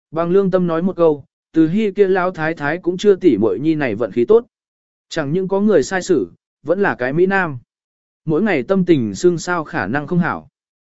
Bằng lương tâm nói một câu, từ Hy kia lão thái thái cũng chưa tỉ muội nhi này vận khí tốt. Chẳng những có người sai xử, vẫn là cái Mỹ Nam. Mỗi ngày tâm tình xương sao khả năng không hảo.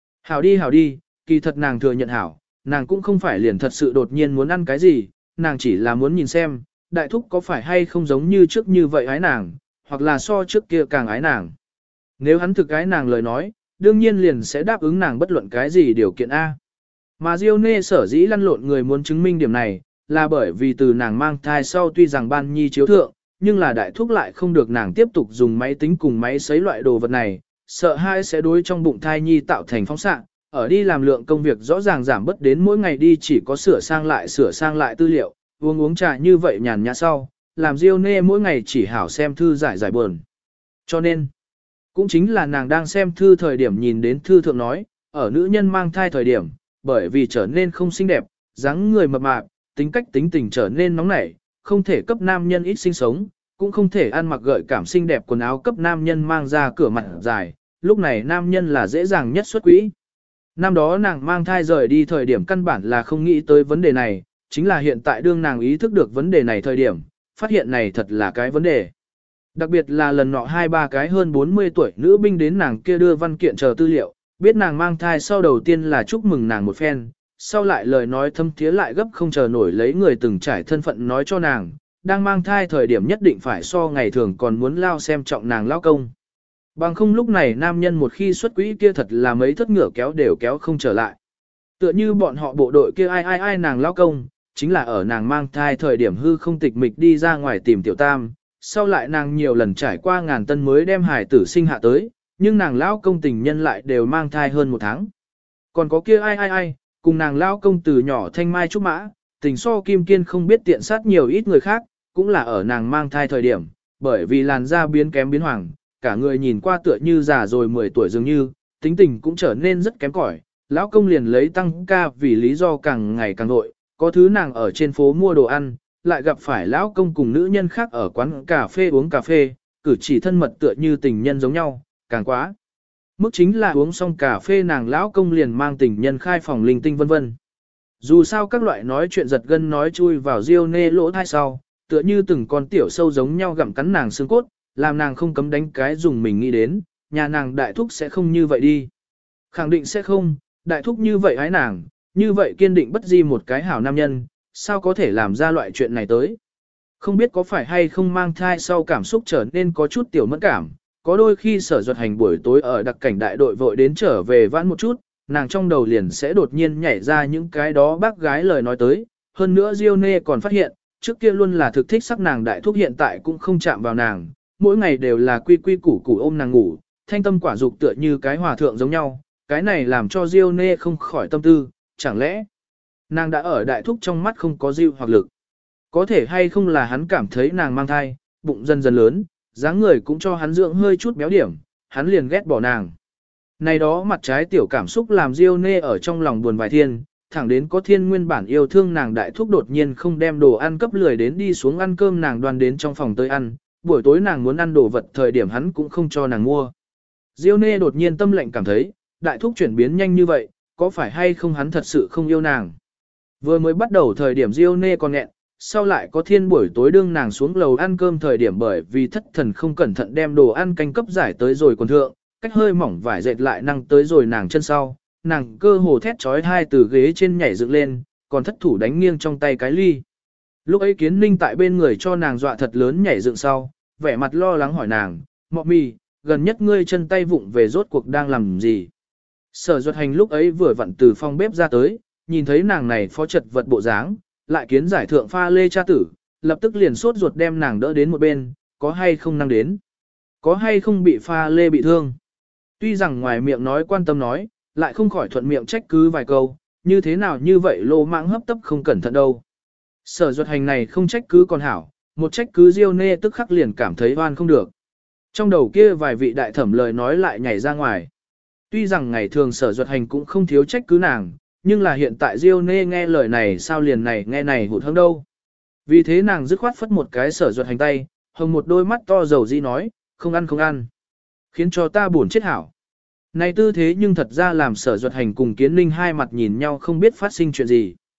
Hảo đi, kỳ thật nàng thừa nhận hảo, nàng cũng không phải liền thật sự đột nhiên muốn ăn cái gì, nàng chỉ là muốn nhìn xem, đại thúc có phải hay không giống như trước như vậy ái nàng, hoặc là so trước kia càng ái nàng. Nếu hắn thực ái nàng lời nói, đương nhiên liền sẽ đáp ứng nàng bất luận cái gì điều kiện A. Mà Diêu Nê sở dĩ lăn lộn người muốn chứng minh điểm này, là bởi vì từ nàng mang thai sau tuy rằng ban nhi chiếu thượng, nhưng là đại thúc lại không được nàng tiếp tục dùng máy tính cùng máy sấy loại đồ vật này, sợ hai sẽ đối trong bụng thai nhi tạo thành phóng xạ, ở đi làm lượng công việc rõ ràng giảm bớt đến mỗi ngày đi chỉ có sửa sang lại tư liệu, uống trà như vậy nhàn nhã sau, làm Diêu Nê mỗi ngày chỉ hảo xem thư giải buồn. Cho nên, cũng chính là nàng đang xem thư thời điểm nhìn đến thư thượng nói, ở nữ nhân mang thai thời điểm, bởi vì trở nên không xinh đẹp, dáng người mập mạp, tính cách tính tình trở nên nóng nảy, không thể cấp nam nhân ít sinh sống, cũng không thể ăn mặc gợi cảm xinh đẹp quần áo cấp nam nhân mang ra cửa mặt dài, lúc này nam nhân là dễ dàng nhất xuất quỹ. Năm đó nàng mang thai rời đi thời điểm căn bản là không nghĩ tới vấn đề này, chính là hiện tại đương nàng ý thức được vấn đề này thời điểm, phát hiện này thật là cái vấn đề. Đặc biệt là lần nọ 2-3 cái hơn 40 tuổi nữ binh đến nàng kia đưa văn kiện chờ tư liệu, biết nàng mang thai sau đầu tiên là chúc mừng nàng một phen, sau lại lời nói thâm thiế lại gấp không chờ nổi lấy người từng trải thân phận nói cho nàng, đang mang thai thời điểm nhất định phải so ngày thường còn muốn lao xem trọng nàng lao công. Bằng không lúc này nam nhân một khi xuất quỹ kia thật là mấy thất ngựa kéo đều kéo không trở lại. Tựa như bọn họ bộ đội kia ai nàng lao công, chính là ở nàng mang thai thời điểm hư không tịch mịch đi ra ngoài tìm tiểu tam, sau lại nàng nhiều lần trải qua ngàn tân mới đem hải tử sinh hạ tới, nhưng nàng lao công tình nhân lại đều mang thai hơn 1 tháng. Còn có kia ai, cùng nàng lao công từ nhỏ thanh mai trúc mã, tình so kim kiên không biết tiện sát nhiều ít người khác, cũng là ở nàng mang thai thời điểm, bởi vì làn da biến kém biến hoàng, cả người nhìn qua tựa như già rồi 10 tuổi dường như, tính tình cũng trở nên rất kém cỏi. Lão công liền lấy tăng ca vì lý do càng ngày càng nội, có thứ nàng ở trên phố mua đồ ăn, lại gặp phải lão công cùng nữ nhân khác ở quán cà phê uống cà phê, cử chỉ thân mật tựa như tình nhân giống nhau, càng quá. Mức chính là uống xong cà phê nàng lão công liền mang tình nhân khai phòng linh tinh vân vân. Dù sao các loại nói chuyện giật gân nói chui vào Diêu Nê lỗ thai sau, tựa như từng con tiểu sâu giống nhau gặm cắn nàng xương cốt, làm nàng không cấm đánh cái dùng mình nghĩ đến, nhà nàng đại thúc sẽ không như vậy đi. Khẳng định sẽ không, đại thúc như vậy ái nàng, như vậy kiên định bất di một cái hảo nam nhân, sao có thể làm ra loại chuyện này tới. Không biết có phải hay không mang thai sau cảm xúc trở nên có chút tiểu mẫn cảm, có đôi khi Sở Duật Hành buổi tối ở đặc cảnh đại đội vội đến trở về vãn một chút, nàng trong đầu liền sẽ đột nhiên nhảy ra những cái đó bác gái lời nói tới, hơn nữa Diêu Nê còn phát hiện, trước kia luôn là thực thích sắc nàng đại thúc hiện tại cũng không chạm vào nàng, mỗi ngày đều là quy quy củ củ ôm nàng ngủ, thanh tâm quả dục tựa như cái hòa thượng giống nhau, cái này làm cho Diêu Nê không khỏi tâm tư, chẳng lẽ nàng đã ở đại thúc trong mắt không có dịu hoặc lực. Có thể hay không là hắn cảm thấy nàng mang thai, bụng dần dần lớn, dáng người cũng cho hắn dưỡng hơi chút béo điểm, hắn liền ghét bỏ nàng. Này đó mặt trái tiểu cảm xúc làm Diêu Nê ở trong lòng buồn vài thiên, thẳng đến có thiên nguyên bản yêu thương nàng đại thúc đột nhiên không đem đồ ăn cấp lười đến đi xuống ăn cơm nàng đoan đến trong phòng tới ăn, buổi tối nàng muốn ăn đồ vật thời điểm hắn cũng không cho nàng mua. Diêu Nê đột nhiên tâm lệnh cảm thấy, đại thúc chuyển biến nhanh như vậy, có phải hay không hắn thật sự không yêu nàng. Vừa mới bắt đầu thời điểm Diêu Nê còn nghẹn, sau lại có thiên buổi tối đương nàng xuống lầu ăn cơm thời điểm bởi vì thất thần không cẩn thận đem đồ ăn canh cấp giải tới rồi quần thượng, cách hơi mỏng vải dệt lại năng tới rồi nàng chân sau, nàng cơ hồ thét trói thai từ ghế trên nhảy dựng lên, còn thất thủ đánh nghiêng trong tay cái ly. Lúc ấy Kiến Ninh tại bên người cho nàng dọa thật lớn nhảy dựng sau, vẻ mặt lo lắng hỏi nàng, Mọ Mì, gần nhất ngươi chân tay vụng về rốt cuộc đang làm gì? Sở Duật Hành lúc ấy vừa vặn từ phòng bếp ra tới, nhìn thấy nàng này phó trật vật bộ dáng, lại kiến giải thượng pha lê cha tử, lập tức liền sốt ruột đem nàng đỡ đến một bên, có hay không năng đến? Có hay không bị pha lê bị thương? Tuy rằng ngoài miệng nói quan tâm nói, lại không khỏi thuận miệng trách cứ vài câu, như thế nào như vậy lô mạng hấp tấp không cẩn thận đâu. Sở Duật Hành này không trách cứ còn hảo, một trách cứ Diêu Nê tức khắc liền cảm thấy oan không được. Trong đầu kia vài vị đại thẩm lời nói lại nhảy ra ngoài. Tuy rằng ngày thường Sở Duật Hành cũng không thiếu trách cứ nàng, nhưng là hiện tại Diêu Nê nghe lời này sao liền này nghe này hụt hẫng đâu. Vì thế nàng dứt khoát phất một cái Sở Duật Hành tay, hồng một đôi mắt to dầu di nói, không ăn không ăn. Khiến cho ta buồn chết hảo. Này tư thế nhưng thật ra làm Sở Duật Hành cùng Kiến Ninh hai mặt nhìn nhau không biết phát sinh chuyện gì.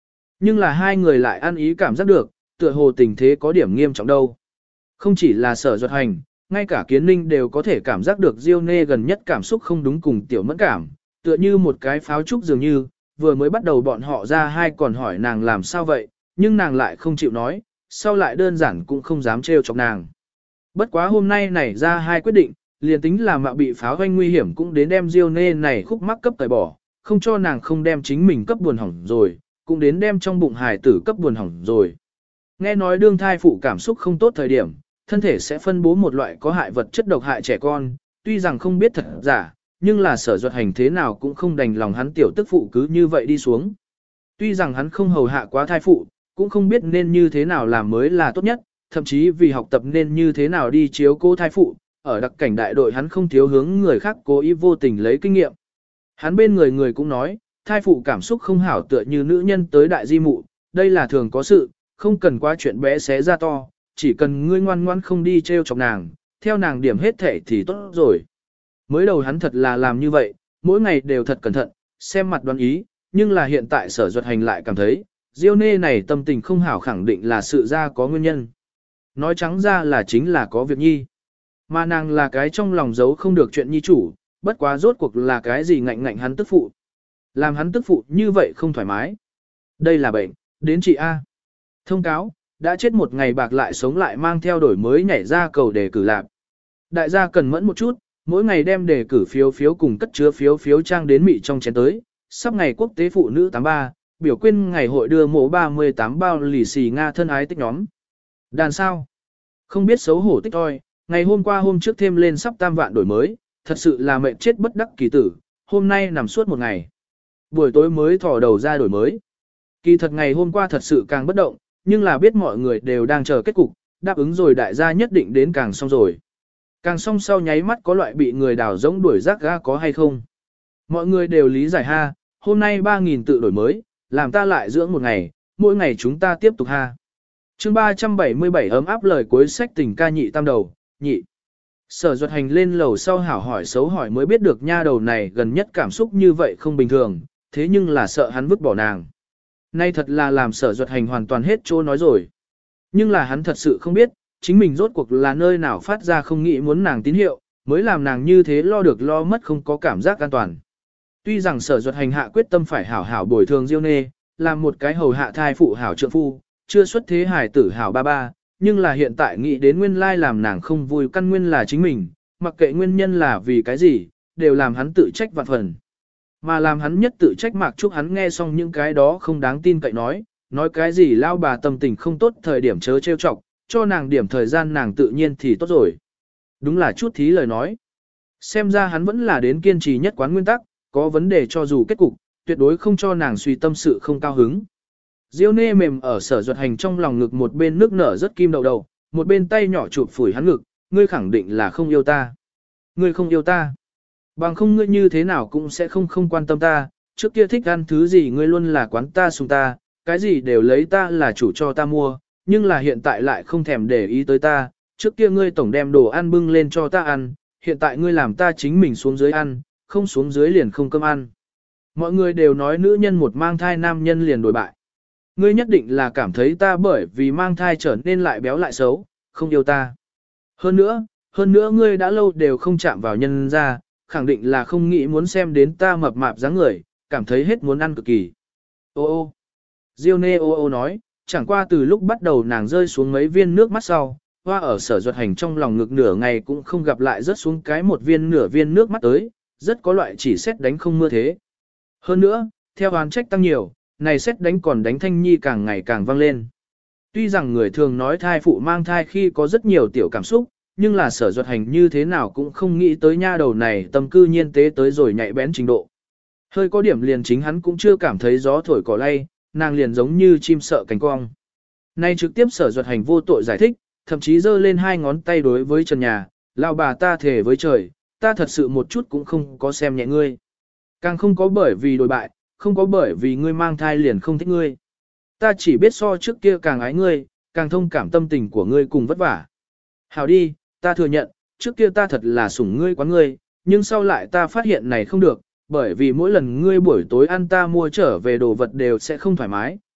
Nhưng là hai người lại ăn ý cảm giác được, tựa hồ tình thế có điểm nghiêm trọng đâu. Không chỉ là Sở Duật Hành, ngay cả Kiến Ninh đều có thể cảm giác được Diêu Nê gần nhất cảm xúc không đúng cùng Tiểu Mẫn cảm, tựa như một cái pháo trúc dường như, vừa mới bắt đầu bọn họ ra hai còn hỏi nàng làm sao vậy, nhưng nàng lại không chịu nói, sau lại đơn giản cũng không dám trêu chọc nàng. Bất quá hôm nay này ra hai quyết định, liền tính là mạo bị pháo hoanh nguy hiểm cũng đến đem Diêu Nê này khúc mắc cấp tẩy bỏ, không cho nàng không đem chính mình cấp buồn hỏng rồi, cũng đến đem trong bụng hài tử cấp buồn hỏng rồi. Nghe nói đương thai phụ cảm xúc không tốt thời điểm, thân thể sẽ phân bố một loại có hại vật chất độc hại trẻ con, tuy rằng không biết thật giả, nhưng là Sở Duật Hành thế nào cũng không đành lòng hắn tiểu tức phụ cứ như vậy đi xuống. Tuy rằng hắn không hầu hạ quá thai phụ, cũng không biết nên như thế nào làm mới là tốt nhất, thậm chí vì học tập nên như thế nào đi chiếu cố thai phụ, ở đặc cảnh đại đội hắn không thiếu hướng người khác cố ý vô tình lấy kinh nghiệm. Hắn bên người người cũng nói, thai phụ cảm xúc không hảo tựa như nữ nhân tới đại di mụ, đây là thường có sự, không cần quá chuyện bé xé ra to, chỉ cần ngươi ngoan ngoan không đi treo chọc nàng, theo nàng điểm hết thể thì tốt rồi. Mới đầu hắn thật là làm như vậy, mỗi ngày đều thật cẩn thận, xem mặt đoán ý, nhưng là hiện tại Sở Duật Hành lại cảm thấy, Diêu Nê này tâm tình không hảo khẳng định là sự ra có nguyên nhân. Nói trắng ra là chính là có việc nhi. Mà nàng là cái trong lòng giấu không được chuyện nhi chủ, bất quá rốt cuộc là cái gì ngạnh ngạnh hắn tức phụ. Làm hắn tức phụ như vậy không thoải mái. Đây là bệnh, đến chị A. Thông cáo, đã chết một ngày bạc lại sống lại mang theo đổi mới nhảy ra cầu đề cử lạc. Đại gia cần mẫn một chút, mỗi ngày đem đề cử phiếu cùng cất chứa phiếu trang đến mị trong chén tới. Sắp ngày quốc tế phụ nữ 83, biểu quyên ngày hội đưa mộ 38 bao lì xì Nga thân ái tích nhóm. Đàn sao? Không biết xấu hổ tích thôi, ngày hôm qua hôm trước thêm lên sắp 3 vạn đổi mới, thật sự là mệnh chết bất đắc kỳ tử, hôm nay nằm suốt một ngày. Buổi tối mới thỏ đầu ra đổi mới. Kỳ thật ngày hôm qua thật sự càng bất động, nhưng là biết mọi người đều đang chờ kết cục, đáp ứng rồi đại gia nhất định đến càng xong rồi. Càng xong sau nháy mắt có loại bị người đào giống đuổi rác ga có hay không. Mọi người đều lý giải ha, hôm nay 3.000 tự đổi mới, làm ta lại dưỡng một ngày, mỗi ngày chúng ta tiếp tục ha. Chương 377 ấm áp lời cuối sách tình ca nhị tam đầu, nhị. Sở Duật Hành lên lầu sau hảo hỏi xấu hỏi mới biết được nha đầu này gần nhất cảm xúc như vậy không bình thường, thế nhưng là sợ hắn vứt bỏ nàng. Nay thật là làm Sở Duật Hành hoàn toàn hết chỗ nói rồi. Nhưng là hắn thật sự không biết, chính mình rốt cuộc là nơi nào phát ra không nghĩ muốn nàng tín hiệu, mới làm nàng như thế lo được lo mất không có cảm giác an toàn. Tuy rằng Sở Duật Hành hạ quyết tâm phải hảo hảo bồi thường Diêu Nê, làm một cái hầu hạ thai phụ hảo trượng phu, chưa xuất thế hài tử hảo ba ba, nhưng là hiện tại nghĩ đến nguyên lai làm nàng không vui căn nguyên là chính mình, mặc kệ nguyên nhân là vì cái gì, đều làm hắn tự trách vạn phần. Mà làm hắn nhất tự trách Mạc Trúc hắn nghe xong những cái đó không đáng tin cậy nói cái gì lao bà tâm tình không tốt thời điểm chớ trêu chọc, cho nàng điểm thời gian nàng tự nhiên thì tốt rồi. Đúng là chút thí lời nói. Xem ra hắn vẫn là đến kiên trì nhất quán nguyên tắc, có vấn đề cho dù kết cục, tuyệt đối không cho nàng suy tâm sự không cao hứng. Diêu Nê mềm ở Sở Duật Hành trong lòng ngực một bên nước nở rất kim đầu, một bên tay nhỏ chụp phủi hắn ngực, ngươi khẳng định là không yêu ta. Ngươi không yêu ta. Bằng không ngươi như thế nào cũng sẽ không quan tâm ta, trước kia thích ăn thứ gì ngươi luôn là quán ta sùng ta, cái gì đều lấy ta là chủ cho ta mua, nhưng là hiện tại lại không thèm để ý tới ta, trước kia ngươi tổng đem đồ ăn bưng lên cho ta ăn, hiện tại ngươi làm ta chính mình xuống dưới ăn, không xuống dưới liền không cơm ăn. Mọi người đều nói nữ nhân một mang thai nam nhân liền đổi bại. Ngươi nhất định là cảm thấy ta bởi vì mang thai trở nên lại béo lại xấu, không yêu ta. Hơn nữa ngươi đã lâu đều không chạm vào nhân ra, khẳng định là không nghĩ muốn xem đến ta mập mạp dáng người, cảm thấy hết muốn ăn cực kỳ. Ô ô. Diêu Nê ô ô nói, chẳng qua từ lúc bắt đầu nàng rơi xuống mấy viên nước mắt sau, hoa ở Sở Duật Hành trong lòng ngực nửa ngày cũng không gặp lại rớt xuống cái một viên nửa viên nước mắt tới, rất có loại chỉ xét đánh không mưa thế. Hơn nữa, theo oán trách tăng nhiều, này xét đánh còn đánh thanh nhi càng ngày càng vang lên. Tuy rằng người thường nói thai phụ mang thai khi có rất nhiều tiểu cảm xúc, nhưng là Sở Duật Hành như thế nào cũng không nghĩ tới nha đầu này tâm cư nhiên tế tới rồi nhạy bén trình độ. Hơi có điểm liền chính hắn cũng chưa cảm thấy gió thổi cỏ lay, nàng liền giống như chim sợ cánh cong. Nay trực tiếp Sở Duật Hành vô tội giải thích, thậm chí giơ lên hai ngón tay đối với trần nhà, lao bà ta thề với trời, ta thật sự một chút cũng không có xem nhẹ ngươi. Càng không có bởi vì đổi bại, không có bởi vì ngươi mang thai liền không thích ngươi. Ta chỉ biết so trước kia càng ái ngươi, càng thông cảm tâm tình của ngươi cùng vất vả. Hảo đi, ta thừa nhận, trước kia ta thật là sủng ngươi quá ngươi, nhưng sau lại ta phát hiện này không được, bởi vì mỗi lần ngươi buổi tối ăn ta mua trở về đồ vật đều sẽ không thoải mái,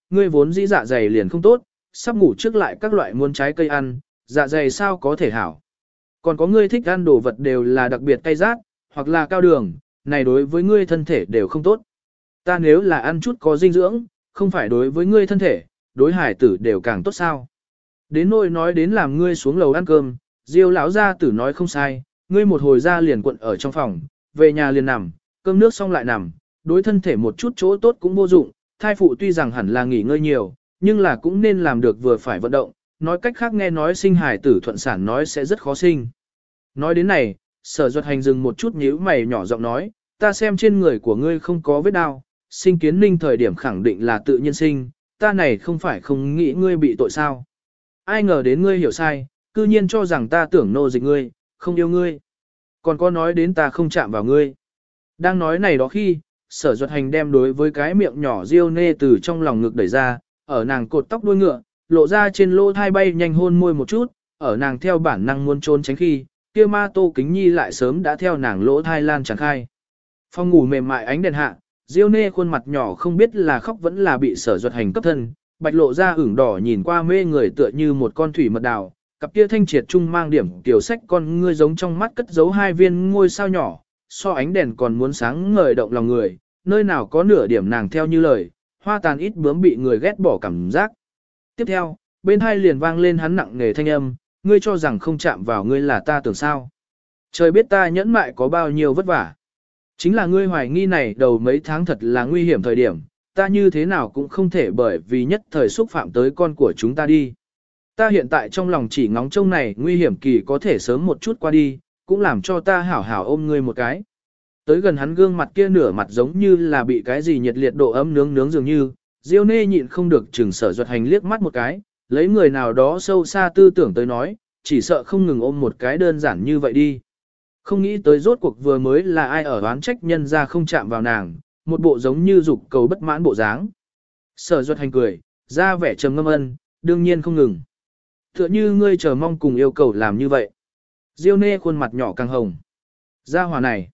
ngươi vốn dĩ dạ dày liền không tốt, sắp ngủ trước lại các loại muôn trái cây ăn, dạ dày sao có thể hảo. Còn có ngươi thích ăn đồ vật đều là đặc biệt cay rát, hoặc là cao đường, này đối với ngươi thân thể đều không tốt. Ta nếu là ăn chút có dinh dưỡng, không phải đối với ngươi thân thể, đối hải tử đều càng tốt sao. Đến nỗi nói đến làm ngươi xuống lầu ăn cơm, Diêu lão gia tử nói không sai, ngươi một hồi ra liền quận ở trong phòng, về nhà liền nằm, cơm nước xong lại nằm, đối thân thể một chút chỗ tốt cũng vô dụng, thai phụ tuy rằng hẳn là nghỉ ngơi nhiều, nhưng là cũng nên làm được vừa phải vận động, nói cách khác nghe nói sinh hài tử thuận sản nói sẽ rất khó sinh. Nói đến này, Sở Duật Hành dừng một chút nhíu mày nhỏ giọng nói, ta xem trên người của ngươi không có vết đau, sinh kiến ninh thời điểm khẳng định là tự nhiên sinh, ta này không phải không nghĩ ngươi bị tội sao. Ai ngờ đến ngươi hiểu sai, cư nhiên cho rằng ta tưởng nô dịch ngươi, không yêu ngươi. Còn có nói đến ta không chạm vào ngươi. Đang nói này đó khi, Sở Duật Hành đem đối với cái miệng nhỏ Diêu Nê từ trong lòng ngực đẩy ra, ở nàng cột tóc đuôi ngựa, lộ ra trên lỗ thai bay nhanh hôn môi một chút, ở nàng theo bản năng muốn trốn tránh khi, kia ma Tô Kính Nhi lại sớm đã theo nàng lỗ thai lan tràn khai. Phòng ngủ mềm mại ánh đèn hạ, Diêu Nê khuôn mặt nhỏ không biết là khóc vẫn là bị Sở Duật Hành cấp thân, bạch lộ ra ửng đỏ nhìn qua mê người tựa như một con thủy mật đào, cặp kia thanh triệt trung mang điểm tiểu sách con ngươi giống trong mắt cất giấu hai viên ngôi sao nhỏ, so ánh đèn còn muốn sáng ngời động lòng người, nơi nào có nửa điểm nàng theo như lời, hoa tàn ít bướm bị người ghét bỏ cảm giác. Tiếp theo, bên hai liền vang lên hắn nặng nề thanh âm, ngươi cho rằng không chạm vào ngươi là ta tưởng sao. Trời biết ta nhẫn mại có bao nhiêu vất vả. Chính là ngươi hoài nghi này đầu mấy tháng thật là nguy hiểm thời điểm, ta như thế nào cũng không thể bởi vì nhất thời xúc phạm tới con của chúng ta đi. Ta hiện tại trong lòng chỉ ngóng trông này nguy hiểm kỳ có thể sớm một chút qua đi, cũng làm cho ta hảo hảo ôm ngươi một cái. Tới gần hắn gương mặt kia nửa mặt giống như là bị cái gì nhiệt liệt độ ấm nướng nướng dường như, Diêu Nê nhịn không được chừng Sở Duật Hành liếc mắt một cái, lấy người nào đó sâu xa tư tưởng tới nói, chỉ sợ không ngừng ôm một cái đơn giản như vậy đi. Không nghĩ tới rốt cuộc vừa mới là ai ở oán trách nhân ra không chạm vào nàng, một bộ giống như dục cầu bất mãn bộ dáng. Sở Duật Hành cười, ra vẻ trầm ngâm ân, đương nhiên không ngừng. Tựa như ngươi chờ mong cùng yêu cầu làm như vậy. Diêu Nê khuôn mặt nhỏ càng hồng. Gia hỏa này.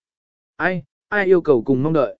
Ai yêu cầu cùng mong đợi.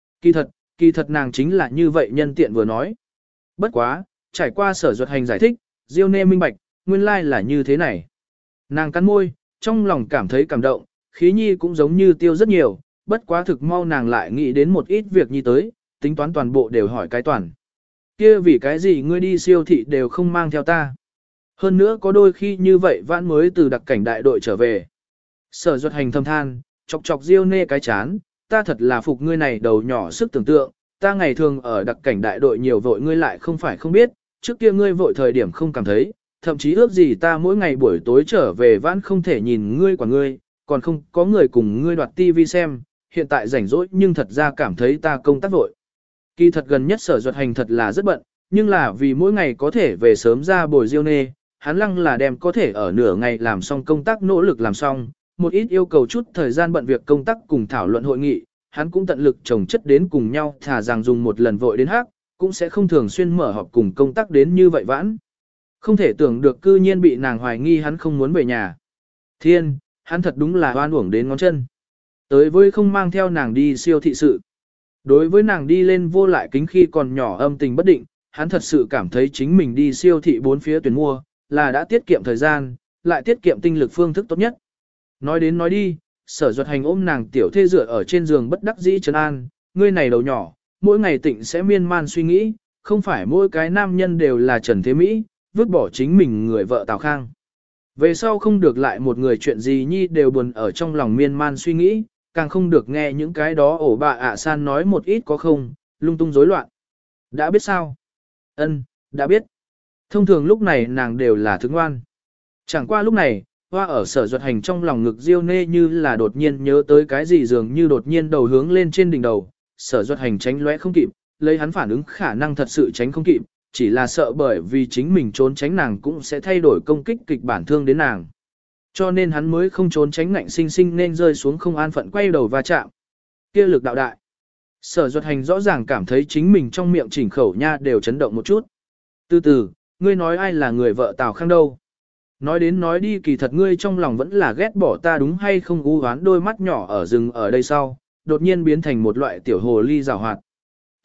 Kỳ thật nàng chính là như vậy nhân tiện vừa nói. Bất quá, trải qua Sở Duật Hành giải thích, Diêu Nê minh bạch, nguyên lai là như thế này. Nàng cắn môi, trong lòng cảm thấy cảm động, khí nhi cũng giống như tiêu rất nhiều, bất quá thực mau nàng lại nghĩ đến một ít việc nhi tới, tính toán toàn bộ đều hỏi cái toàn. Kia vì cái gì ngươi đi siêu thị đều không mang theo ta. Hơn nữa có đôi khi như vậy vãn mới từ đặc cảnh đại đội trở về. Sở Duật Hành thầm than, chọc chọc Diêu Nê cái chán, ta thật là phục ngươi này đầu nhỏ sức tưởng tượng, ta ngày thường ở đặc cảnh đại đội nhiều vội ngươi lại không phải không biết, trước kia ngươi vội thời điểm không cảm thấy, thậm chí ước gì ta mỗi ngày buổi tối trở về vãn không thể nhìn ngươi quả ngươi, còn không có người cùng ngươi đoạt tivi xem, hiện tại rảnh rỗi nhưng thật ra cảm thấy ta công tác vội. Kỳ thật gần nhất Sở Duật Hành thật là rất bận, nhưng là vì mỗi ngày có thể về sớm ra bồi Diêu Nê, hắn lăng là đem có thể ở nửa ngày làm xong công tác nỗ lực làm xong, một ít yêu cầu chút thời gian bận việc công tác cùng thảo luận hội nghị, hắn cũng tận lực chồng chất đến cùng nhau, thả rằng dùng một lần vội đến hát, cũng sẽ không thường xuyên mở họp cùng công tác đến như vậy vãn. Không thể tưởng được cư nhiên bị nàng hoài nghi hắn không muốn về nhà. Thiên, hắn thật đúng là oan uổng đến ngón chân. Tới với không mang theo nàng đi siêu thị sự. Đối với nàng đi lên vô lại kính khi còn nhỏ âm tình bất định, hắn thật sự cảm thấy chính mình đi siêu thị bốn phía tuyển mua, là đã tiết kiệm thời gian, lại tiết kiệm tinh lực phương thức tốt nhất. Nói đến nói đi, Sở Duật Hành ôm nàng tiểu thê dựa ở trên giường bất đắc dĩ trấn an, ngươi này đầu nhỏ, mỗi ngày tịnh sẽ miên man suy nghĩ, không phải mỗi cái nam nhân đều là Trần Thế Mỹ, vứt bỏ chính mình người vợ Tào Khang. Về sau không được lại một người chuyện gì nhi đều buồn ở trong lòng miên man suy nghĩ, càng không được nghe những cái đó ổ bạ ạ san nói một ít có không, lung tung rối loạn. Đã biết sao? Ân, đã biết. Thông thường lúc này nàng đều là thức ngoan. Chẳng qua lúc này, hoa ở Sở Duật Hành trong lòng ngực Diêu Nê như là đột nhiên nhớ tới cái gì dường như đột nhiên đầu hướng lên trên đỉnh đầu, Sở Duật Hành tránh lóe không kịp, lấy hắn phản ứng khả năng thật sự tránh không kịp, chỉ là sợ bởi vì chính mình trốn tránh nàng cũng sẽ thay đổi công kích kịch bản thương đến nàng. Cho nên hắn mới không trốn tránh ngạnh sinh sinh nên rơi xuống không an phận quay đầu va chạm. Kia lực đạo đại. Sở Duật Hành rõ ràng cảm thấy chính mình trong miệng chỉnh khẩu nha đều chấn động một chút. Từ từ, ngươi nói ai là người vợ Tào Khang đâu? Nói đến nói đi kỳ thật ngươi trong lòng vẫn là ghét bỏ ta đúng hay không, u hoán đôi mắt nhỏ ở rừng ở đây sau, đột nhiên biến thành một loại tiểu hồ ly rào hoạt.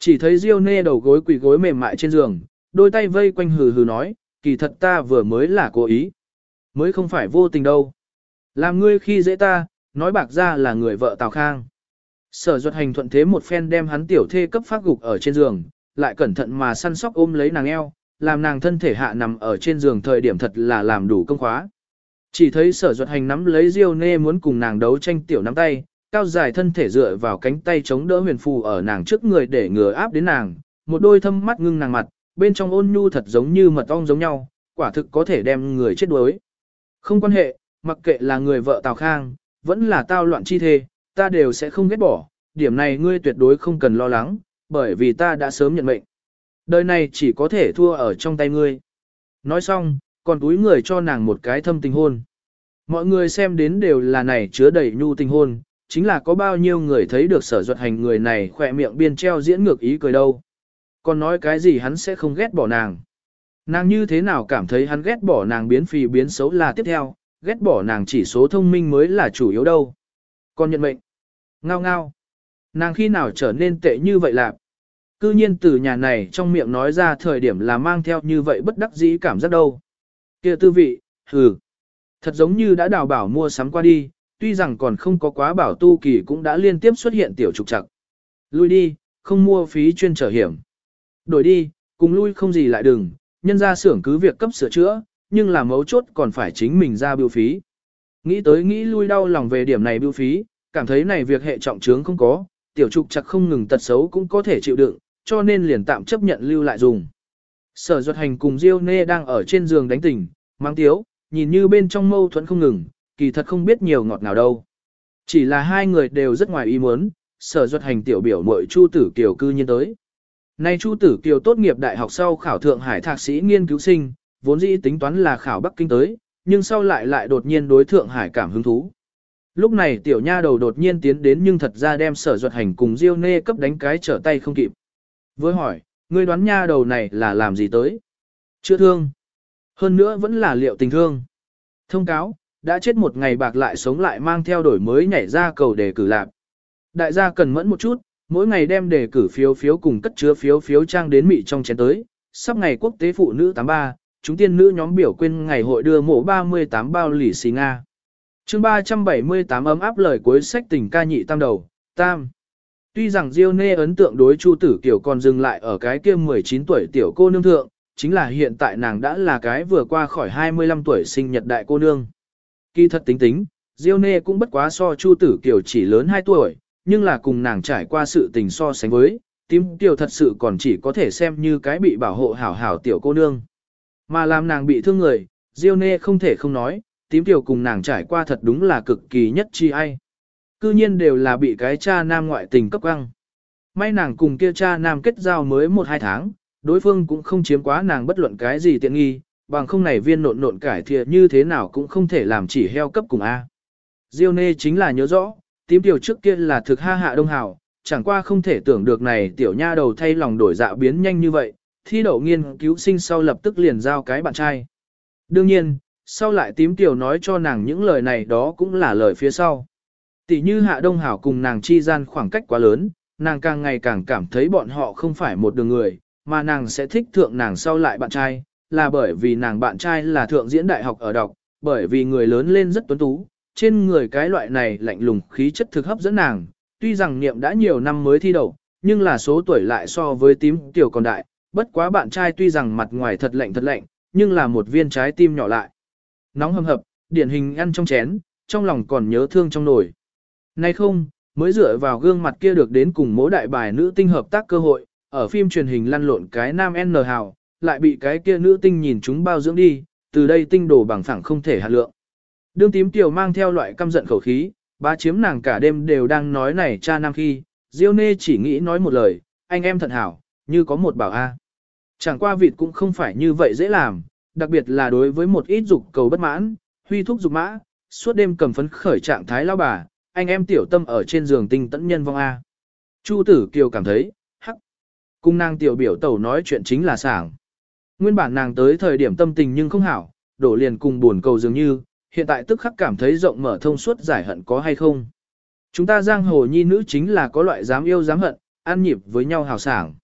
Chỉ thấy Diêu Nê đầu gối quỳ gối mềm mại trên giường, đôi tay vây quanh hừ hừ nói, kỳ thật ta vừa mới là cố ý. Mới không phải vô tình đâu. Làm ngươi khi dễ ta, nói bạc ra là người vợ Tào Khang. Sở Duật Hành thuận thế một phen đem hắn tiểu thê cấp phát gục ở trên giường, lại cẩn thận mà săn sóc ôm lấy nàng eo, làm nàng thân thể hạ nằm ở trên giường thời điểm thật là làm đủ công khóa. Chỉ thấy Sở Duật Hành nắm lấy Diêu Nê muốn cùng nàng đấu tranh tiểu nắm tay, cao dài thân thể dựa vào cánh tay chống đỡ huyền phù ở nàng trước người để ngừa áp đến nàng, một đôi thâm mắt ngưng nàng mặt, bên trong ôn nhu thật giống như mật ong giống nhau, quả thực có thể đem người chết đuối. Không quan hệ, mặc kệ là người vợ Tào Khang, vẫn là tao loạn chi thê, ta đều sẽ không ghét bỏ, điểm này ngươi tuyệt đối không cần lo lắng, bởi vì ta đã sớm nhận mệnh. Đời này chỉ có thể thua ở trong tay ngươi. Nói xong, còn túi người cho nàng một cái thâm tình hôn. Mọi người xem đến đều là này chứa đầy nhu tình hôn, chính là có bao nhiêu người thấy được Sở Duật Hành người này khỏe miệng biên treo diễn ngược ý cười đâu. Còn nói cái gì hắn sẽ không ghét bỏ nàng. Nàng như thế nào cảm thấy hắn ghét bỏ nàng biến phì biến xấu là tiếp theo, ghét bỏ nàng chỉ số thông minh mới là chủ yếu đâu. Còn nhận mệnh. Ngao ngao. Nàng khi nào trở nên tệ như vậy lạc. Cư nhiên từ nhà này trong miệng nói ra thời điểm là mang theo như vậy bất đắc dĩ cảm giác đâu. Kia tư vị, hừ. Thật giống như đã đào bảo mua sắm qua đi, tuy rằng còn không có quá bảo tu kỳ cũng đã liên tiếp xuất hiện tiểu trục trặc. Lui đi, không mua phí chuyên trở hiểm. Đổi đi, cùng lui không gì lại đừng, nhân ra xưởng cứ việc cấp sửa chữa, nhưng là mấu chốt còn phải chính mình ra bưu phí. Nghĩ tới nghĩ lui đau lòng về điểm này bưu phí, cảm thấy này việc hệ trọng trướng không có, tiểu trục trặc không ngừng tật xấu cũng có thể chịu đựng, cho nên liền tạm chấp nhận lưu lại dùng. Sở Duật Hành cùng Diêu Nê đang ở trên giường đánh tỉnh, mang tiếu, nhìn như bên trong mâu thuẫn không ngừng, kỳ thật không biết nhiều ngọt nào đâu. Chỉ là hai người đều rất ngoài ý muốn, Sở Duật Hành tiểu biểu muội Chu Tử Kiều cư nhiên tới. Nay Chu Tử Kiều tốt nghiệp đại học sau khảo Thượng Hải thạc sĩ nghiên cứu sinh, vốn dĩ tính toán là khảo Bắc Kinh tới, nhưng sau lại đột nhiên đối Thượng Hải cảm hứng thú. Lúc này tiểu nha đầu đột nhiên tiến đến nhưng thật ra đem Sở Duật Hành cùng Diêu Nê cấp đánh cái trở tay không kịp. Với hỏi, ngươi đoán nha đầu này là làm gì tới? Chữa thương. Hơn nữa vẫn là liệu tình thương. Thông cáo, đã chết một ngày bạc lại sống lại mang theo đổi mới nhảy ra cầu đề cử lạc. Đại gia cần mẫn một chút, mỗi ngày đem đề cử phiếu cùng cất chứa phiếu trang đến mị trong chén tới. Sắp ngày quốc tế phụ nữ 83, chúng tiên nữ nhóm biểu quên ngày hội đưa mộ 38 bao lì xì Nga. Chương 378 ấm áp lời cuối sách tình ca nhị tam đầu, tam. Tuy rằng Diêu Nê ấn tượng đối Chu Tử Kiều còn dừng lại ở cái kia 19 tuổi tiểu cô nương thượng, chính là hiện tại nàng đã là cái vừa qua khỏi 25 tuổi sinh nhật đại cô nương. Kỳ thật tính, Diêu Nê cũng bất quá so Chu Tử Kiều chỉ lớn 2 tuổi, nhưng là cùng nàng trải qua sự tình so sánh với, tím Kiều thật sự còn chỉ có thể xem như cái bị bảo hộ hảo hảo tiểu cô nương. Mà làm nàng bị thương người, Diêu Nê không thể không nói, tím Kiều cùng nàng trải qua thật đúng là cực kỳ nhất chi ai. Cư nhiên đều là bị cái cha nam ngoại tình cấp căng. May nàng cùng kia cha nam kết giao mới 1-2 tháng, đối phương cũng không chiếm quá nàng bất luận cái gì tiện nghi, bằng không này viên nộn cải thiện như thế nào cũng không thể làm chỉ heo cấp cùng A. Diêu Nê chính là nhớ rõ, tím tiểu trước kia là thực ha hạ đông hảo, chẳng qua không thể tưởng được này tiểu nha đầu thay lòng đổi dạ biến nhanh như vậy, thi đậu nghiên cứu sinh sau lập tức liền giao cái bạn trai. Đương nhiên, sau lại tím tiểu nói cho nàng những lời này đó cũng là lời phía sau. Tỷ như Hạ Đông Hảo cùng nàng chi gian khoảng cách quá lớn, nàng càng ngày càng cảm thấy bọn họ không phải một đường người, mà nàng sẽ thích thượng nàng sau lại bạn trai, là bởi vì nàng bạn trai là thượng diễn đại học ở đọc, bởi vì người lớn lên rất tuấn tú, trên người cái loại này lạnh lùng khí chất thực hấp dẫn nàng, tuy rằng niệm đã nhiều năm mới thi đậu, nhưng là số tuổi lại so với tím tiểu còn đại, bất quá bạn trai tuy rằng mặt ngoài thật lạnh, nhưng là một viên trái tim nhỏ lại. Nóng hầm hập, điển hình ăn trong chén, trong lòng còn nhớ thương trong nồi. Nay không, mới dựa vào gương mặt kia được đến cùng mỗi đại bài nữ tinh hợp tác cơ hội, ở phim truyền hình lăn lộn cái nam N hào, lại bị cái kia nữ tinh nhìn chúng bao dưỡng đi, từ đây tinh đồ bằng phẳng không thể hạt lượng. Đương tím tiểu mang theo loại căm giận khẩu khí, bá chiếm nàng cả đêm đều đang nói này cha nam khi, Diêu Nê chỉ nghĩ nói một lời, anh em thật hảo, như có một bảo A. Chẳng qua vịt cũng không phải như vậy dễ làm, đặc biệt là đối với một ít dục cầu bất mãn, huy thúc dục mã, suốt đêm cầm phấn khởi trạng thái lao bà, anh em tiểu tâm ở trên giường tinh tẫn nhân vong A. Chu Tử Kiều cảm thấy, hắc, cung nàng tiểu biểu tẩu nói chuyện chính là sảng. Nguyên bản nàng tới thời điểm tâm tình nhưng không hảo, đổ liền cùng buồn cầu dường như, hiện tại tức khắc cảm thấy rộng mở thông suốt giải hận có hay không. Chúng ta giang hồ nhi nữ chính là có loại dám yêu dám hận, ăn nhịp với nhau hào sảng.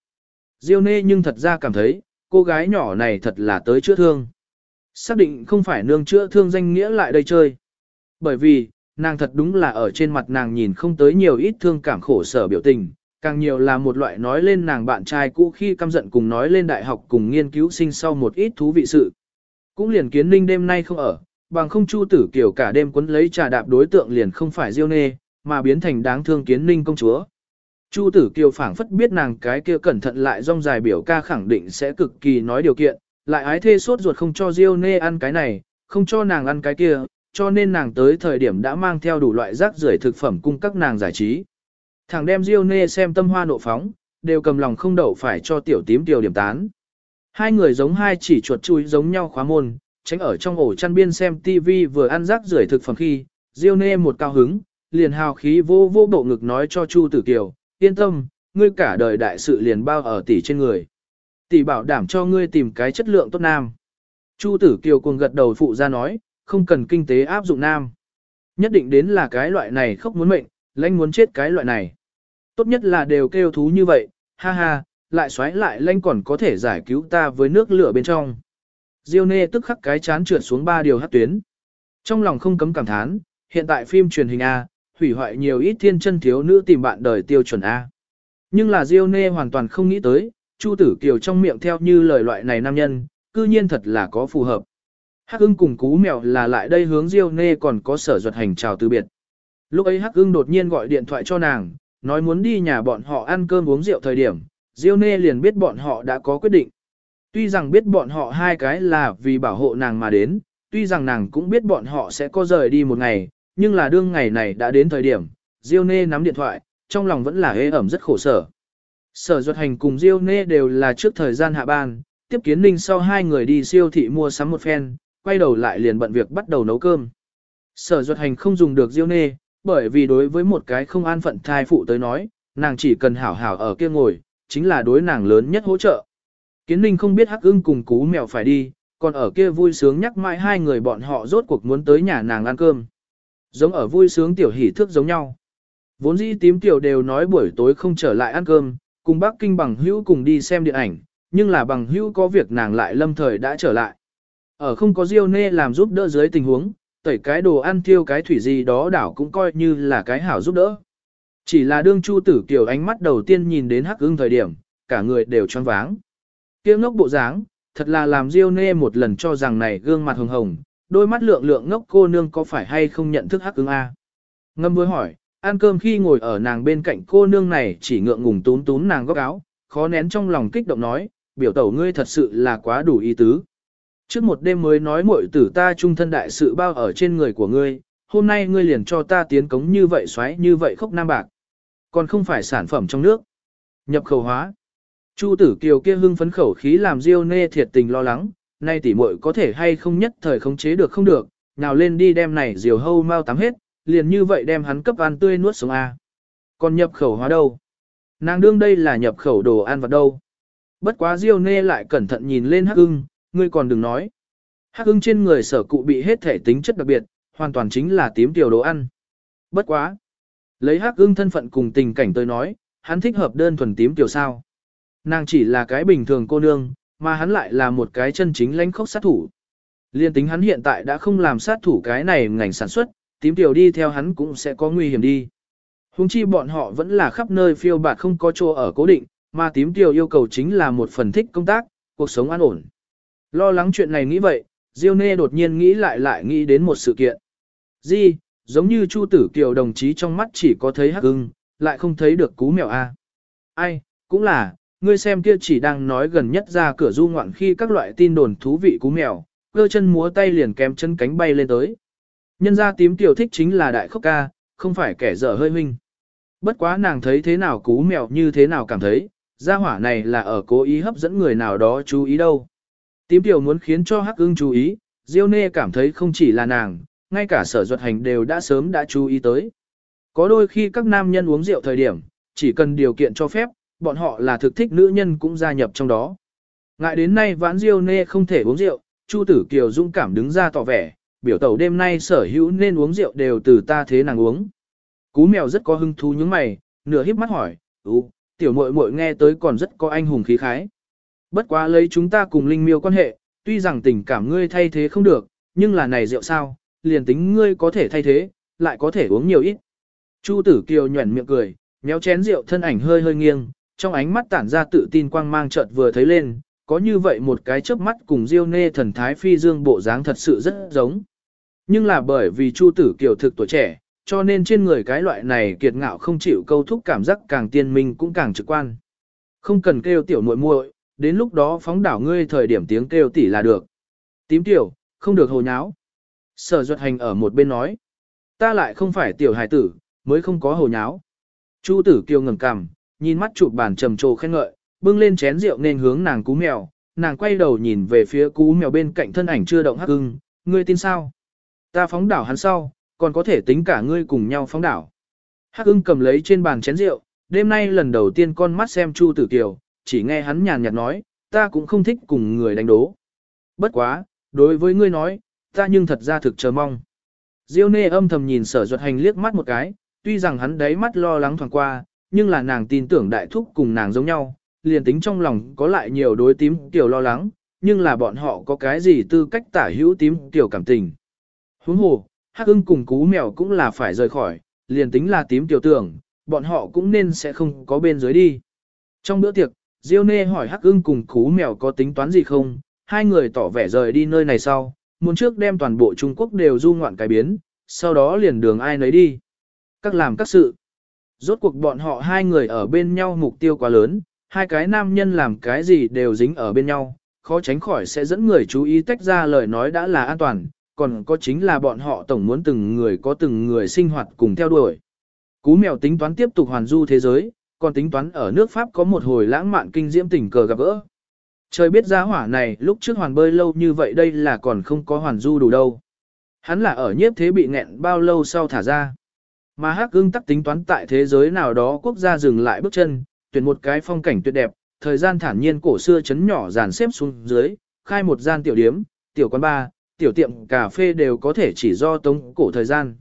Diêu Nê nhưng thật ra cảm thấy, cô gái nhỏ này thật là tới chữa thương. Xác định không phải nương chữa thương danh nghĩa lại đây chơi. Bởi vì, nàng thật đúng là ở trên mặt nàng nhìn không tới nhiều ít thương cảm khổ sở biểu tình, càng nhiều là một loại nói lên nàng bạn trai cũ khi căm giận cùng nói lên đại học cùng nghiên cứu sinh sau một ít thú vị sự. Cũng liền Kiến Ninh đêm nay không ở, bằng không Chu Tử Kiều cả đêm quấn lấy trà đạp đối tượng liền không phải Diêu Nê, mà biến thành đáng thương Kiến Ninh công chúa. Chu Tử Kiều phảng phất biết nàng cái kia cẩn thận lại rong dài biểu ca khẳng định sẽ cực kỳ nói điều kiện, lại ái thê sốt ruột không cho Diêu Nê ăn cái này, không cho nàng ăn cái kia, cho nên nàng tới thời điểm đã mang theo đủ loại rác rưởi thực phẩm cung các nàng giải trí. Thằng đem Diêu Nê xem tâm hoa nộ phóng, đều cầm lòng không đậu phải cho tiểu tím tiểu điểm tán. Hai người giống hai chỉ chuột chui giống nhau khóa môn, tránh ở trong ổ chăn biên xem TV vừa ăn rác rưởi thực phẩm khi, Diêu Nê một cao hứng, liền hào khí vô vô bộ ngực nói cho Chu Tử Kiều, yên tâm, ngươi cả đời đại sự liền bao ở tỷ trên người. Tỷ bảo đảm cho ngươi tìm cái chất lượng tốt nam. Chu Tử Kiều cuồng gật đầu phụ ra nói, không cần kinh tế áp dụng nam. Nhất định đến là cái loại này khóc muốn mệnh, lãnh muốn chết cái loại này. Tốt nhất là đều kêu thú như vậy, ha ha, lại xoáy lại lãnh còn có thể giải cứu ta với nước lửa bên trong. Diêu Nê tức khắc cái chán trượt xuống 3 điều hắc tuyến. Trong lòng không cấm cảm thán, hiện tại phim truyền hình A, hủy hoại nhiều ít thiên chân thiếu nữ tìm bạn đời tiêu chuẩn A. Nhưng là Diêu Nê hoàn toàn không nghĩ tới, Chu Tử Kiều trong miệng theo như lời loại này nam nhân, cư nhiên thật là có phù hợp. Hắc Ưng cùng Cú Mèo là lại đây hướng Diêu Nê còn có Sở Duật Hành chào từ biệt. Lúc ấy Hắc Ưng đột nhiên gọi điện thoại cho nàng, nói muốn đi nhà bọn họ ăn cơm uống rượu thời điểm, Diêu Nê liền biết bọn họ đã có quyết định. Tuy rằng biết bọn họ hai cái là vì bảo hộ nàng mà đến, tuy rằng nàng cũng biết bọn họ sẽ có rời đi một ngày, nhưng là đương ngày này đã đến thời điểm, Diêu Nê nắm điện thoại, trong lòng vẫn là ê ẩm rất khổ sở. Sở Duật Hành cùng Diêu Nê đều là trước thời gian hạ ban, tiếp Kiến Ninh sau hai người đi siêu thị mua sắm một phen, quay đầu lại liền bận việc bắt đầu nấu cơm. Sở Duật Hành không dùng được Diêu Nê, bởi vì đối với một cái không an phận thai phụ tới nói, nàng chỉ cần hảo hảo ở kia ngồi, chính là đối nàng lớn nhất hỗ trợ. Kiến Ninh không biết Hắc Ưng cùng Cú Mèo phải đi, còn ở kia vui sướng nhắc mãi hai người bọn họ rốt cuộc muốn tới nhà nàng ăn cơm. Giống ở vui sướng tiểu hỉ thước giống nhau. Vốn dĩ tím tiểu đều nói buổi tối không trở lại ăn cơm, cùng Bắc Kinh bằng hữu cùng đi xem điện ảnh, nhưng là bằng hữu có việc nàng lại lâm thời đã trở lại. Ở không có Diêu Nê làm giúp đỡ dưới tình huống, tẩy cái đồ ăn tiêu cái thủy gì đó đảo cũng coi như là cái hảo giúp đỡ. Chỉ là đương Chu Tử Kiều ánh mắt đầu tiên nhìn đến Hắc Ưng thời điểm, cả người đều choáng váng. Kia ngốc bộ dáng, thật là làm Diêu Nê một lần cho rằng này gương mặt hồng hồng, đôi mắt lượng lượng ngốc cô nương có phải hay không nhận thức Hắc Ưng a? Ngâm với hỏi, ăn cơm khi ngồi ở nàng bên cạnh cô nương này chỉ ngượng ngùng túm túm nàng góc áo, khó nén trong lòng kích động nói, biểu tẩu ngươi thật sự là quá đủ ý tứ. Trước một đêm mới nói muội tử ta trung thân đại sự bao ở trên người của ngươi, hôm nay ngươi liền cho ta tiến cống như vậy xoáy như vậy khốc nam bạc. Còn không phải sản phẩm trong nước. Nhập khẩu hóa. Chu Tử Kiều kia hưng phấn khẩu khí làm Diêu Nê thiệt tình lo lắng, nay tỷ muội có thể hay không nhất thời khống chế được không được, nào lên đi đem này diều hâu mau tắm hết, liền như vậy đem hắn cấp ăn tươi nuốt sống a. Còn nhập khẩu hóa đâu? Nàng đương đây là nhập khẩu đồ ăn vật đâu. Bất quá Diêu Nê lại cẩn thận nhìn lên Hắc Ưng, ngươi còn đừng nói. Hắc Ưng trên người sở cụ bị hết thể tính chất đặc biệt, hoàn toàn chính là tím tiểu đồ ăn. Bất quá. Lấy Hắc Ưng thân phận cùng tình cảnh tới nói, hắn thích hợp đơn thuần tím tiểu sao. Nàng chỉ là cái bình thường cô nương, mà hắn lại là một cái chân chính lãnh khốc sát thủ. Liên tính hắn hiện tại đã không làm sát thủ cái này ngành sản xuất, tím tiểu đi theo hắn cũng sẽ có nguy hiểm đi. Huống chi bọn họ vẫn là khắp nơi phiêu bạt không có chỗ ở cố định, mà tím tiểu yêu cầu chính là một phần thích công tác, cuộc sống an ổn. Lo lắng chuyện này nghĩ vậy, Diêu Nê đột nhiên nghĩ lại nghĩ đến một sự kiện. Giống như Chu Tử Kiều đồng chí trong mắt chỉ có thấy Hắc Ưng, lại không thấy được Cú Mèo a. Ai, cũng là, ngươi xem kia chỉ đang nói gần nhất ra cửa du ngoạn khi các loại tin đồn thú vị Cú Mèo, cơ chân múa tay liền kém chân cánh bay lên tới. Nhân ra tím tiểu thích chính là đại khốc ca, không phải kẻ dở hơi huynh. Bất quá nàng thấy thế nào Cú Mèo như thế nào cảm thấy, gia hỏa này là ở cố ý hấp dẫn người nào đó chú ý đâu. Tím tiểu muốn khiến cho Hắc Ưng chú ý, Diêu Nê cảm thấy không chỉ là nàng, ngay cả Sở Duật Hành đều đã sớm đã chú ý tới. Có đôi khi các nam nhân uống rượu thời điểm, chỉ cần điều kiện cho phép, bọn họ là thực thích nữ nhân cũng gia nhập trong đó. Ngại đến nay vãn Diêu Nê không thể uống rượu, Chu Tử Kiều dũng cảm đứng ra tỏ vẻ, biểu tẩu đêm nay sở hữu nên uống rượu đều từ ta thế nàng uống. Cú Mèo rất có hứng thú những mày, nửa híp mắt hỏi, Tiểu muội muội nghe tới còn rất có anh hùng khí khái. Bất quá lấy chúng ta cùng Linh Miêu quan hệ, tuy rằng tình cảm ngươi thay thế không được, nhưng là này rượu sao, liền tính ngươi có thể thay thế, lại có thể uống nhiều ít. Chu Tử Kiều nhuẩn miệng cười, méo chén rượu thân ảnh hơi hơi nghiêng, trong ánh mắt tản ra tự tin quang mang chợt vừa thấy lên, có như vậy một cái chớp mắt cùng Diêu Nê thần thái phi dương bộ dáng thật sự rất giống. Nhưng là bởi vì Chu Tử Kiều thực tuổi trẻ, cho nên trên người cái loại này kiệt ngạo không chịu câu thúc cảm giác càng tiên minh cũng càng trực quan. Không cần kêu tiểu muội muội, đến lúc đó phóng đảo ngươi thời điểm tiếng kêu tỷ là được. Tím tiểu, không được hồ nháo. Sở Duật Hành ở một bên nói, ta lại không phải tiểu hài tử, mới không có hồ nháo. Chu Tử Kiều ngẩng cằm, nhìn mắt chụp bàn trầm trồ khen ngợi, bưng lên chén rượu nên hướng nàng Cú Mèo, nàng quay đầu nhìn về phía Cú Mèo bên cạnh thân ảnh chưa động Hắc Ưng, ngươi tin sao? Ta phóng đảo hắn sau, còn có thể tính cả ngươi cùng nhau phóng đảo. Hắc Ưng cầm lấy trên bàn chén rượu, đêm nay lần đầu tiên con mắt xem Chu Tử Kiều, chỉ nghe hắn nhàn nhạt nói, ta cũng không thích cùng người đánh đố. Bất quá, đối với ngươi nói, ta nhưng thật ra thực chờ mong. Diêu Nê âm thầm nhìn Sở Duật Hành liếc mắt một cái, tuy rằng hắn đáy mắt lo lắng thoáng qua, nhưng là nàng tin tưởng đại thúc cùng nàng giống nhau, liền tính trong lòng có lại nhiều đối tím tiểu lo lắng, nhưng là bọn họ có cái gì tư cách tả hữu tím tiểu cảm tình. Huống hồ, Hắc Ưng cùng Cú Mèo cũng là phải rời khỏi, liền tính là tím tiểu tưởng, bọn họ cũng nên sẽ không có bên dưới đi. Trong bữa tiệc, Diêu Nê hỏi Hắc Ưng cùng Cú Mèo có tính toán gì không, hai người tỏ vẻ rời đi nơi này sau, muốn trước đem toàn bộ Trung Quốc đều du ngoạn cái biến, sau đó liền đường ai nấy đi. Các làm các sự. Rốt cuộc bọn họ hai người ở bên nhau mục tiêu quá lớn, hai cái nam nhân làm cái gì đều dính ở bên nhau, khó tránh khỏi sẽ dẫn người chú ý tách ra lời nói đã là an toàn, còn có chính là bọn họ tổng muốn từng người có từng người sinh hoạt cùng theo đuổi. Cú Mèo tính toán tiếp tục hoàn du thế giới, còn tính toán ở nước Pháp có một hồi lãng mạn kinh diễm tình cờ gặp gỡ. Trời biết giá hỏa này lúc trước hoàn bơi lâu như vậy đây là còn không có hoàn du đủ đâu. Hắn là ở nhiếp thế bị nghẹn bao lâu sau thả ra. Mà Hắc Ưng tắc tính toán tại thế giới nào đó quốc gia dừng lại bước chân, tuyển một cái phong cảnh tuyệt đẹp, thời gian thản nhiên cổ xưa chấn nhỏ dàn xếp xuống dưới, khai một gian tiểu điếm, tiểu quán bar, tiểu tiệm cà phê đều có thể chỉ do tống cổ thời gian.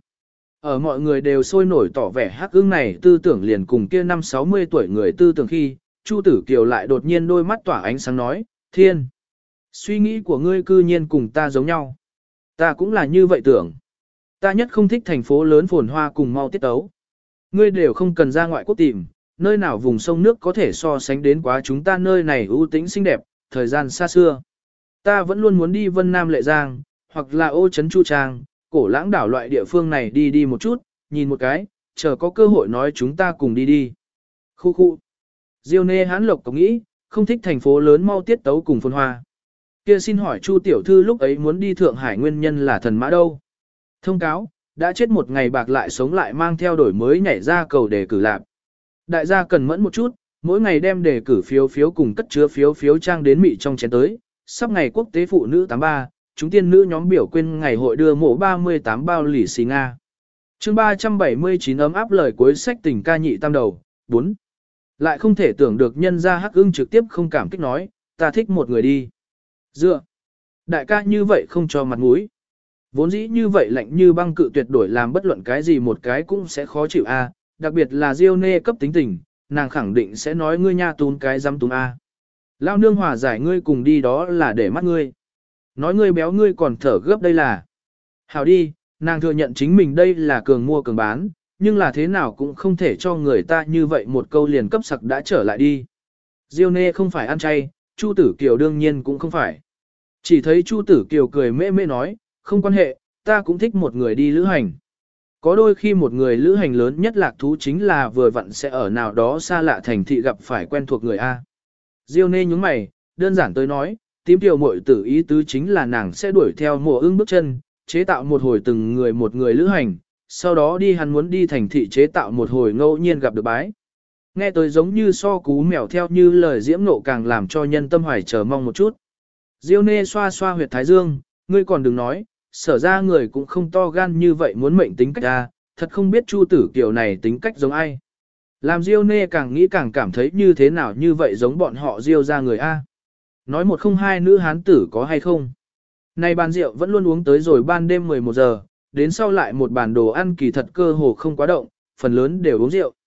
Ở mọi người đều sôi nổi tỏ vẻ Hắc Ưng này tư tưởng liền cùng kia 50-60 tuổi người tư tưởng khi, Chu Tử Kiều lại đột nhiên đôi mắt tỏa ánh sáng nói, Thiên, suy nghĩ của ngươi cư nhiên cùng ta giống nhau. Ta cũng là như vậy tưởng. Ta nhất không thích thành phố lớn phồn hoa cùng mau tiết tấu. Ngươi đều không cần ra ngoại quốc tìm, nơi nào vùng sông nước có thể so sánh đến quá chúng ta nơi này ưu tĩnh xinh đẹp, thời gian xa xưa. Ta vẫn luôn muốn đi Vân Nam Lệ Giang, hoặc là Ô Trấn Chu Trang, Cổ Lãng đảo loại địa phương này đi một chút, nhìn một cái, chờ có cơ hội nói chúng ta cùng đi. Khu khu. Diêu Nê hán lộc có nghĩ, không thích thành phố lớn mau tiết tấu cùng phồn hoa. Kia xin hỏi Chu tiểu thư lúc ấy muốn đi Thượng Hải nguyên nhân là thần mã đâu? Thông cáo, đã chết một ngày bạc lại sống lại mang theo đổi mới nhảy ra cầu đề cử lạc. Đại gia cần mẫn một chút, mỗi ngày đem đề cử phiếu cùng cất chứa phiếu trang đến mị trong chén tới. Sắp ngày quốc tế phụ nữ 83, chúng tiên nữ nhóm biểu quên ngày hội đưa mộ 38 bao lì xì Nga. Chương 379 ấm áp lời cuối sách tình ca nhị tam đầu, 4. Lại không thể tưởng được nhân gia Hắc Ưng trực tiếp không cảm kích nói, ta thích một người đi. Dựa. Đại ca như vậy không cho mặt mũi. Vốn dĩ như vậy lạnh như băng cự tuyệt đổi làm bất luận cái gì một cái cũng sẽ khó chịu a, đặc biệt là Diêu Nê cấp tính tình, nàng khẳng định sẽ nói ngươi nha tún cái dám tún a. Lao nương hòa giải ngươi cùng đi đó là để mắt ngươi. Nói ngươi béo ngươi còn thở gấp đây là. Hảo đi, nàng thừa nhận chính mình đây là cường mua cường bán, nhưng là thế nào cũng không thể cho người ta như vậy một câu liền cấp sặc đã trở lại đi. Diêu Nê không phải ăn chay, Chu Tử Kiều đương nhiên cũng không phải. Chỉ thấy Chu Tử Kiều cười mê mê nói, không quan hệ, ta cũng thích một người đi lữ hành. Có đôi khi một người lữ hành lớn nhất lạc thú chính là vừa vặn sẽ ở nào đó xa lạ thành thị gặp phải quen thuộc người A. Diêu Nê nhúng mày, đơn giản tới nói, tím tiểu muội tử ý tứ chính là nàng sẽ đuổi theo Mộ Ưng bước chân, chế tạo một hồi từng người một người lữ hành, sau đó đi hắn muốn đi thành thị chế tạo một hồi ngẫu nhiên gặp được bái. Nghe tới giống như so Cú Mèo theo như lời diễm nộ càng làm cho nhân tâm hoài chờ mong một chút. Diêu Nê xoa xoa huyệt thái dương, ngươi còn đừng nói, sở ra người cũng không to gan như vậy muốn mệnh tính cách ra, thật không biết Chu Tử Kiều này tính cách giống ai. Làm Diêu Nê càng nghĩ càng cảm thấy như thế nào như vậy giống bọn họ Diêu ra người A. Nói một không hai nữ hán tử có hay không. Này bàn rượu vẫn luôn uống tới rồi ban đêm 11 giờ, đến sau lại một bàn đồ ăn kỳ thật cơ hồ không quá động, phần lớn đều uống rượu.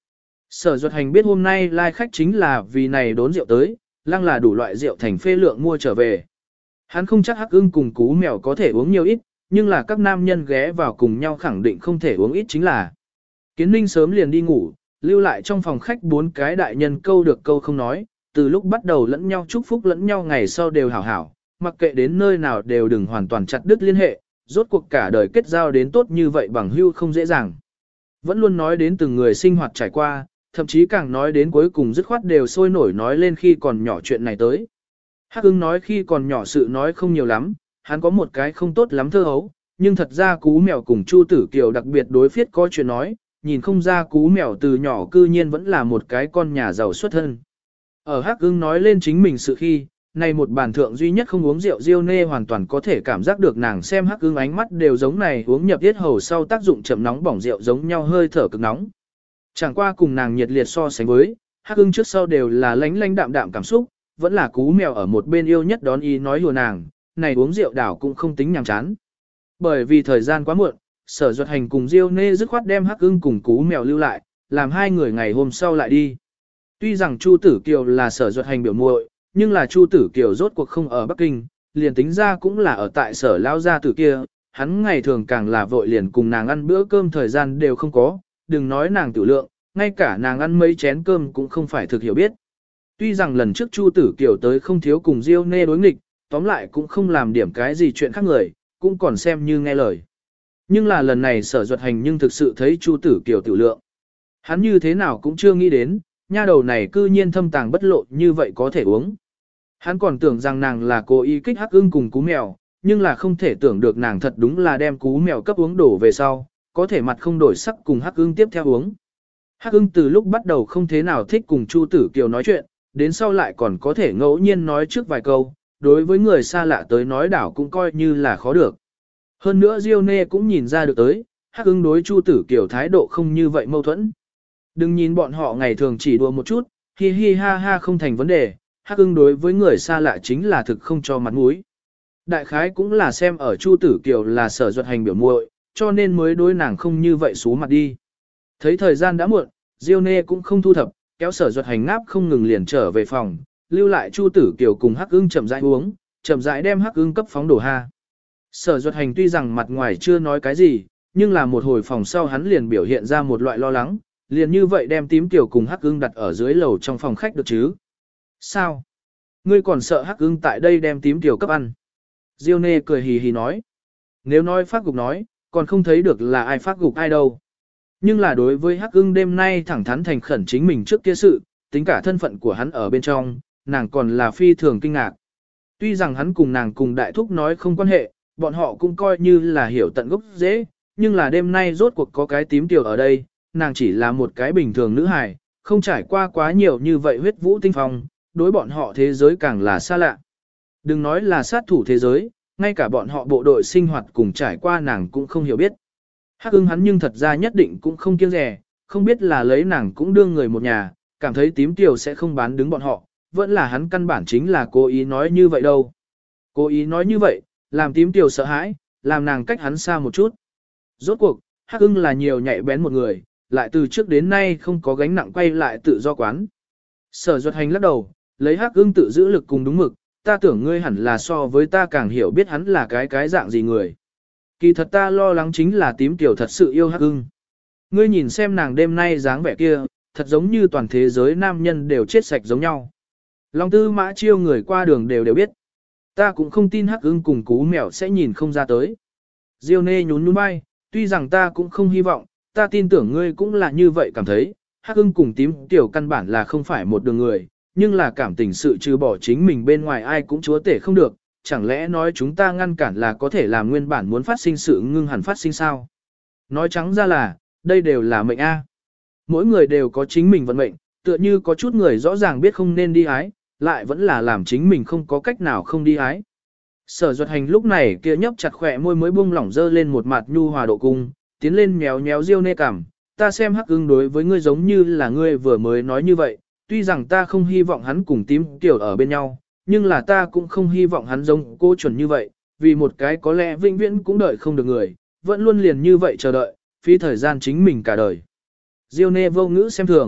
Sở Duật Hành biết hôm nay lai khách chính là vì này đốn rượu tới, lăng là đủ loại rượu thành phê lượng mua trở về. Hắn không chắc Hắc Ưng cùng Cú Mèo có thể uống nhiều ít, nhưng là các nam nhân ghé vào cùng nhau khẳng định không thể uống ít chính là. Kiến Ninh sớm liền đi ngủ, lưu lại trong phòng khách 4 cái đại nhân câu được câu không nói, từ lúc bắt đầu lẫn nhau chúc phúc lẫn nhau ngày sau đều hảo hảo, mặc kệ đến nơi nào đều đừng hoàn toàn chặt đứt liên hệ, rốt cuộc cả đời kết giao đến tốt như vậy bằng hữu không dễ dàng. Vẫn luôn nói đến từng người sinh hoạt trải qua, thậm chí càng nói đến cuối cùng dứt khoát đều sôi nổi nói lên khi còn nhỏ chuyện này tới. Hắc Ưng nói khi còn nhỏ sự nói không nhiều lắm, hắn có một cái không tốt lắm thơ hấu, nhưng thật ra Cú Mèo cùng Chu Tử Kiều đặc biệt đối phiết có chuyện nói, nhìn không ra Cú Mèo từ nhỏ cư nhiên vẫn là một cái con nhà giàu xuất thân. Ở Hắc Ưng nói lên chính mình sự khi, này một bản thượng duy nhất không uống rượu Diêu Nê hoàn toàn có thể cảm giác được nàng xem Hắc Ưng ánh mắt đều giống này uống nhập yết hầu sau tác dụng chậm nóng bỏng rượu giống nhau hơi thở cực nóng. Chẳng qua cùng nàng nhiệt liệt so sánh với, Hắc Ưng trước sau đều là lánh lánh đạm đạm cảm xúc, vẫn là Cú Mèo ở một bên yêu nhất đón ý nói hùa nàng, này uống rượu đảo cũng không tính nhàm chán. Bởi vì thời gian quá muộn, Sở Duật Hành cùng Diêu Nê dứt khoát đem Hắc Ưng cùng Cú Mèo lưu lại, làm hai người ngày hôm sau lại đi. Tuy rằng Chu Tử Kiều là Sở Duật Hành biểu muội, nhưng là Chu Tử Kiều rốt cuộc không ở Bắc Kinh, liền tính ra cũng là ở tại Sở lao gia tử kia, hắn ngày thường càng là vội liền cùng nàng ăn bữa cơm thời gian đều không có, đừng nói nàng tiểu lượng, ngay cả nàng ăn mấy chén cơm cũng không phải thực hiểu biết. Tuy rằng lần trước Chu Tử Kiều tới không thiếu cùng Diêu Nê đối nghịch, tóm lại cũng không làm điểm cái gì chuyện khác người, cũng còn xem như nghe lời. Nhưng là lần này Sở Duật Hành nhưng thực sự thấy Chu Tử Kiều tiểu lượng. Hắn như thế nào cũng chưa nghĩ đến, nha đầu này cư nhiên thâm tàng bất lộ như vậy có thể uống. Hắn còn tưởng rằng nàng là cố ý kích Hắc Ưng cùng Cú Mèo, nhưng là không thể tưởng được nàng thật đúng là đem Cú Mèo cấp uống đổ về sau, có thể mặt không đổi sắc cùng Hắc Ưng tiếp theo uống. Hắc Ưng từ lúc bắt đầu không thế nào thích cùng Chu Tử Kiều nói chuyện, đến sau lại còn có thể ngẫu nhiên nói trước vài câu, đối với người xa lạ tới nói đảo cũng coi như là khó được. Hơn nữa Diêu Nê cũng nhìn ra được tới, Hắc Ưng đối Chu Tử Kiều thái độ không như vậy mâu thuẫn. Đừng nhìn bọn họ ngày thường chỉ đùa một chút, hi hi ha ha không thành vấn đề, Hắc Ưng đối với người xa lạ chính là thực không cho mặt mũi. Đại khái cũng là xem ở Chu Tử Kiều là Sở Duật Hành biểu muội, cho nên mới đối nàng không như vậy xú mặt đi. Thấy thời gian đã muộn, Diêu Nê cũng không thu thập, kéo Sở Duật Hành ngáp không ngừng liền trở về phòng, lưu lại Chu Tử Kiều cùng Hắc Ưng chậm rãi uống, chậm rãi đem Hắc Ưng cấp phóng đổ ha. Sở Duật Hành tuy rằng mặt ngoài chưa nói cái gì, nhưng là một hồi phòng sau hắn liền biểu hiện ra một loại lo lắng, liền như vậy đem Tím Kiều cùng Hắc Ưng đặt ở dưới lầu trong phòng khách được chứ. Sao? Ngươi còn sợ Hắc Ưng tại đây đem Tím Kiều cấp ăn? Diêu Nê cười hì hì nói. Nếu nói phát gục nói, còn không thấy được là ai phát gục ai đâu. Nhưng là đối với Hắc Ưng đêm nay thẳng thắn thành khẩn chính mình trước kia sự, tính cả thân phận của hắn ở bên trong, nàng còn là phi thường kinh ngạc. Tuy rằng hắn cùng nàng cùng đại thúc nói không quan hệ, bọn họ cũng coi như là hiểu tận gốc dễ, nhưng là đêm nay rốt cuộc có cái Tím Kiều ở đây, nàng chỉ là một cái bình thường nữ hài, không trải qua quá nhiều như vậy huyết vũ tinh phong, đối bọn họ thế giới càng là xa lạ. Đừng nói là sát thủ thế giới, ngay cả bọn họ bộ đội sinh hoạt cùng trải qua nàng cũng không hiểu biết. Hắc Ưng hắn nhưng thật ra nhất định cũng không kiêng rẻ, không biết là lấy nàng cũng đương người một nhà, cảm thấy Tím Kiều sẽ không bán đứng bọn họ, vẫn là hắn căn bản chính là cố ý nói như vậy đâu. Cố ý nói như vậy, làm Tím Kiều sợ hãi, làm nàng cách hắn xa một chút. Rốt cuộc, Hắc Ưng là nhiều nhạy bén một người, lại từ trước đến nay không có gánh nặng quay lại tự do quán. Sở Duật Hành lắc đầu, lấy Hắc Ưng tự giữ lực cùng đúng mực, ta tưởng ngươi hẳn là so với ta càng hiểu biết hắn là cái dạng gì người. Kỳ thật ta lo lắng chính là Tím Kiều thật sự yêu Hắc Ưng. Ngươi nhìn xem nàng đêm nay dáng vẻ kia, thật giống như toàn thế giới nam nhân đều chết sạch giống nhau. Long Tư Mã Chiêu người qua đường đều biết. Ta cũng không tin Hắc Ưng cùng Cú Mèo sẽ nhìn không ra tới. Diêu Nê nhún nhún vai, tuy rằng ta cũng không hy vọng, ta tin tưởng ngươi cũng là như vậy cảm thấy, Hắc Ưng cùng Tím Kiều căn bản là không phải một đường người, nhưng là cảm tình sự trừ bỏ chính mình bên ngoài ai cũng chúa tể không được, chẳng lẽ nói chúng ta ngăn cản là có thể làm nguyên bản muốn phát sinh sự ngưng hẳn phát sinh sao? Nói trắng ra là, đây đều là mệnh A. Mỗi người đều có chính mình vận mệnh, tựa như có chút người rõ ràng biết không nên đi ái, lại vẫn là làm chính mình không có cách nào không đi ái. Sở Duật Hành lúc này kia nhấp chặt khỏe môi mới buông lỏng dơ lên một mặt nhu hòa độ cung, tiến lên méo méo Diêu Nê cảm, ta xem Hắc Ưng đối với ngươi giống như là ngươi vừa mới nói như vậy, tuy rằng ta không hy vọng hắn cùng Tím Kiều ở bên nhau, nhưng là ta cũng không hy vọng hắn giống cô chuẩn như vậy, vì một cái có lẽ vĩnh viễn cũng đợi không được người, vẫn luôn liền như vậy chờ đợi, phí thời gian chính mình cả đời. Diêu Nê vô ngữ xem thường,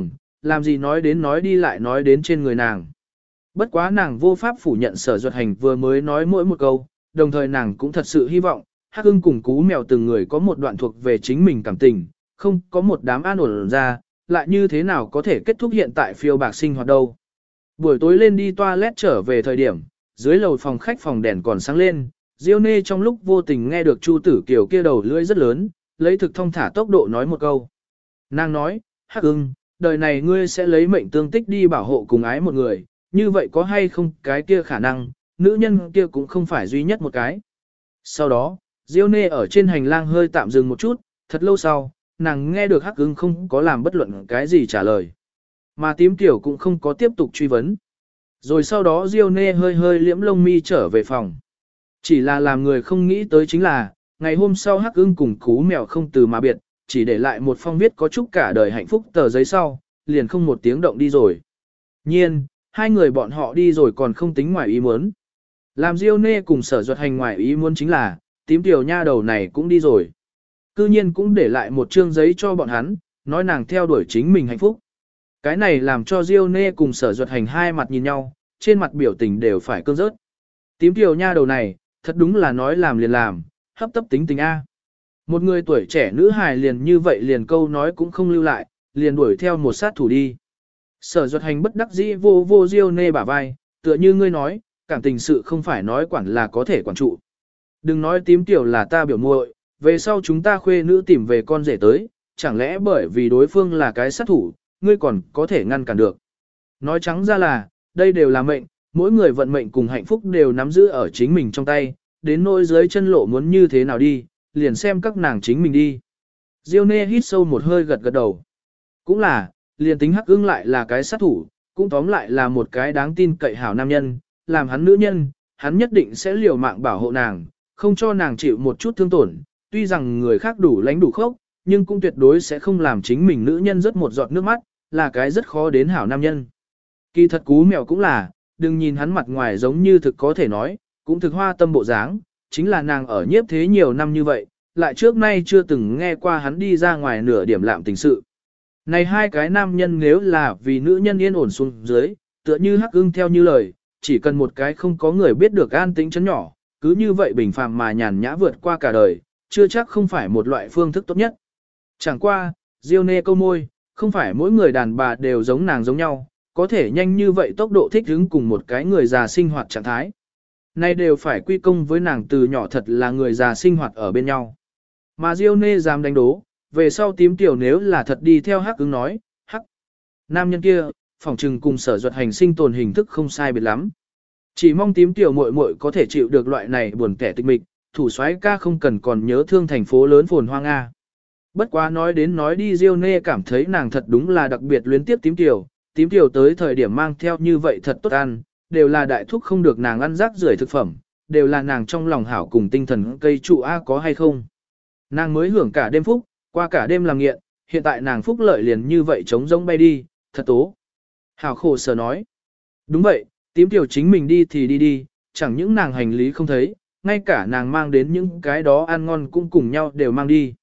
làm gì nói đến nói đi lại nói đến trên người nàng. Bất quá nàng vô pháp phủ nhận Sở Duật Hành vừa mới nói mỗi một câu, đồng thời nàng cũng thật sự hy vọng, Hắc Ưng cùng Cú Mèo từng người có một đoạn thuộc về chính mình cảm tình, không có một đám an ổn ra, lại như thế nào có thể kết thúc hiện tại phiêu bạc sinh hoạt đâu. Buổi tối lên đi toilet trở về thời điểm, dưới lầu phòng khách phòng đèn còn sáng lên, Diêu Nê trong lúc vô tình nghe được Chu Tử Kiều kia đầu lưỡi rất lớn, lấy thực thông thả tốc độ nói một câu. Nàng nói, Hắc Ưng, đời này ngươi sẽ lấy mệnh tương tích đi bảo hộ cùng ái một người, như vậy có hay không cái kia khả năng, nữ nhân kia cũng không phải duy nhất một cái. Sau đó, Diêu Nê ở trên hành lang hơi tạm dừng một chút, thật lâu sau, nàng nghe được Hắc Ưng không có làm bất luận cái gì trả lời. Mà tím tiểu cũng không có tiếp tục truy vấn. Rồi sau đó Diêu Nê hơi hơi liễm lông mi trở về phòng. Chỉ là làm người không nghĩ tới chính là, ngày hôm sau Hắc Ưng cùng Cú Mèo không từ mà biệt, chỉ để lại một phong viết có chúc cả đời hạnh phúc tờ giấy sau, liền không một tiếng động đi rồi. Nhiên, hai người bọn họ đi rồi còn không tính ngoài ý muốn. Làm Diêu Nê cùng Sở Duật Hành ngoài ý muốn chính là, tím tiểu nha đầu này cũng đi rồi. Cư nhiên cũng để lại một chương giấy cho bọn hắn, nói nàng theo đuổi chính mình hạnh phúc. Cái này làm cho Diêu Nê cùng Sở Duật Hành hai mặt nhìn nhau, trên mặt biểu tình đều phải cương rớt. Tím tiểu nha đầu này, thật đúng là nói làm liền làm, hấp tấp tính tình A. Một người tuổi trẻ nữ hài liền như vậy liền câu nói cũng không lưu lại, liền đuổi theo một sát thủ đi. Sở Duật Hành bất đắc dĩ vô vô Diêu Nê bả vai, tựa như ngươi nói, cảm tình sự không phải nói quản là có thể quản trụ. Đừng nói tím tiểu là ta biểu muội, về sau chúng ta khuê nữ tìm về con rể tới, chẳng lẽ bởi vì đối phương là cái sát thủ, ngươi còn có thể ngăn cản được. Nói trắng ra là, đây đều là mệnh, mỗi người vận mệnh cùng hạnh phúc đều nắm giữ ở chính mình trong tay, đến nỗi dưới chân lộ muốn như thế nào đi, liền xem các nàng chính mình đi. Diêu Nê hít sâu một hơi gật gật đầu. Cũng là, liền tính Hắc Ưng lại là cái sát thủ, cũng tóm lại là một cái đáng tin cậy hảo nam nhân, làm hắn nữ nhân, hắn nhất định sẽ liều mạng bảo hộ nàng, không cho nàng chịu một chút thương tổn, tuy rằng người khác đủ lánh đủ khốc, nhưng cũng tuyệt đối sẽ không làm chính mình nữ nhân rớt một giọt nước mắt, là cái rất khó đến hảo nam nhân. Kỳ thật Cú Mèo cũng là, đừng nhìn hắn mặt ngoài giống như thực có thể nói, cũng thực hoa tâm bộ dáng, chính là nàng ở nhiếp thế nhiều năm như vậy, lại trước nay chưa từng nghe qua hắn đi ra ngoài nửa điểm lạm tình sự. Này hai cái nam nhân nếu là vì nữ nhân yên ổn xuống dưới, tựa như Hắc Ưng theo như lời, chỉ cần một cái không có người biết được an tĩnh chấn nhỏ, cứ như vậy bình phàm mà nhàn nhã vượt qua cả đời, chưa chắc không phải một loại phương thức tốt nhất. Chẳng qua, Diêu Nê câu môi, không phải mỗi người đàn bà đều giống nàng giống nhau, có thể nhanh như vậy tốc độ thích ứng cùng một cái người già sinh hoạt trạng thái. Này đều phải quy công với nàng từ nhỏ thật là người già sinh hoạt ở bên nhau. Mà Diêu Nê dám đánh đố, về sau tím tiểu nếu là thật đi theo Hắc Ưng nói, Hắc. Nam nhân kia, phỏng trừng cùng Sở Duật Hành sinh tồn hình thức không sai biệt lắm. Chỉ mong tím tiểu muội muội có thể chịu được loại này buồn kẻ tịch mịch, thủ soái ca không cần còn nhớ thương thành phố lớn phồn hoa Nga. Bất quá nói đến nói đi Diêu Nê cảm thấy nàng thật đúng là đặc biệt luyến tiếp tím tiểu tới thời điểm mang theo như vậy thật tốt ăn, đều là đại thúc không được nàng ăn rác rưởi thực phẩm, đều là nàng trong lòng hảo cùng tinh thần cây trụ A có hay không. Nàng mới hưởng cả đêm phúc, qua cả đêm làm nghiện, hiện tại nàng phúc lợi liền như vậy trống rỗng bay đi, thật tố. Hảo khổ sở nói. Đúng vậy, tím tiểu chính mình đi thì đi, chẳng những nàng hành lý không thấy, ngay cả nàng mang đến những cái đó ăn ngon cũng cùng nhau đều mang đi.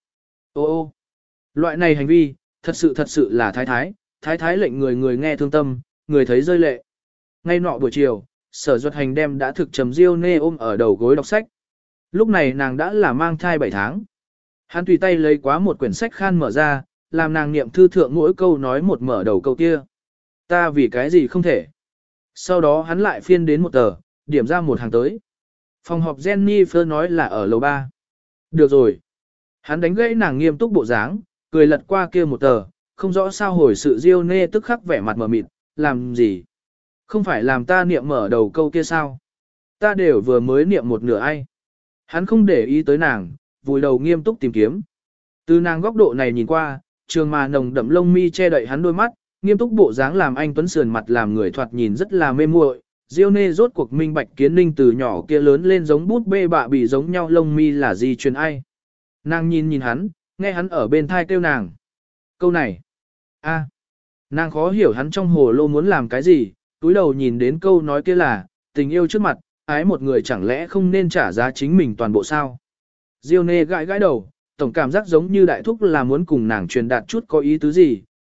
Ô, loại này hành vi, thật sự là thái thái lệnh người nghe thương tâm, người thấy rơi lệ. Ngay nọ buổi chiều, Sở Duật Hành đem đã thực trầm Diêu Nê ôm ở đầu gối đọc sách. Lúc này nàng đã là mang thai 7 tháng. Hắn tùy tay lấy quá một quyển sách khan mở ra, làm nàng niệm thư thượng mỗi câu nói một mở đầu câu kia. Ta vì cái gì không thể. Sau đó hắn lại phiên đến một tờ, điểm ra một hàng tới. Phòng họp Jennifer nói là ở lầu 3. Được rồi. Hắn đánh gãy nàng nghiêm túc bộ dáng, cười lật qua kia một tờ, không rõ sao hồi sự Diêu Nê tức khắc vẻ mặt mờ mịt, làm gì? Không phải làm ta niệm mở đầu câu kia sao? Ta đều vừa mới niệm một nửa ai. Hắn không để ý tới nàng, vùi đầu nghiêm túc tìm kiếm. Từ nàng góc độ này nhìn qua, trường mà nồng đậm lông mi che đậy hắn đôi mắt, nghiêm túc bộ dáng làm anh tuấn sườn mặt làm người thoạt nhìn rất là mê muội. Diêu Nê rốt cuộc minh bạch Kiến Ninh từ nhỏ kia lớn lên giống bút bê bạ bị giống nhau lông mi là gì truyền ai. Nàng nhìn hắn, nghe hắn ở bên thai kêu nàng. Câu này. Nàng khó hiểu hắn trong hồ lô muốn làm cái gì, túi đầu nhìn đến câu nói kia là, tình yêu trước mặt, ái một người chẳng lẽ không nên trả giá chính mình toàn bộ sao. Diêu Nê gãi gãi đầu, tổng cảm giác giống như đại thúc là muốn cùng nàng truyền đạt chút có ý tứ gì,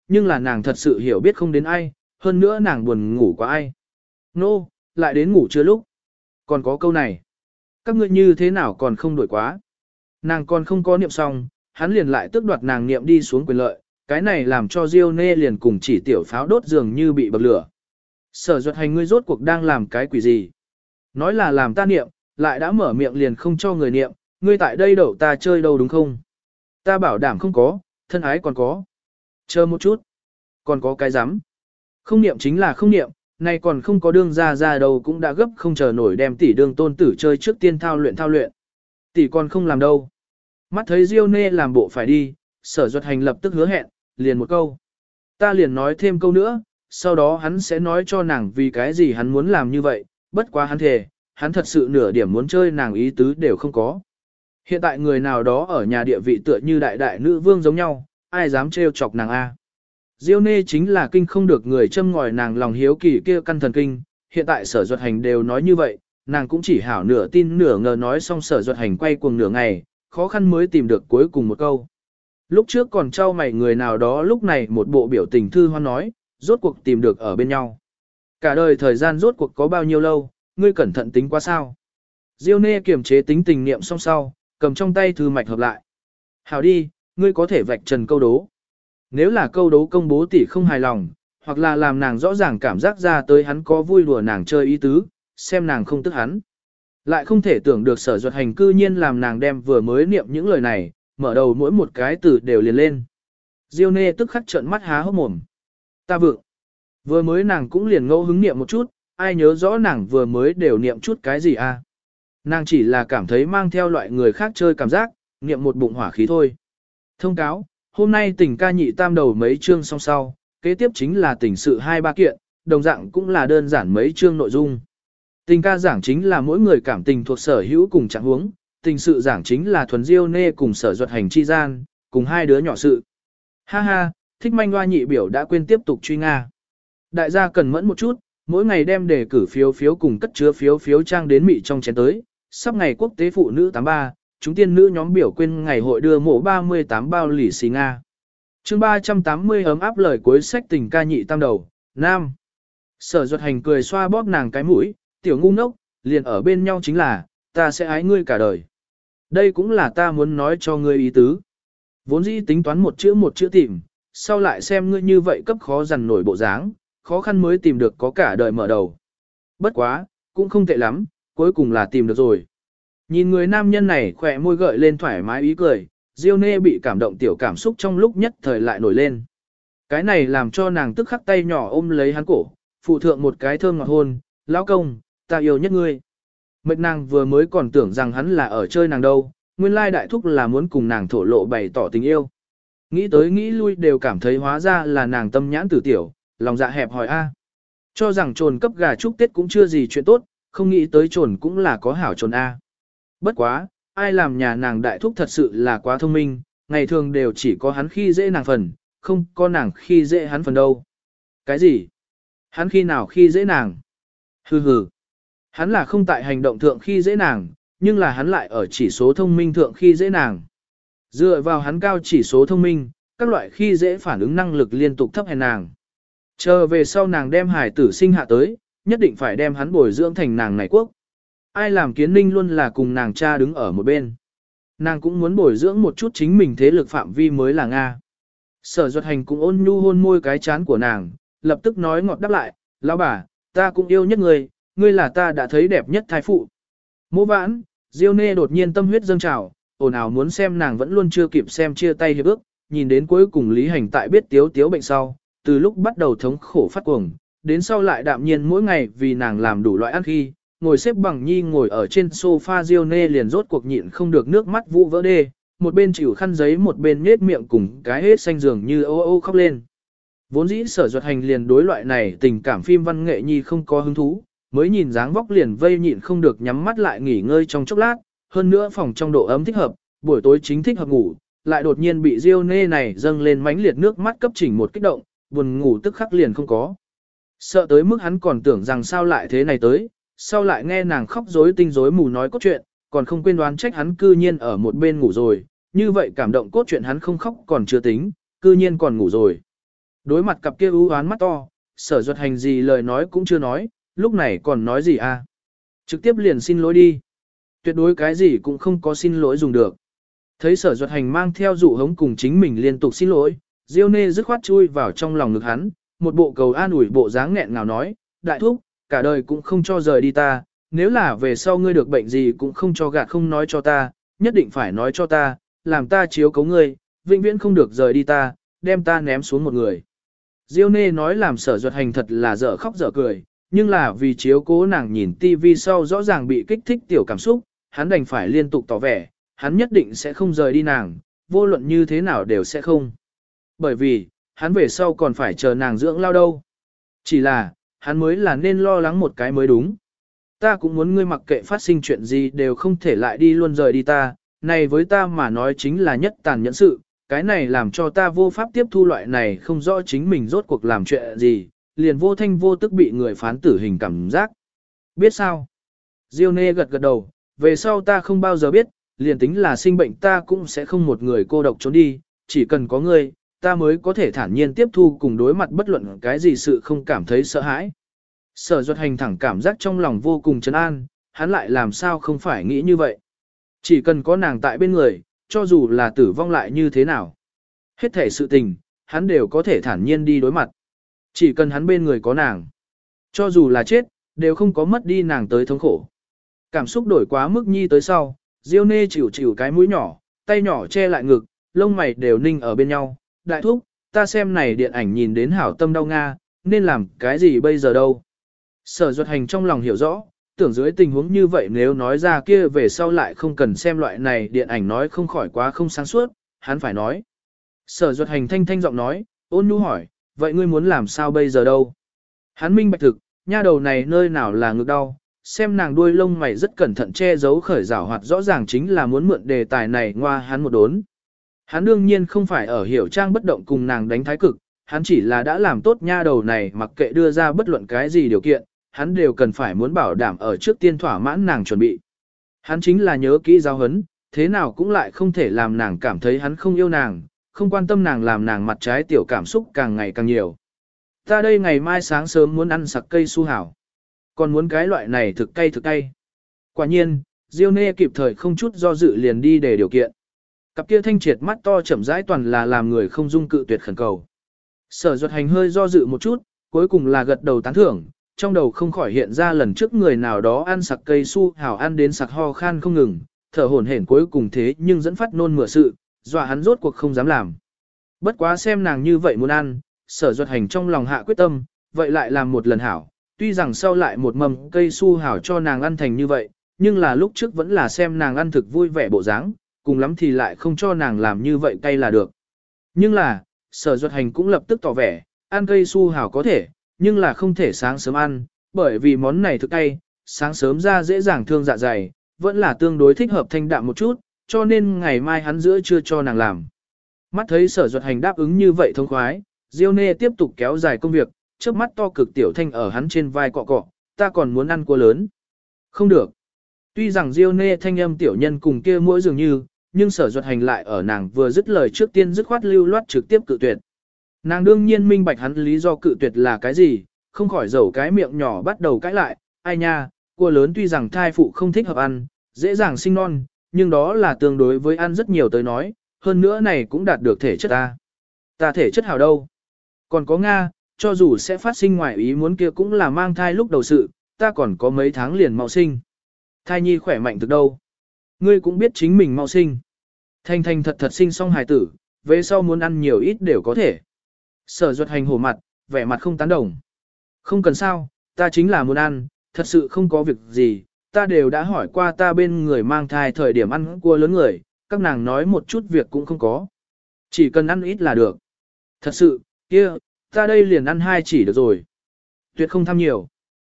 nhưng là nàng thật sự hiểu biết không đến ai, hơn nữa nàng buồn ngủ quá ai. Nô, lại đến ngủ chưa lúc. Còn có câu này. Các ngươi như thế nào còn không đổi quá. Nàng còn không có niệm xong, hắn liền lại tước đoạt nàng niệm đi xuống quyền lợi, cái này làm cho Diêu Nê liền cùng chỉ tiểu pháo đốt dường như bị bậc lửa. Sở Duật Hành ngươi rốt cuộc đang làm cái quỷ gì? Nói là làm ta niệm, lại đã mở miệng liền không cho người niệm, ngươi tại đây đậu ta chơi đâu đúng không? Ta bảo đảm không có, thân ái còn có. Chờ một chút. Còn có cái rắm Không niệm chính là không niệm, nay còn không có đương ra đâu cũng đã gấp không chờ nổi đem tỷ đương tôn tử chơi trước tiên thao luyện. Tỷ còn không làm đâu. Mắt thấy Diêu Nê làm bộ phải đi, Sở Duật Hành lập tức hứa hẹn, liền một câu. Ta liền nói thêm câu nữa, sau đó hắn sẽ nói cho nàng vì cái gì hắn muốn làm như vậy, bất quá hắn thề, hắn thật sự nửa điểm muốn chơi nàng ý tứ đều không có. Hiện tại người nào đó ở nhà địa vị tựa như đại đại nữ vương giống nhau, ai dám trêu chọc nàng a? Diêu Nê chính là kinh không được người châm ngòi nàng lòng hiếu kỳ kia căn thần kinh, hiện tại Sở Duật Hành đều nói như vậy, nàng cũng chỉ hảo nửa tin nửa ngờ nói xong Sở Duật Hành quay cuồng nửa ngày, khó khăn mới tìm được cuối cùng một câu. Lúc trước còn trao mày người nào đó lúc này một bộ biểu tình thư hoan nói, rốt cuộc tìm được ở bên nhau. Cả đời thời gian rốt cuộc có bao nhiêu lâu, ngươi cẩn thận tính quá sao. Diêu Nê kiềm chế tính tình niệm xong sau, cầm trong tay thư mạch hợp lại. Hảo đi, ngươi có thể vạch trần câu đố. Nếu là câu đố công bố tỷ không hài lòng, hoặc là làm nàng rõ ràng cảm giác ra tới hắn có vui đùa nàng chơi ý tứ, xem nàng không tức hắn. Lại không thể tưởng được Sở Duật Hành cư nhiên làm nàng đem vừa mới niệm những lời này, mở đầu mỗi một cái từ đều liền lên. Diêu Nê tức khắc trợn mắt há hốc mồm. Ta vượng. Vừa mới nàng cũng liền ngẫu hứng niệm một chút, ai nhớ rõ nàng vừa mới đều niệm chút cái gì à. Nàng chỉ là cảm thấy mang theo loại người khác chơi cảm giác, niệm một bụng hỏa khí thôi. Thông cáo, hôm nay tình ca nhị tam đầu mấy chương song sau, kế tiếp chính là tình sự 2-3 kiện, đồng dạng cũng là đơn giản mấy chương nội dung. Tình ca giảng chính là mỗi người cảm tình thuộc sở hữu cùng trạng huống, tình sự giảng chính là thuần Diêu Nê cùng Sở Duật Hành chi gian, cùng hai đứa nhỏ sự. Ha ha, thích manh hoa nhị biểu đã quên tiếp tục truy Nga. Đại gia cần mẫn một chút, mỗi ngày đem đề cử phiếu cùng cất chứa phiếu trang đến mị trong chén tới, sắp ngày quốc tế phụ nữ 83, chúng tiên nữ nhóm biểu quên ngày hội đưa mộ 38 bao lì xì Nga. Chương 380 ấm áp lời cuối sách tình ca nhị tam đầu, nam. Sở Duật Hành cười xoa bóp nàng cái mũi, tiểu ngu ngốc, liền ở bên nhau chính là, ta sẽ ái ngươi cả đời. Đây cũng là ta muốn nói cho ngươi ý tứ. Vốn dĩ tính toán một chữ tìm, sau lại xem ngươi như vậy cấp khó dằn nổi bộ dáng, khó khăn mới tìm được có cả đời mở đầu. Bất quá, cũng không tệ lắm, cuối cùng là tìm được rồi. Nhìn người nam nhân này khỏe môi gợi lên thoải mái ý cười, Diêu Nê bị cảm động tiểu cảm xúc trong lúc nhất thời lại nổi lên. Cái này làm cho nàng tức khắc tay nhỏ ôm lấy hắn cổ, phụ thượng một cái thơm ngọt hôn, lão công, ta yêu nhất ngươi. Mệt nàng vừa mới còn tưởng rằng hắn là ở chơi nàng đâu, nguyên lai đại thúc là muốn cùng nàng thổ lộ bày tỏ tình yêu. Nghĩ tới nghĩ lui đều cảm thấy hóa ra là nàng tâm nhãn tử tiểu, lòng dạ hẹp hỏi a. Cho rằng trồn cấp gà chúc Tết cũng chưa gì chuyện tốt, không nghĩ tới trồn cũng là có hảo trồn a. Bất quá, ai làm nhà nàng đại thúc thật sự là quá thông minh, ngày thường đều chỉ có hắn khi dễ nàng phần, không có nàng khi dễ hắn phần đâu. Cái gì? Hắn khi nào khi dễ nàng? Hừ hừ. Hắn là không tại hành động thượng khi dễ nàng, nhưng là hắn lại ở chỉ số thông minh thượng khi dễ nàng. Dựa vào hắn cao chỉ số thông minh, các loại khi dễ phản ứng năng lực liên tục thấp hèn nàng. Chờ về sau nàng đem hải tử sinh hạ tới, nhất định phải đem hắn bồi dưỡng thành nàng này quốc. Ai làm Kiến Ninh luôn là cùng nàng cha đứng ở một bên. Nàng cũng muốn bồi dưỡng một chút chính mình thế lực phạm vi mới là Nga. Sở Duật Hành cũng ôn nhu hôn môi cái chán của nàng, lập tức nói ngọt đáp lại, lão bà, ta cũng yêu nhất ngươi, ngươi là ta đã thấy đẹp nhất thai phụ. Mỗ vãn, Diêu Nê đột nhiên tâm huyết dâng trào, ồn ào muốn xem nàng vẫn luôn chưa kịp xem chia tay hiệp ước, nhìn đến cuối cùng Lý Hành tại biết tiếu bệnh sau, từ lúc bắt đầu thống khổ phát cuồng, đến sau lại đạm nhiên mỗi ngày vì nàng làm đủ loại ăn khi, ngồi xếp bằng nhi ngồi ở trên sofa Diêu Nê liền rốt cuộc nhịn không được nước mắt vũ vỡ đê, một bên chịu khăn giấy một bên nhếch miệng cùng cái hết xanh dường như ô ô khóc lên. Vốn dĩ Sở Duật Hành liền đối loại này tình cảm phim văn nghệ nhi không có hứng thú, mới nhìn dáng vóc liền vây nhịn không được nhắm mắt lại nghỉ ngơi trong chốc lát, hơn nữa phòng trong độ ấm thích hợp, buổi tối chính thích hợp ngủ, lại đột nhiên bị Diêu Nê này dâng lên mãnh liệt nước mắt cấp chỉnh một kích động, buồn ngủ tức khắc liền không có. Sợ tới mức hắn còn tưởng rằng sao lại thế này tới, sau lại nghe nàng khóc rối tinh rối mù nói cốt truyện, còn không quên đoán trách hắn cư nhiên ở một bên ngủ rồi, như vậy cảm động cốt truyện hắn không khóc còn chưa tính, cư nhiên còn ngủ rồi. Đối mặt cặp kia ưu oán mắt to, Sở Duật Hành gì lời nói cũng chưa nói, lúc này còn nói gì à? Trực tiếp liền xin lỗi đi. Tuyệt đối cái gì cũng không có xin lỗi dùng được. Thấy Sở Duật Hành mang theo dụ hống cùng chính mình liên tục xin lỗi, Diêu Nê dứt khoát chui vào trong lòng ngực hắn, một bộ cầu an ủi bộ dáng nghẹn ngào nói, đại thúc, cả đời cũng không cho rời đi ta, nếu là về sau ngươi được bệnh gì cũng không cho gạt không nói cho ta, nhất định phải nói cho ta, làm ta chiếu cố ngươi, vĩnh viễn không được rời đi ta, đem ta ném xuống một người. Diêu Nê nói làm Sở Duật Hành thật là dở khóc dở cười, nhưng là vì chiếu cố nàng nhìn tivi sau rõ ràng bị kích thích tiểu cảm xúc, hắn đành phải liên tục tỏ vẻ, hắn nhất định sẽ không rời đi nàng, vô luận như thế nào đều sẽ không. Bởi vì, hắn về sau còn phải chờ nàng dưỡng lao đâu. Chỉ là, hắn mới là nên lo lắng một cái mới đúng. Ta cũng muốn ngươi mặc kệ phát sinh chuyện gì đều không thể lại đi luôn rời đi ta, này với ta mà nói chính là nhất tàn nhẫn sự, cái này làm cho ta vô pháp tiếp thu loại này không rõ chính mình rốt cuộc làm chuyện gì, liền vô thanh vô tức bị người phán tử hình cảm giác. Biết sao? Diêu Nê gật gật đầu, về sau ta không bao giờ biết, liền tính là sinh bệnh ta cũng sẽ không một người cô độc trốn đi, chỉ cần có ngươi, ta mới có thể thản nhiên tiếp thu cùng đối mặt bất luận cái gì sự không cảm thấy sợ hãi. Sở Duật Hành thẳng cảm giác trong lòng vô cùng trấn an, hắn lại làm sao không phải nghĩ như vậy. Chỉ cần có nàng tại bên người, cho dù là tử vong lại như thế nào. Hết thể sự tình, hắn đều có thể thản nhiên đi đối mặt. Chỉ cần hắn bên người có nàng. Cho dù là chết, đều không có mất đi nàng tới thống khổ. Cảm xúc đổi quá mức nhi tới sau, Diêu Nê chịu chịu cái mũi nhỏ, tay nhỏ che lại ngực, lông mày đều ninh ở bên nhau. Đại thúc, ta xem này điện ảnh nhìn đến hảo tâm đau nga, nên làm cái gì bây giờ đâu. Sở Duật Hành trong lòng hiểu rõ, tưởng dưới tình huống như vậy nếu nói ra kia về sau lại không cần xem loại này điện ảnh nói không khỏi quá không sáng suốt, hắn phải nói. Sở Duật Hành thanh thanh giọng nói, ôn nhu hỏi, vậy ngươi muốn làm sao bây giờ đâu? Hắn minh bạch thực, nha đầu này nơi nào là ngực đau, xem nàng đuôi lông mày rất cẩn thận che giấu khởi rảo hoạt rõ ràng chính là muốn mượn đề tài này ngoa hắn một đốn. Hắn đương nhiên không phải ở hiểu trang bất động cùng nàng đánh thái cực, hắn chỉ là đã làm tốt nha đầu này mặc kệ đưa ra bất luận cái gì điều kiện, hắn đều cần phải muốn bảo đảm ở trước tiên thỏa mãn nàng chuẩn bị. Hắn chính là nhớ kỹ giáo huấn, thế nào cũng lại không thể làm nàng cảm thấy hắn không yêu nàng, không quan tâm nàng làm nàng mặt trái tiểu cảm xúc càng ngày càng nhiều. Ta đây ngày mai sáng sớm muốn ăn sặc cây su hảo, còn muốn cái loại này thực cay. Quả nhiên, Diêu Nê kịp thời không chút do dự liền đi để điều kiện. Cặp kia thanh triệt mắt to chậm rãi toàn là làm người không dung cự tuyệt khẩn cầu. Sở Duật Hành hơi do dự một chút, cuối cùng là gật đầu tán thưởng, trong đầu không khỏi hiện ra lần trước người nào đó ăn sặc cây su hảo ăn đến sặc ho khan không ngừng, thở hổn hển cuối cùng thế nhưng dẫn phát nôn mửa sự, dọa hắn rốt cuộc không dám làm. Bất quá xem nàng như vậy muốn ăn, Sở Duật Hành trong lòng hạ quyết tâm, vậy lại làm một lần hảo, tuy rằng sau lại một mầm cây su hảo cho nàng ăn thành như vậy, nhưng là lúc trước vẫn là xem nàng ăn thực vui vẻ bộ dáng, cùng lắm thì lại không cho nàng làm như vậy cay là được. Nhưng là, Sở Duật Hành cũng lập tức tỏ vẻ, ăn cây su hảo có thể, nhưng là không thể sáng sớm ăn, bởi vì món này thực cay, sáng sớm ra dễ dàng thương dạ dày, vẫn là tương đối thích hợp thanh đạm một chút, cho nên ngày mai hắn giữa trưa cho nàng làm. Mắt thấy Sở Duật Hành đáp ứng như vậy thông khoái, Diêu Nê tiếp tục kéo dài công việc, trước mắt to cực tiểu thanh ở hắn trên vai cọ cọ, ta còn muốn ăn cua lớn. Không được. Tuy rằng Diêu Nê thanh âm tiểu nhân cùng kia mỗi dường như, nhưng Sở Duật Hành lại ở nàng vừa dứt lời trước tiên dứt khoát lưu loát trực tiếp cự tuyệt. Nàng đương nhiên minh bạch hắn lý do cự tuyệt là cái gì, không khỏi dầu cái miệng nhỏ bắt đầu cãi lại, ai nha, cua lớn tuy rằng thai phụ không thích hợp ăn, dễ dàng sinh non, nhưng đó là tương đối với ăn rất nhiều tới nói, hơn nữa này cũng đạt được thể chất ta. Ta thể chất hảo đâu. Còn có Nga, cho dù sẽ phát sinh ngoài ý muốn kia cũng là mang thai lúc đầu sự, ta còn có mấy tháng liền mau sinh. Thai nhi khỏe mạnh từ đâu. Ngươi cũng biết chính mình mau sinh. Thanh thanh thật thật sinh xong hài tử, về sau muốn ăn nhiều ít đều có thể. Sở Duật Hành hổ mặt, vẻ mặt không tán đồng. Không cần sao, ta chính là muốn ăn, thật sự không có việc gì, ta đều đã hỏi qua ta bên người mang thai thời điểm ăn cua lớn người, các nàng nói một chút việc cũng không có. Chỉ cần ăn ít là được. Thật sự, kia, ta đây liền ăn 2 chỉ được rồi. Tuyệt không tham nhiều.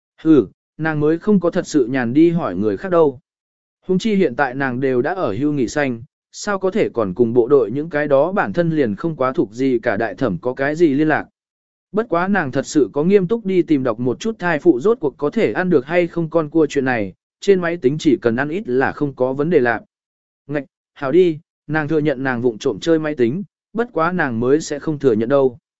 Nàng mới không có thật sự nhàn đi hỏi người khác đâu. Hùng chi hiện tại nàng đều đã ở hưu nghỉ xanh, sao có thể còn cùng bộ đội những cái đó bản thân liền không quá thuộc gì cả đại thẩm có cái gì liên lạc. Bất quá nàng thật sự có nghiêm túc đi tìm đọc một chút thai phụ rốt cuộc có thể ăn được hay không con cua chuyện này, trên máy tính chỉ cần ăn ít là không có vấn đề lạc. Ngạch, hảo đi, nàng thừa nhận nàng vụng trộm chơi máy tính, bất quá nàng mới sẽ không thừa nhận đâu.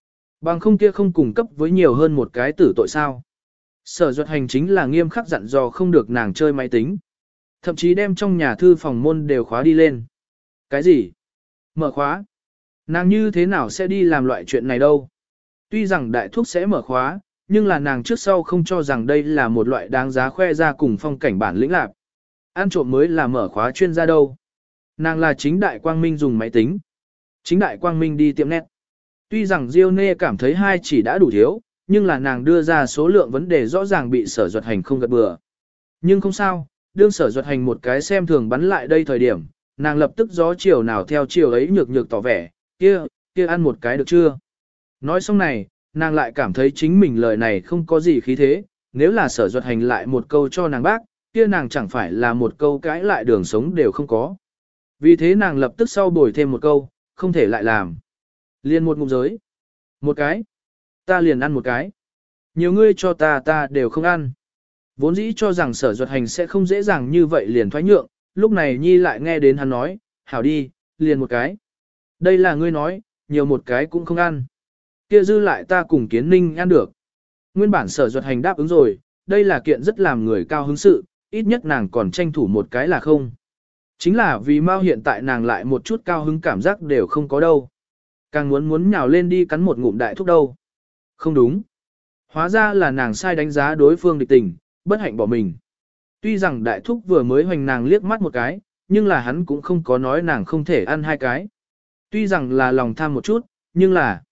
Bằng không kia không cùng cấp với nhiều hơn một cái tử tội sao. Sở Duật Hành chính là nghiêm khắc dặn dò không được nàng chơi máy tính. Thậm chí đem trong nhà thư phòng môn đều khóa đi lên. Cái gì? Mở khóa? Nàng như thế nào sẽ đi làm loại chuyện này đâu? Tuy rằng đại thúc sẽ mở khóa, nhưng là nàng trước sau không cho rằng đây là một loại đáng giá khoe ra cùng phong cảnh bản lĩnh lạc. Ăn trộm mới là mở khóa chuyên gia đâu. Nàng là chính đại quang minh dùng máy tính. Chính đại quang minh đi tiệm nét. Tuy rằng Diêu Nê cảm thấy hai chỉ đã đủ thiếu, nhưng là nàng đưa ra số lượng vấn đề rõ ràng bị Sở Duật Hành không gật bừa. Nhưng không sao, đương Sở Duật Hành một cái xem thường bắn lại đây thời điểm, nàng lập tức gió chiều nào theo chiều ấy nhược nhược tỏ vẻ, kia ăn một cái được chưa? Nói xong này, nàng lại cảm thấy chính mình lời này không có gì khí thế, nếu là Sở Duật Hành lại một câu cho nàng bác, kia nàng chẳng phải là một câu cãi lại đường sống đều không có. Vì thế nàng lập tức sau bồi thêm một câu, không thể lại làm. Liền một ngụm giới. Một cái. Ta liền ăn một cái. Nhiều ngươi cho ta đều không ăn. Vốn dĩ cho rằng Sở Duật Hành sẽ không dễ dàng như vậy liền thoái nhượng, lúc này Nhi lại nghe đến hắn nói, hảo đi, liền một cái. Đây là ngươi nói, nhiều một cái cũng không ăn. Kia dư lại ta cùng Kiến Ninh ăn được. Nguyên bản Sở Duật Hành đáp ứng rồi, đây là kiện rất làm người cao hứng sự, ít nhất nàng còn tranh thủ một cái là không. Chính là vì Mao hiện tại nàng lại một chút cao hứng cảm giác đều không có đâu. Càng muốn nhào lên đi cắn một ngụm đại thúc đâu. Không đúng. Hóa ra là nàng sai đánh giá đối phương địch tình, bất hạnh bỏ mình. Tuy rằng đại thúc vừa mới hoành nàng liếc mắt một cái, nhưng là hắn cũng không có nói nàng không thể ăn hai cái. Tuy rằng là lòng tham một chút, nhưng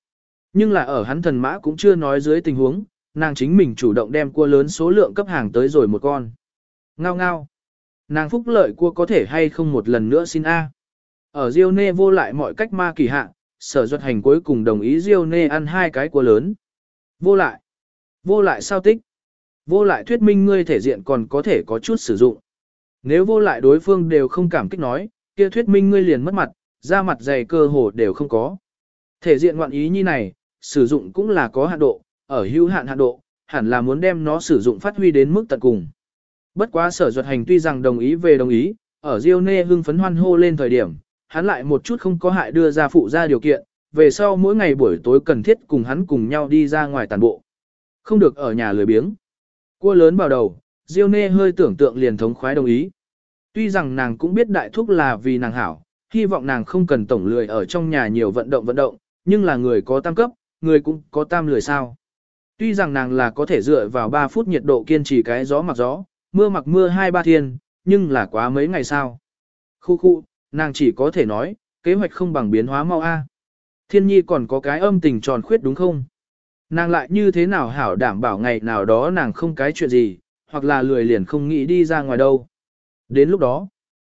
là ở hắn thần mã cũng chưa nói dưới tình huống, nàng chính mình chủ động đem cua lớn số lượng cấp hàng tới rồi một con. Ngao ngao. Nàng phúc lợi cua có thể hay không một lần nữa xin A. Ở Diêu Nê vô lại mọi cách ma kỳ hạ, Sở Duật Hành cuối cùng đồng ý Diêu Nê ăn hai cái cua lớn. Vô lại. Vô lại sao tích? Vô lại thuyết minh ngươi thể diện còn có thể có chút sử dụng. Nếu vô lại đối phương đều không cảm kích nói, kia thuyết minh ngươi liền mất mặt, da mặt dày cơ hồ đều không có. Thể diện ngoạn ý như này, sử dụng cũng là có hạn độ, ở hữu hạn độ, hẳn là muốn đem nó sử dụng phát huy đến mức tận cùng. Bất quá Sở Duật Hành tuy rằng đồng ý về đồng ý, ở Diêu Nê hưng phấn hoan hô lên thời điểm, hắn lại một chút không có hại đưa ra phụ ra điều kiện, về sau mỗi ngày buổi tối cần thiết cùng hắn cùng nhau đi ra ngoài tàn bộ. Không được ở nhà lười biếng. Cua lớn vào đầu, Diêu Nê hơi tưởng tượng liền thống khoái đồng ý. Tuy rằng nàng cũng biết đại thúc là vì nàng hảo, hy vọng nàng không cần tổng lười ở trong nhà nhiều vận động, nhưng là người có tam cấp, người cũng có tam lười sao. Tuy rằng nàng là có thể dựa vào 3 phút nhiệt độ kiên trì cái gió mặc gió, mưa mặc mưa 2-3 thiên, nhưng là quá mấy ngày sao. Khu, nàng chỉ có thể nói, kế hoạch không bằng biến hóa mau a. Thiên nhi còn có cái âm tình tròn khuyết đúng không? Nàng lại như thế nào hảo đảm bảo ngày nào đó nàng không cái chuyện gì, hoặc là lười liền không nghĩ đi ra ngoài đâu. Đến lúc đó,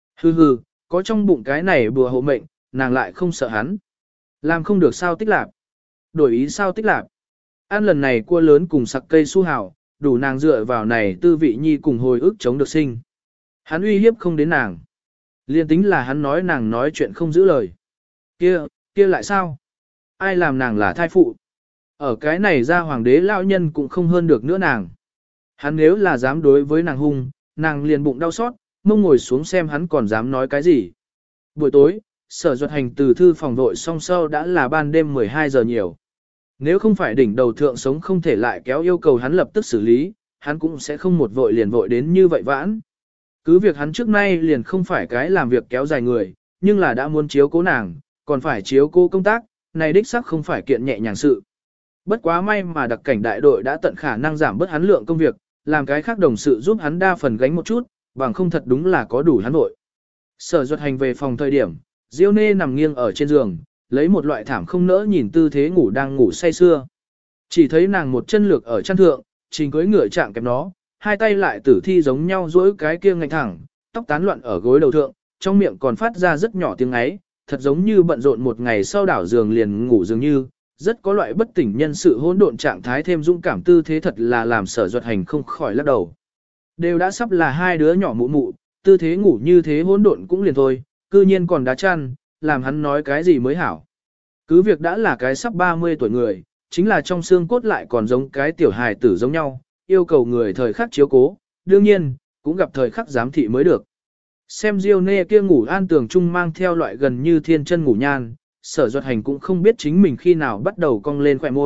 hừ, có trong bụng cái này bùa hộ mệnh, nàng lại không sợ hắn. Làm không được sao tích lạp. Đổi ý sao tích lạp. Ăn lần này cua lớn cùng sặc cây su hào, đủ nàng dựa vào này tư vị nhi cùng hồi ức chống được sinh. Hắn uy hiếp không đến nàng. Liên tính là hắn nói nàng nói chuyện không giữ lời. Kia lại sao? Ai làm nàng là thai phụ? Ở cái này ra hoàng đế lão nhân cũng không hơn được nữa nàng. Hắn nếu là dám đối với nàng hung, nàng liền bụng đau xót, mông ngồi xuống xem hắn còn dám nói cái gì. Buổi tối, Sở Duật Hành từ thư phòng đội xong sau đã là ban đêm 12 giờ nhiều. Nếu không phải đỉnh đầu thượng sống không thể lại kéo yêu cầu hắn lập tức xử lý, hắn cũng sẽ không một vội liền vội đến như vậy vãn. Cứ việc hắn trước nay liền không phải cái làm việc kéo dài người, nhưng là đã muốn chiếu cố nàng, còn phải chiếu cố công tác, này đích xác không phải kiện nhẹ nhàng sự. Bất quá may mà đặc cảnh đại đội đã tận khả năng giảm bớt hắn lượng công việc, làm cái khác đồng sự giúp hắn đa phần gánh một chút, bằng không thật đúng là có đủ hắn vội. Sở Duật Hành về phòng thời điểm, Diêu Nê nằm nghiêng ở trên giường, lấy một loại thảm không nỡ nhìn tư thế ngủ đang ngủ say sưa. Chỉ thấy nàng một chân lược ở chăn thượng, trình cưới ngựa chạm kẹp nó, hai tay lại tử thi giống nhau duỗi cái kia ngạnh thẳng, tóc tán loạn ở gối đầu thượng, trong miệng còn phát ra rất nhỏ tiếng ấy, thật giống như bận rộn một ngày sau đảo giường liền ngủ dường như, rất có loại bất tỉnh nhân sự hỗn độn trạng thái thêm dũng cảm tư thế thật là làm Sở Duật Hành không khỏi lắc đầu. Đều đã sắp là hai đứa nhỏ mụ, tư thế ngủ như thế hỗn độn cũng liền thôi, cư nhiên còn đá chăn, làm hắn nói cái gì mới hảo. Cứ việc đã là cái sắp 30 tuổi người, chính là trong xương cốt lại còn giống cái tiểu hài tử giống nhau, yêu cầu người thời khắc chiếu cố, đương nhiên, cũng gặp thời khắc giám thị mới được. Xem Diêu Nê kia ngủ an tường trung mang theo loại gần như thiên chân ngủ nhan, Sở Duật Hành cũng không biết chính mình khi nào bắt đầu cong lên khỏe môi,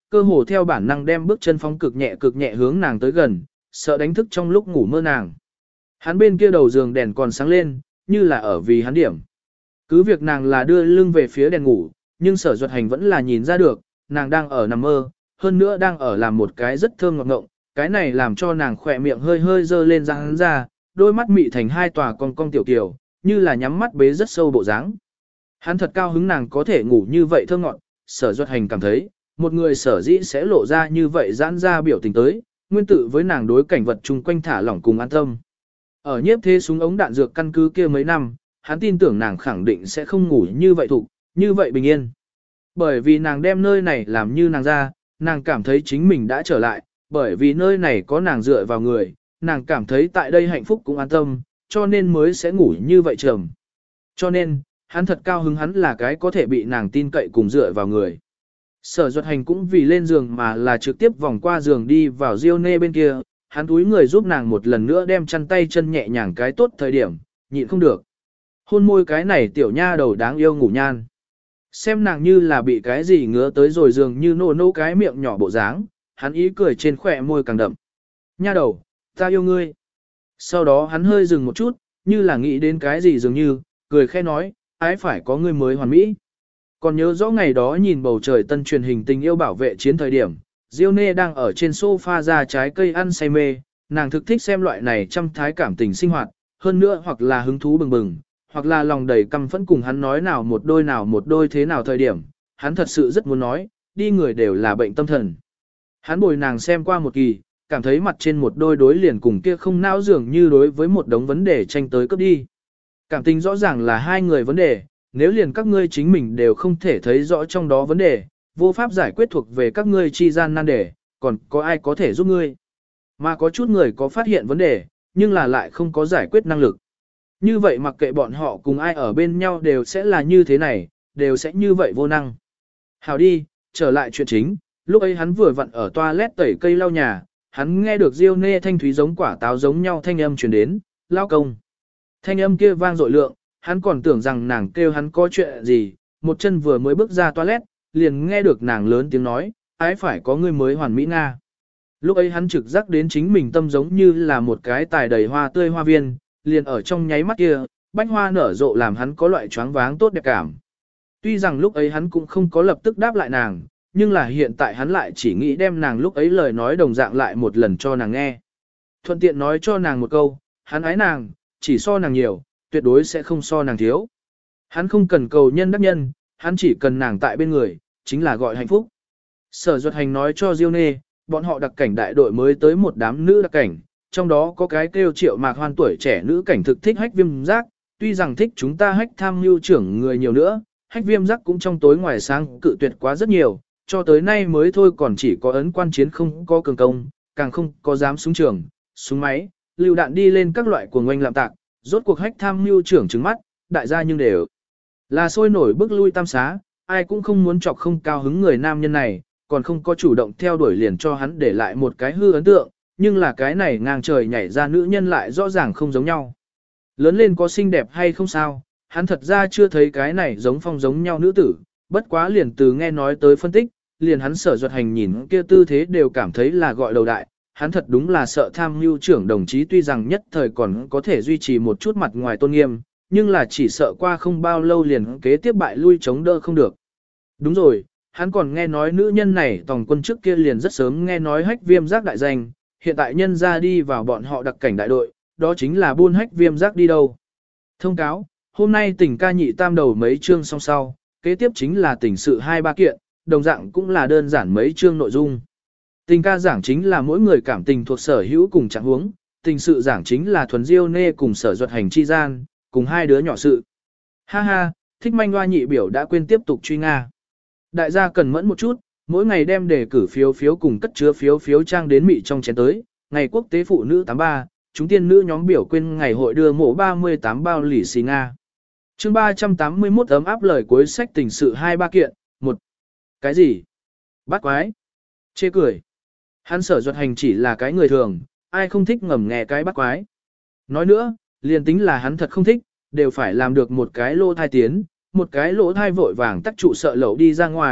cơ hồ theo bản năng đem bước chân phóng cực nhẹ hướng nàng tới gần, sợ đánh thức trong lúc ngủ mơ nàng. Hắn bên kia đầu giường đèn còn sáng lên, như là ở vì hắn điểm. Cứ việc nàng là đưa lưng về phía đèn ngủ, nhưng Sở Duật Hành vẫn là nhìn ra được, nàng đang ở nằm mơ, hơn nữa đang ở làm một cái rất thơm ngọt ngộng, cái này làm cho nàng khỏe miệng hơi hơi dơ lên răng hắn ra, đôi mắt mị thành hai tòa cong cong tiểu tiểu, như là nhắm mắt bế rất sâu bộ dáng. Hắn thật cao hứng nàng có thể ngủ như vậy thơ ngọt, Sở Duật Hành cảm thấy, một người sở dĩ sẽ lộ ra như vậy giãn ra biểu tình tới, nguyên tự với nàng đối cảnh vật chung quanh thả lỏng cùng an tâm. Ở nhiếp thế súng ống đạn dược căn cứ kia mấy năm, hắn tin tưởng nàng khẳng định sẽ không ngủ như vậy thục, như vậy bình yên. Bởi vì nàng đem nơi này làm như nàng ra, nàng cảm thấy chính mình đã trở lại, bởi vì nơi này có nàng dựa vào người, nàng cảm thấy tại đây hạnh phúc cũng an tâm, cho nên mới sẽ ngủ như vậy trầm. Cho nên, hắn thật cao hứng hắn là cái có thể bị nàng tin cậy cùng dựa vào người. Sở Duật Hành cũng vì lên giường mà là trực tiếp vòng qua giường đi vào Diêu Nê bên kia, hắn túi người giúp nàng một lần nữa đem chăn tay chân nhẹ nhàng cái tốt thời điểm, nhịn không được. Hôn môi cái này tiểu nha đầu đáng yêu ngủ nhan. Xem nàng như là bị cái gì ngứa tới rồi dường như nô nô cái miệng nhỏ bộ dáng, hắn ý cười trên khỏe môi càng đậm. Nha đầu, ta yêu ngươi. Sau đó hắn hơi dừng một chút, như là nghĩ đến cái gì dường như, cười khẽ nói, ái phải có ngươi mới hoàn mỹ. Còn nhớ rõ ngày đó nhìn bầu trời tân truyền hình tình yêu bảo vệ chiến thời điểm, Diêu Nê đang ở trên sofa ra trái cây ăn say mê, nàng thực thích xem loại này trăm thái cảm tình sinh hoạt, hơn nữa hoặc là hứng thú bừng bừng, hoặc là lòng đầy căm phẫn cùng hắn nói nào một đôi thế nào thời điểm, hắn thật sự rất muốn nói, đi người đều là bệnh tâm thần. Hắn bồi nàng xem qua một kỳ, cảm thấy mặt trên một đôi đối liền cùng kia không não dường như đối với một đống vấn đề tranh tới cấp đi. Cảm tình rõ ràng là hai người vấn đề, nếu liền các ngươi chính mình đều không thể thấy rõ trong đó vấn đề, vô pháp giải quyết thuộc về các ngươi chi gian nan đề, còn có ai có thể giúp ngươi. Mà có chút người có phát hiện vấn đề, nhưng là lại không có giải quyết năng lực. Như vậy mặc kệ bọn họ cùng ai ở bên nhau đều sẽ là như thế này, đều sẽ như vậy vô năng. Hào đi, trở lại chuyện chính, lúc ấy hắn vừa vặn ở toilet tẩy cây lau nhà, hắn nghe được Diêu Nê thanh thúy giống quả táo giống nhau thanh âm truyền đến, lao công. Thanh âm kia vang dội lượng, hắn còn tưởng rằng nàng kêu hắn có chuyện gì, một chân vừa mới bước ra toilet, liền nghe được nàng lớn tiếng nói, ái phải có người mới hoàn mỹ Nga. Lúc ấy hắn trực giác đến chính mình tâm giống như là một cái tài đầy hoa tươi hoa viên, liền ở trong nháy mắt kia, bách hoa nở rộ làm hắn có loại choáng váng tốt đẹp cảm. Tuy rằng lúc ấy hắn cũng không có lập tức đáp lại nàng, nhưng là hiện tại hắn lại chỉ nghĩ đem nàng lúc ấy lời nói đồng dạng lại một lần cho nàng nghe. Thuận tiện nói cho nàng một câu, hắn ái nàng, chỉ so nàng nhiều, tuyệt đối sẽ không so nàng thiếu. Hắn không cần cầu nhân đắc nhân, hắn chỉ cần nàng tại bên người, chính là gọi hạnh phúc. Sở Duật Hành nói cho Diêu Nê, bọn họ đặc cảnh đại đội mới tới một đám nữ đặc cảnh, trong đó có cái kêu Triệu Mạc Hoan tuổi trẻ nữ cảnh thực thích hách viêm giác, tuy rằng thích chúng ta hách tham mưu trưởng người nhiều nữa, hách viêm giác cũng trong tối ngoài sáng cự tuyệt quá rất nhiều, cho tới nay mới thôi còn chỉ có ấn quan chiến không có cường công, càng không có dám súng trường, súng máy, lưu đạn đi lên các loại cuồng oanh lạm tạc, rốt cuộc hách tham mưu trưởng trứng mắt, đại gia nhưng đều là sôi nổi bước lui tam xá, ai cũng không muốn chọc không cao hứng người nam nhân này, còn không có chủ động theo đuổi liền cho hắn để lại một cái hư ấn tượng, nhưng là cái này ngang trời nhảy ra nữ nhân lại rõ ràng không giống nhau. Lớn lên có xinh đẹp hay không sao, hắn thật ra chưa thấy cái này giống phong giống nhau nữ tử, bất quá liền từ nghe nói tới phân tích, liền hắn Sở Duật Hành nhìn kia tư thế đều cảm thấy là gọi đầu đại, hắn thật đúng là sợ tham mưu trưởng đồng chí tuy rằng nhất thời còn có thể duy trì một chút mặt ngoài tôn nghiêm, nhưng là chỉ sợ qua không bao lâu liền kế tiếp bại lui chống đỡ không được. Đúng rồi, hắn còn nghe nói nữ nhân này tòng quân trước kia liền rất sớm nghe nói hách viêm giác đại danh, hiện tại nhân ra đi vào bọn họ đặc cảnh đại đội, đó chính là buôn hách viêm giác đi đâu. Thông cáo, hôm nay tỉnh ca nhị tam đầu mấy chương song sau, kế tiếp chính là tỉnh sự 2-3 kiện, đồng dạng cũng là đơn giản mấy chương nội dung. Tình ca giảng chính là mỗi người cảm tình thuộc sở hữu cùng trạng huống, tình sự giảng chính là thuần Diêu Nê cùng Sở Duật Hành chi gian, cùng hai đứa nhỏ sự. Ha ha, thích manh hoa nhị biểu đã quên tiếp tục truy Nga. Đại gia cần mẫn một chút, mỗi ngày đem đề cử phiếu cùng cất chứa phiếu trang đến mị trong chén tới, ngày quốc tế phụ nữ 83, chúng tiên nữ nhóm biểu quên ngày hội đưa mộ 38 bao lì xì Nga. Chương 381 ấm áp lời cuối sách tình sự 2-3 kiện, 1. Cái gì? Bắt quái? Chê cười. Hắn Sở Duật Hành chỉ là cái người thường, ai không thích ngầm nghe cái bắt quái. Nói nữa, liền tính là hắn thật không thích, đều phải làm được một cái lỗ thai tiến, một cái lỗ thai vội vàng tắc trụ sợ lẩu đi ra ngoài,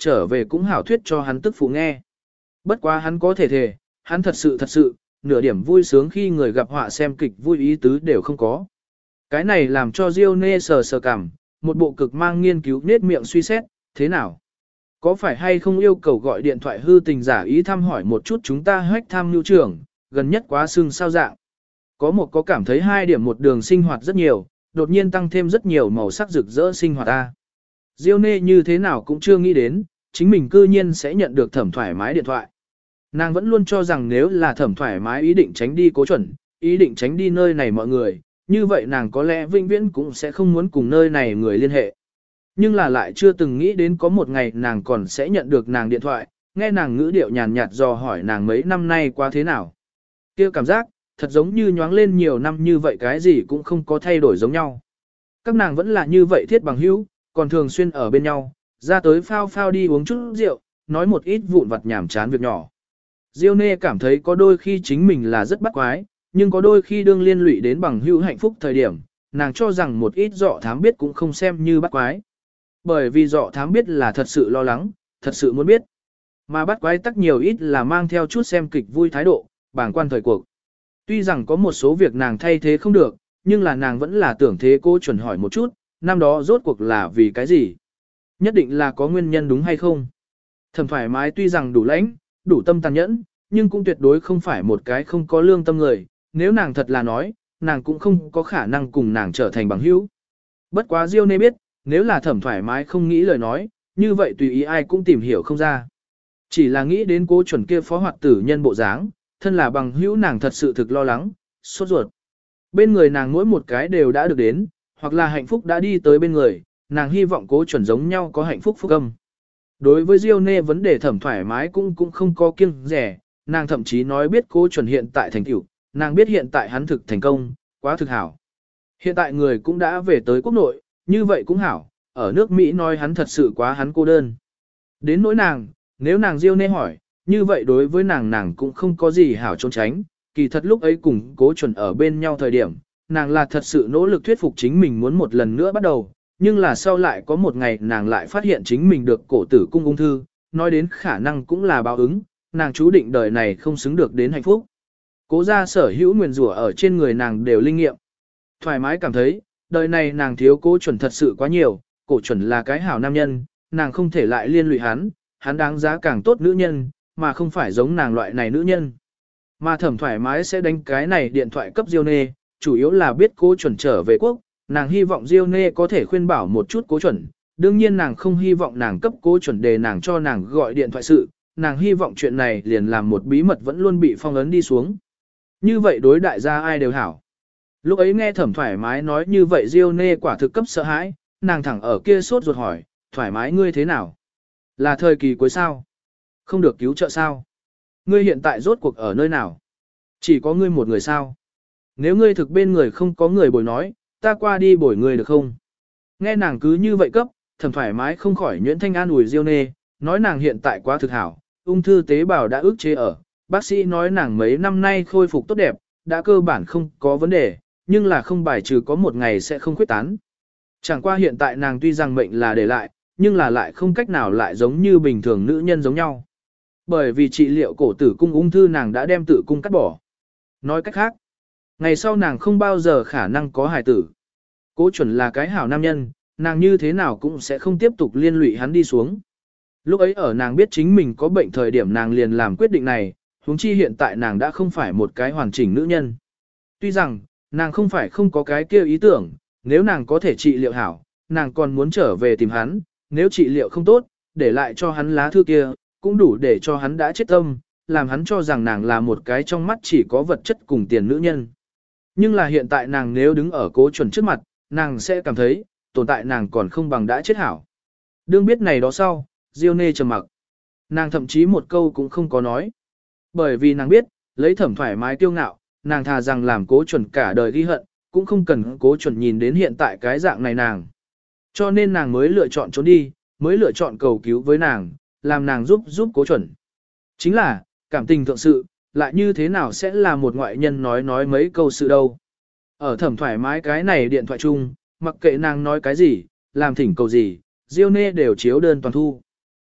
trở về cũng hảo thuyết cho hắn tức phụ nghe. Bất quá hắn có thể thề, hắn thật sự, nửa điểm vui sướng khi người gặp họa xem kịch vui ý tứ đều không có. Cái này làm cho Diêu Nê sờ sờ cằm, một bộ cực mang nghiên cứu nết miệng suy xét, thế nào? Có phải hay không yêu cầu gọi điện thoại hư tình giả ý thăm hỏi một chút chúng ta hách tham nhu trưởng, gần nhất quá sưng sao dạng. Có cảm thấy 2 điểm một đường sinh hoạt rất nhiều, đột nhiên tăng thêm rất nhiều màu sắc rực rỡ sinh hoạt ta. Diêu Nê như thế nào cũng chưa nghĩ đến, chính mình cư nhiên sẽ nhận được Thẩm thoải mái điện thoại. Nàng vẫn luôn cho rằng nếu là Thẩm thoải mái ý định tránh đi Cố Chuẩn, ý định tránh đi nơi này mọi người, như vậy nàng có lẽ vĩnh viễn cũng sẽ không muốn cùng nơi này người liên hệ. Nhưng là lại chưa từng nghĩ đến có một ngày nàng còn sẽ nhận được nàng điện thoại, nghe nàng ngữ điệu nhàn nhạt dò hỏi nàng mấy năm nay qua thế nào. Kia cảm giác, thật giống như nhoáng lên nhiều năm như vậy cái gì cũng không có thay đổi giống nhau. Các nàng vẫn là như vậy thiết bằng hữu, còn thường xuyên ở bên nhau, ra tới phao phao đi uống chút rượu, nói một ít vụn vặt nhảm chán việc nhỏ. Diêu Nê cảm thấy có đôi khi chính mình là rất bắt quái, nhưng có đôi khi đương liên lụy đến bằng hữu hạnh phúc thời điểm, nàng cho rằng một ít dọ thám biết cũng không xem như bắt quái. Bởi vì dọ thám biết là thật sự lo lắng, thật sự muốn biết. Mà bắt quái tắc nhiều ít là mang theo chút xem kịch vui thái độ, bảng quan thời cuộc. Tuy rằng có một số việc nàng thay thế không được, nhưng là nàng vẫn là tưởng thế Cố Chuẩn hỏi một chút, năm đó rốt cuộc là vì cái gì? Nhất định là có nguyên nhân đúng hay không? Thẩm thoải mái tuy rằng đủ lãnh, đủ tâm tàn nhẫn, nhưng cũng tuyệt đối không phải một cái không có lương tâm người, nếu nàng thật là nói, nàng cũng không có khả năng cùng nàng trở thành bằng hữu. Bất quá Diêu Nê biết, nếu là Thẩm thoải mái không nghĩ lời nói, như vậy tùy ý ai cũng tìm hiểu không ra. Chỉ là nghĩ đến Cố Chuẩn kia phó hoạt tử nhân bộ dáng, thân là bằng hữu nàng thật sự thực lo lắng, sốt ruột. Bên người nàng mỗi một cái đều đã được đến, hoặc là hạnh phúc đã đi tới bên người, nàng hy vọng Cố Chuẩn giống nhau có hạnh phúc phúc âm. Đối với Diêu Nê vấn đề Thẩm thoải mái cũng không có kiêng rẻ, nàng thậm chí nói biết Cố Chuẩn hiện tại thành tựu, nàng biết hiện tại hắn thực thành công, quá thực hảo. Hiện tại người cũng đã về tới quốc nội, như vậy cũng hảo, ở nước Mỹ nói hắn thật sự quá hắn cô đơn. Đến nỗi nàng, nếu nàng Diêu Nê hỏi, như vậy đối với nàng cũng không có gì hảo trốn tránh, kỳ thật lúc ấy cùng Cố Chuẩn ở bên nhau thời điểm, nàng là thật sự nỗ lực thuyết phục chính mình muốn một lần nữa bắt đầu, nhưng là sau lại có một ngày nàng lại phát hiện chính mình được cổ tử cung ung thư, nói đến khả năng cũng là báo ứng, nàng chú định đời này không xứng được đến hạnh phúc. Cố gia sở hữu nguyền rủa ở trên người nàng đều linh nghiệm. Thoải mái cảm thấy, đời này nàng thiếu Cố Chuẩn thật sự quá nhiều, Cố Chuẩn là cái hảo nam nhân, nàng không thể lại liên lụy hắn đáng giá càng tốt nữ nhân, mà không phải giống nàng loại này nữ nhân. Mà Thẩm thoải mái sẽ đánh cái này điện thoại cấp Diêu Nê, chủ yếu là biết Cố Chuẩn trở về quốc, nàng hy vọng Diêu Nê có thể khuyên bảo một chút Cố Chuẩn, đương nhiên nàng không hy vọng nàng cấp Cố Chuẩn để nàng cho nàng gọi điện thoại sự, nàng hy vọng chuyện này liền làm một bí mật vẫn luôn bị phong ấn đi xuống. Như vậy đối đại gia ai đều hảo. Lúc ấy nghe Thẩm thoải mái nói như vậy Diêu Nê quả thực cấp sợ hãi, nàng thẳng ở kia sốt ruột hỏi, thoải mái ngươi thế nào? Là thời kỳ cuối sao? Không được cứu trợ sao? Ngươi hiện tại rốt cuộc ở nơi nào? Chỉ có ngươi một người sao? Nếu ngươi thực bên người không có người bồi nói, ta qua đi bồi ngươi được không? Nghe nàng cứ như vậy cấp, Thẩm thoải mái không khỏi nhuyễn thanh an ủi Diêu Nê, nói nàng hiện tại quá thực hảo, ung thư tế bào đã ức chế ở, bác sĩ nói nàng mấy năm nay khôi phục tốt đẹp, đã cơ bản không có vấn đề, nhưng là không bài trừ có một ngày sẽ không khuyết tán. Chẳng qua hiện tại nàng tuy rằng mệnh là để lại, nhưng là lại không cách nào lại giống như bình thường nữ nhân giống nhau. Bởi vì trị liệu cổ tử cung ung thư nàng đã đem tử cung cắt bỏ. Nói cách khác, ngày sau nàng không bao giờ khả năng có hài tử. Cố Chuẩn là cái hảo nam nhân, nàng như thế nào cũng sẽ không tiếp tục liên lụy hắn đi xuống. Lúc ấy ở nàng biết chính mình có bệnh thời điểm nàng liền làm quyết định này, huống chi hiện tại nàng đã không phải một cái hoàn chỉnh nữ nhân. Tuy rằng, nàng không phải không có cái kia ý tưởng, nếu nàng có thể trị liệu hảo, nàng còn muốn trở về tìm hắn, nếu trị liệu không tốt, để lại cho hắn lá thư kia, cũng đủ để cho hắn đã chết tâm, làm hắn cho rằng nàng là một cái trong mắt chỉ có vật chất cùng tiền nữ nhân. Nhưng là hiện tại nàng nếu đứng ở Cố Chuẩn trước mặt, nàng sẽ cảm thấy, tồn tại nàng còn không bằng đã chết hảo. Đương biết này đó sau, Diêu Nê trầm mặc. Nàng thậm chí một câu cũng không có nói. Bởi vì nàng biết, lấy Thẩm thoải mái kiêu ngạo, nàng thà rằng làm Cố Chuẩn cả đời ghi hận, cũng không cần Cố Chuẩn nhìn đến hiện tại cái dạng này nàng. Cho nên nàng mới lựa chọn trốn đi, mới lựa chọn cầu cứu với nàng, làm nàng giúp Cố Chuẩn. Chính là, cảm tình thượng sự, lại như thế nào sẽ là một ngoại nhân nói mấy câu sự đâu. Ở Thẩm thoải mái cái này điện thoại chung, mặc kệ nàng nói cái gì, làm thỉnh cầu gì, Diêu Nê đều chiếu đơn toàn thu.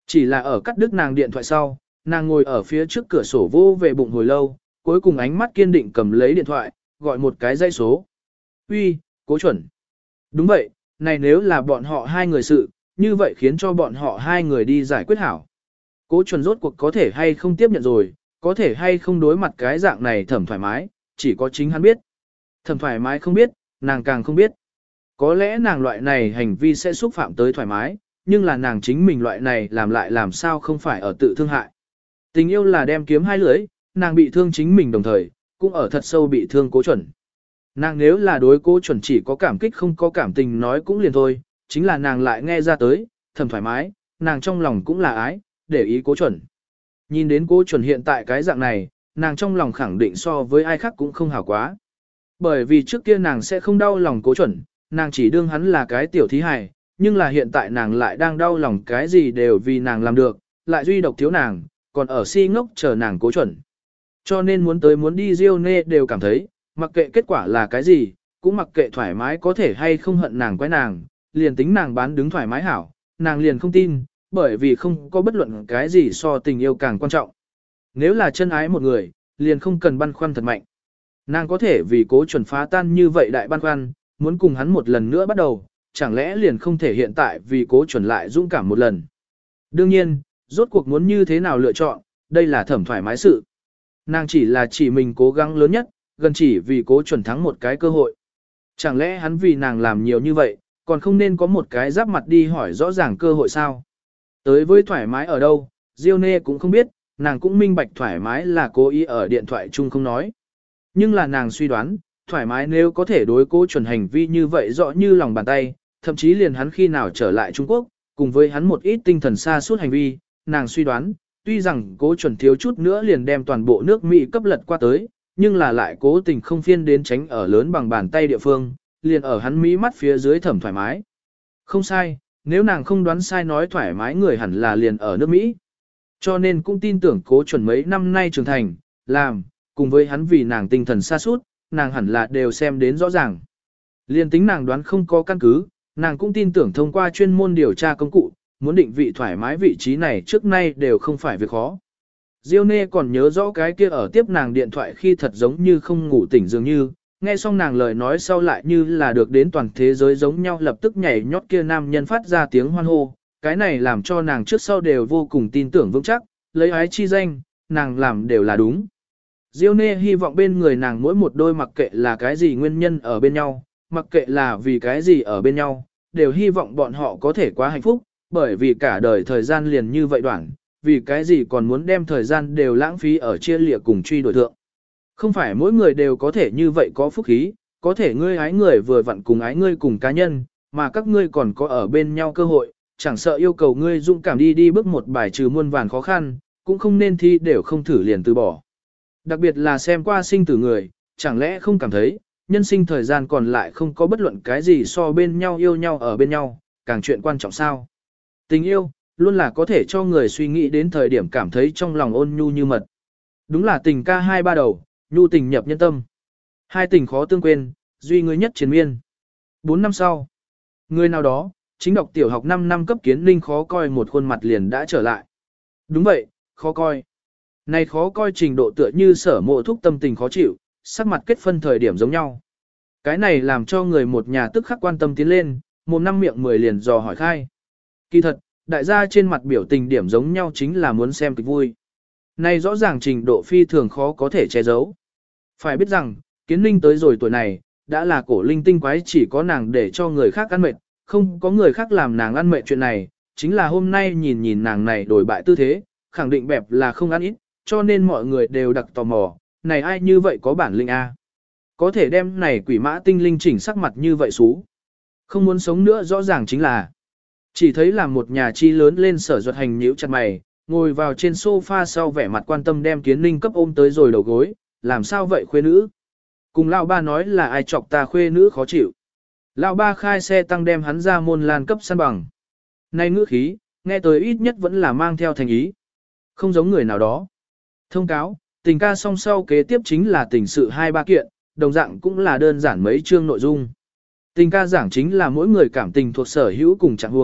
Chỉ là ở cắt đứt nàng điện thoại sau, nàng ngồi ở phía trước cửa sổ vô về bụng hồi lâu, cuối cùng ánh mắt kiên định cầm lấy điện thoại, gọi một cái dãy số. Uy, Cố Chuẩn. Đúng vậy, này nếu là bọn họ hai người sự, như vậy khiến cho bọn họ hai người đi giải quyết hảo. Cố Chuẩn rốt cuộc có thể hay không tiếp nhận rồi, có thể hay không đối mặt cái dạng này Thẩm thoải mái, chỉ có chính hắn biết. Thẩm thoải mái không biết, nàng càng không biết. Có lẽ nàng loại này hành vi sẽ xúc phạm tới thoải mái, nhưng là nàng chính mình loại này làm lại làm sao không phải ở tự thương hại. Tình yêu là đem kiếm hai lưỡi, nàng bị thương chính mình đồng thời, cũng ở thật sâu bị thương Cố Chuẩn. Nàng nếu là đối Cố Chuẩn chỉ có cảm kích không có cảm tình nói cũng liền thôi, chính là nàng lại nghe ra tới, Thẩm thoải mái, nàng trong lòng cũng là ái, để ý Cố Chuẩn. Nhìn đến Cố Chuẩn hiện tại cái dạng này, nàng trong lòng khẳng định so với ai khác cũng không hảo quá. Bởi vì trước kia nàng sẽ không đau lòng Cố Chuẩn, nàng chỉ đương hắn là cái tiểu thí hài, nhưng là hiện tại nàng lại đang đau lòng cái gì đều vì nàng làm được, lại duy độc thiếu nàng, còn ở si ngốc chờ nàng Cố Chuẩn. Cho nên muốn tới muốn đi Diêu Nê đều cảm thấy, mặc kệ kết quả là cái gì, cũng mặc kệ thoải mái có thể hay không hận nàng quái nàng, liền tính nàng bán đứng thoải mái hảo, nàng liền không tin, bởi vì không có bất luận cái gì so tình yêu càng quan trọng. Nếu là chân ái một người, liền không cần băn khoăn thật mạnh. Nàng có thể vì Cố Chuẩn phá tan như vậy đại băn khoăn, muốn cùng hắn một lần nữa bắt đầu, chẳng lẽ liền không thể hiện tại vì Cố Chuẩn lại dũng cảm một lần. Đương nhiên, rốt cuộc muốn như thế nào lựa chọn, đây là Thẩm thoải mái sự. Nàng chỉ mình cố gắng lớn nhất, gần chỉ vì Cố Chuẩn thắng một cái cơ hội. Chẳng lẽ hắn vì nàng làm nhiều như vậy, còn không nên có một cái giáp mặt đi hỏi rõ ràng cơ hội sao? Tới với thoải mái ở đâu, Diêu Nê cũng không biết, nàng cũng minh bạch thoải mái là cố ý ở điện thoại chung không nói. Nhưng là nàng suy đoán, thoải mái nếu có thể đối Cố Chuẩn hành vi như vậy rõ như lòng bàn tay, thậm chí liền hắn khi nào trở lại Trung Quốc, cùng với hắn một ít tinh thần xa suốt hành vi, nàng suy đoán, tuy rằng Cố Chuẩn thiếu chút nữa liền đem toàn bộ nước Mỹ cấp lật qua tới, nhưng là lại cố tình không phiên đến tránh ở lớn bằng bàn tay địa phương, liền ở hắn Mỹ mắt phía dưới Thẩm thoải mái. Không sai, nếu nàng không đoán sai nói thoải mái người hẳn là liền ở nước Mỹ. Cho nên cũng tin tưởng Cố Chuẩn mấy năm nay trưởng thành, làm, cùng với hắn vì nàng tinh thần xa suốt, nàng hẳn là đều xem đến rõ ràng. Liên tính nàng đoán không có căn cứ, nàng cũng tin tưởng thông qua chuyên môn điều tra công cụ, muốn định vị thoải mái vị trí này trước nay đều không phải việc khó. Diêu Nê còn nhớ rõ cái kia ở tiếp nàng điện thoại khi thật giống như không ngủ tỉnh dường như, nghe xong nàng lời nói sau lại như là được đến toàn thế giới giống nhau lập tức nhảy nhót kia nam nhân phát ra tiếng hoan hô, cái này làm cho nàng trước sau đều vô cùng tin tưởng vững chắc, lấy ái chi danh, nàng làm đều là đúng. Diêu Nê hy vọng bên người nàng mỗi một đôi mặc kệ là cái gì nguyên nhân ở bên nhau, mặc kệ là vì cái gì ở bên nhau, đều hy vọng bọn họ có thể quá hạnh phúc, bởi vì cả đời thời gian liền như vậy đoạn, vì cái gì còn muốn đem thời gian đều lãng phí ở chia lịa cùng truy đuổi thượng. Không phải mỗi người đều có thể như vậy có phúc khí, có thể ngươi ái người vừa vặn cùng ái ngươi cùng cá nhân, mà các ngươi còn có ở bên nhau cơ hội, chẳng sợ yêu cầu ngươi dũng cảm đi bước một bài trừ muôn vàn khó khăn, cũng không nên thi đều không thử liền từ bỏ. Đặc biệt là xem qua sinh tử người, chẳng lẽ không cảm thấy, nhân sinh thời gian còn lại không có bất luận cái gì so bên nhau yêu nhau ở bên nhau, càng chuyện quan trọng sao. Tình yêu, luôn là có thể cho người suy nghĩ đến thời điểm cảm thấy trong lòng ôn nhu như mật. Đúng là tình ca hai ba đầu, nhu tình nhập nhân tâm. Hai tình khó tương quên, duy người nhất triền miên. 4 năm sau, người nào đó, chính đọc tiểu học 5 năm cấp Kiến Linh khó coi một khuôn mặt liền đã trở lại. Đúng vậy, khó coi. Này khó coi trình độ tựa như Sở Mộ Thúc tâm tình khó chịu, sắc mặt kết phân thời điểm giống nhau. Cái này làm cho người một nhà tức khắc quan tâm tiến lên, một năm miệng 10 liền dò hỏi khai. Kỳ thật, đại gia trên mặt biểu tình điểm giống nhau chính là muốn xem kịch vui. Này rõ ràng trình độ phi thường khó có thể che giấu. Phải biết rằng, Kiến Linh tới rồi tuổi này, đã là cổ linh tinh quái chỉ có nàng để cho người khác ăn mệt, không có người khác làm nàng ăn mệt chuyện này, chính là hôm nay nhìn nàng này đổi bại tư thế, khẳng định bẹp là không ăn ít, cho nên mọi người đều đặc tò mò, này ai như vậy có bản linh A. Có thể đem này quỷ mã tinh linh chỉnh sắc mặt như vậy xú. Không muốn sống nữa rõ ràng chính là, chỉ thấy là một nhà chi lớn lên Sở Duật Hành nhíu chặt mày, ngồi vào trên sofa sau vẻ mặt quan tâm đem Kiến Linh cấp ôm tới rồi đầu gối, làm sao vậy khuê nữ? Cùng lão ba nói là ai chọc ta khuê nữ khó chịu. Lão ba khai xe tăng đem hắn ra môn lan cấp săn bằng. Nay ngữ khí, nghe tới ít nhất vẫn là mang theo thành ý. Không giống người nào đó. Thông cáo, tình ca song sau kế tiếp chính là tình sự 2-3 kiện, đồng dạng cũng là đơn giản mấy chương nội dung. Tình ca giảng chính là mỗi người cảm tình thuộc sở hữu cùng trạng huống,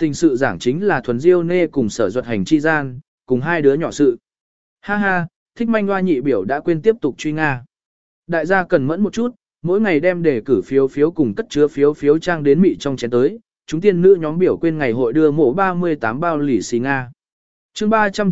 tình sự giảng chính là thuần diêu nê cùng sở duật hành chi gian, cùng hai đứa nhỏ sự. Ha ha, thích manh hoa nhị biểu đã quên tiếp tục truy Nga. Đại gia cần mẫn một chút, mỗi ngày đem đề cử phiếu cùng cất chứa phiếu trang đến mị trong chén tới, chúng tiên nữ nhóm biểu quên ngày hội đưa mộ 38 bao lì xì Nga. Chương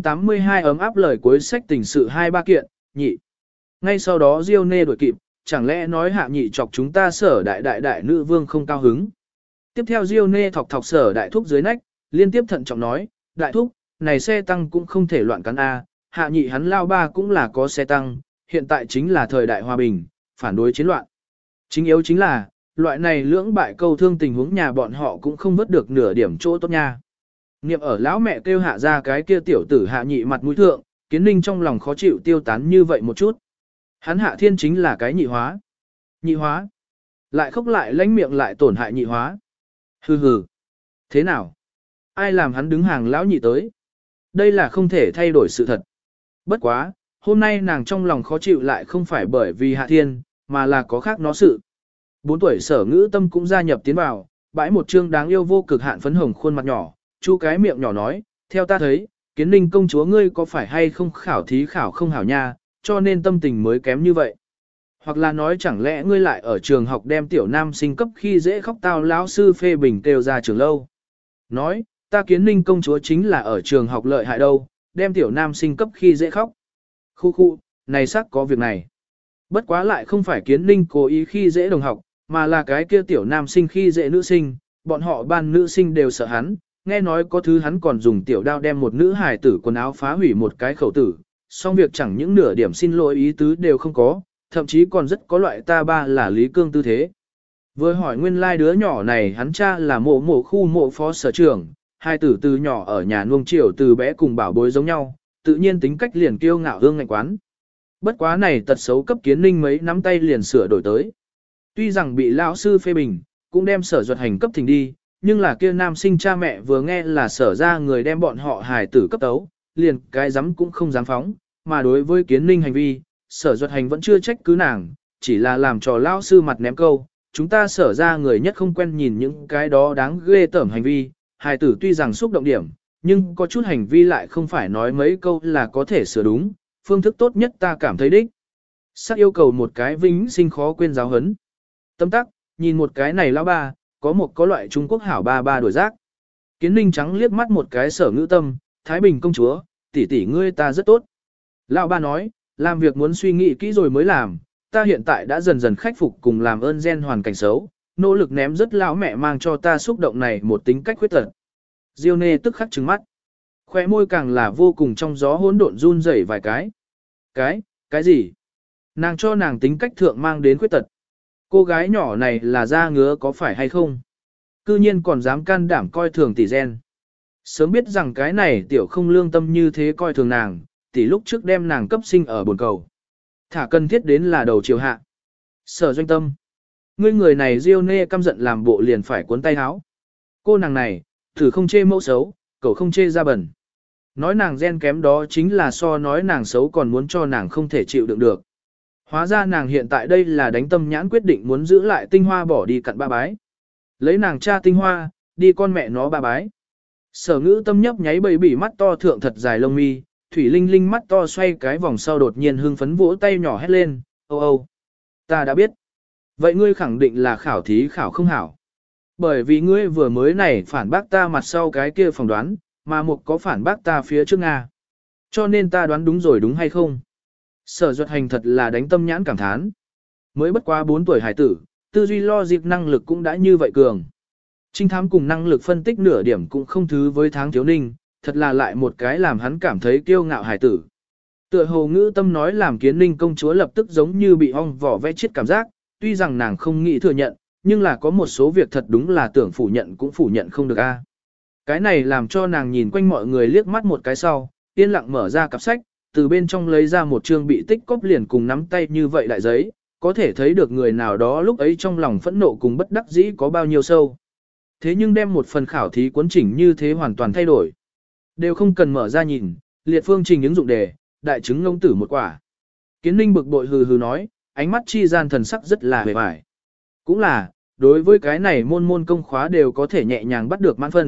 382 ấm áp lời cuối sách tình sự 23 kiện, nhị. Ngay sau đó Diêu nê đuổi kịp, chẳng lẽ nói hạ nhị chọc chúng ta sở đại nữ vương không cao hứng. Tiếp theo Diêu nê thọc sở đại thúc dưới nách, liên tiếp thận trọng nói, đại thúc, này xe tăng cũng không thể loạn cắn A, hạ nhị hắn lao ba cũng là có xe tăng, hiện tại chính là thời đại hòa bình, phản đối chiến loạn. Chính yếu chính là, loại này lưỡng bại câu thương tình huống nhà bọn họ cũng không vớt được nửa điểm chỗ tốt nha. Niệm ở lão mẹ kêu hạ ra cái kia tiểu tử hạ nhị mặt mũi thượng, Kiến Ninh trong lòng khó chịu tiêu tán như vậy một chút. Hắn hạ thiên chính là cái nhị hóa. Nhị hóa. Lại khóc lại lánh miệng lại tổn hại nhị hóa. Hừ hừ. Thế nào? Ai làm hắn đứng hàng lão nhị tới? Đây là không thể thay đổi sự thật. Bất quá, hôm nay nàng trong lòng khó chịu lại không phải bởi vì hạ thiên, mà là có khác nó sự. 4 tuổi sở ngữ tâm cũng gia nhập tiến vào, bãi một chương đáng yêu vô cực hạn phấn hồng khuôn mặt nhỏ, chu cái miệng nhỏ nói, theo ta thấy, Kiến Ninh công chúa ngươi có phải hay không khảo thí khảo không hảo nha, cho nên tâm tình mới kém như vậy. Hoặc là nói chẳng lẽ ngươi lại ở trường học đem tiểu nam sinh cấp khi dễ khóc tao lão sư phê bình kêu ra trường lâu. Nói, ta Kiến Ninh công chúa chính là ở trường học lợi hại đâu, đem tiểu nam sinh cấp khi dễ khóc. Khu, này xác có việc này. Bất quá lại không phải Kiến Ninh cố ý khi dễ đồng học, mà là cái kia tiểu nam sinh khi dễ nữ sinh, bọn họ ban nữ sinh đều sợ hắn, nghe nói có thứ hắn còn dùng tiểu đao đem một nữ hài tử quần áo phá hủy một cái khẩu tử, xong việc chẳng những nửa điểm xin lỗi ý tứ đều không có, thậm chí còn rất có loại ta ba là Lý Cương tư thế. Vừa hỏi nguyên lai đứa nhỏ này hắn cha là mộ khu mộ phó sở trưởng, hai tử từ nhỏ ở nhà nuông chiều từ bé cùng bảo bối giống nhau, tự nhiên tính cách liền kiêu ngạo hương ngạnh quán. Bất quá này tật xấu cấp Kiến Ninh mấy nắm tay liền sửa đổi tới. Tuy rằng bị lão sư phê bình, cũng đem sở duật hành cấp thỉnh đi, nhưng là kia nam sinh cha mẹ vừa nghe là sở ra người đem bọn họ hài tử cấp tấu, liền cái dám cũng không dám phóng, mà đối với Kiến Ninh hành vi, sở duật hành vẫn chưa trách cứ nàng, chỉ là làm cho lão sư mặt ném câu, chúng ta sở ra người nhất không quen nhìn những cái đó đáng ghê tởm hành vi, hài tử tuy rằng xúc động điểm, nhưng có chút hành vi lại không phải nói mấy câu là có thể sửa đúng, phương thức tốt nhất ta cảm thấy đích. Sắc yêu cầu một cái vĩnh sinh khó quên giáo hấn. Tâm tắc, nhìn một cái này lão ba, có loại Trung Quốc hảo ba đổi giác. Kiến Ninh trắng liếc mắt một cái sở ngữ tâm, Thái Bình công chúa, tỷ tỷ ngươi ta rất tốt. Lão ba nói, làm việc muốn suy nghĩ kỹ rồi mới làm, ta hiện tại đã dần dần khắc phục cùng làm ơn gen hoàn cảnh xấu, nỗ lực ném rất lão mẹ mang cho ta xúc động này một tính cách khuyết tật. Diêu nê tức khắc trừng mắt. Khoe môi càng là vô cùng trong gió hỗn độn run rẩy vài cái. Cái gì? Nàng cho nàng tính cách thượng mang đến khuyết tật. Cô gái nhỏ này là da ngứa có phải hay không? Cư nhiên còn dám can đảm coi thường tỷ gen. Sớm biết rằng cái này tiểu không lương tâm như thế coi thường nàng, tỷ lúc trước đem nàng cấp sinh ở bồn cầu. Thả cần thiết đến là đầu chiều hạ. Sở Doanh Tâm. Ngươi người này Diêu nê căm giận làm bộ liền phải cuốn tay háo. Cô nàng này, thử không chê mẫu xấu, cậu không chê da bẩn. Nói nàng gen kém đó chính là so nói nàng xấu còn muốn cho nàng không thể chịu đựng được. Hóa ra nàng hiện tại đây là đánh tâm nhãn quyết định muốn giữ lại tinh hoa bỏ đi cặn ba bái. Lấy nàng cha tinh hoa, đi con mẹ nó ba bái. Sở ngữ tâm nhấp nháy bầy bỉ mắt to thượng thật dài lông mi, thủy linh linh mắt to xoay cái vòng sau đột nhiên hưng phấn vỗ tay nhỏ hét lên, ô, ta đã biết. Vậy ngươi khẳng định là khảo thí khảo không hảo. Bởi vì ngươi vừa mới này phản bác ta mặt sau cái kia phỏng đoán, mà một có phản bác ta phía trước Nga. Cho nên ta đoán đúng rồi đúng hay không? Sở duật hành thật là đánh tâm nhãn cảm thán. Mới bất quá 4 tuổi hải tử, tư duy logic năng lực cũng đã như vậy cường. Trinh thám cùng năng lực phân tích nửa điểm cũng không thứ với Tháng Thiếu Ninh, thật là lại một cái làm hắn cảm thấy kiêu ngạo hải tử. Tựa hồ ngữ tâm nói làm Kiến Ninh công chúa lập tức giống như bị ong vỏ vẽ chết cảm giác, tuy rằng nàng không nghĩ thừa nhận, nhưng là có một số việc thật đúng là tưởng phủ nhận cũng phủ nhận không được a. Cái này làm cho nàng nhìn quanh mọi người liếc mắt một cái sau, yên lặng mở ra cặp sách, từ bên trong lấy ra một chương bị tích cóp liền cùng nắm tay như vậy đại giấy, có thể thấy được người nào đó lúc ấy trong lòng phẫn nộ cùng bất đắc dĩ có bao nhiêu sâu. Thế nhưng đem một phần khảo thí cuốn chỉnh như thế hoàn toàn thay đổi. Đều không cần mở ra nhìn, liệt phương trình ứng dụng đề, đại chứng ngông tử một quả. Kiến Ninh bực bội hừ hừ nói, ánh mắt chi gian thần sắc rất là hề bại. Cũng là, đối với cái này môn công khóa đều có thể nhẹ nhàng bắt được mãn phân,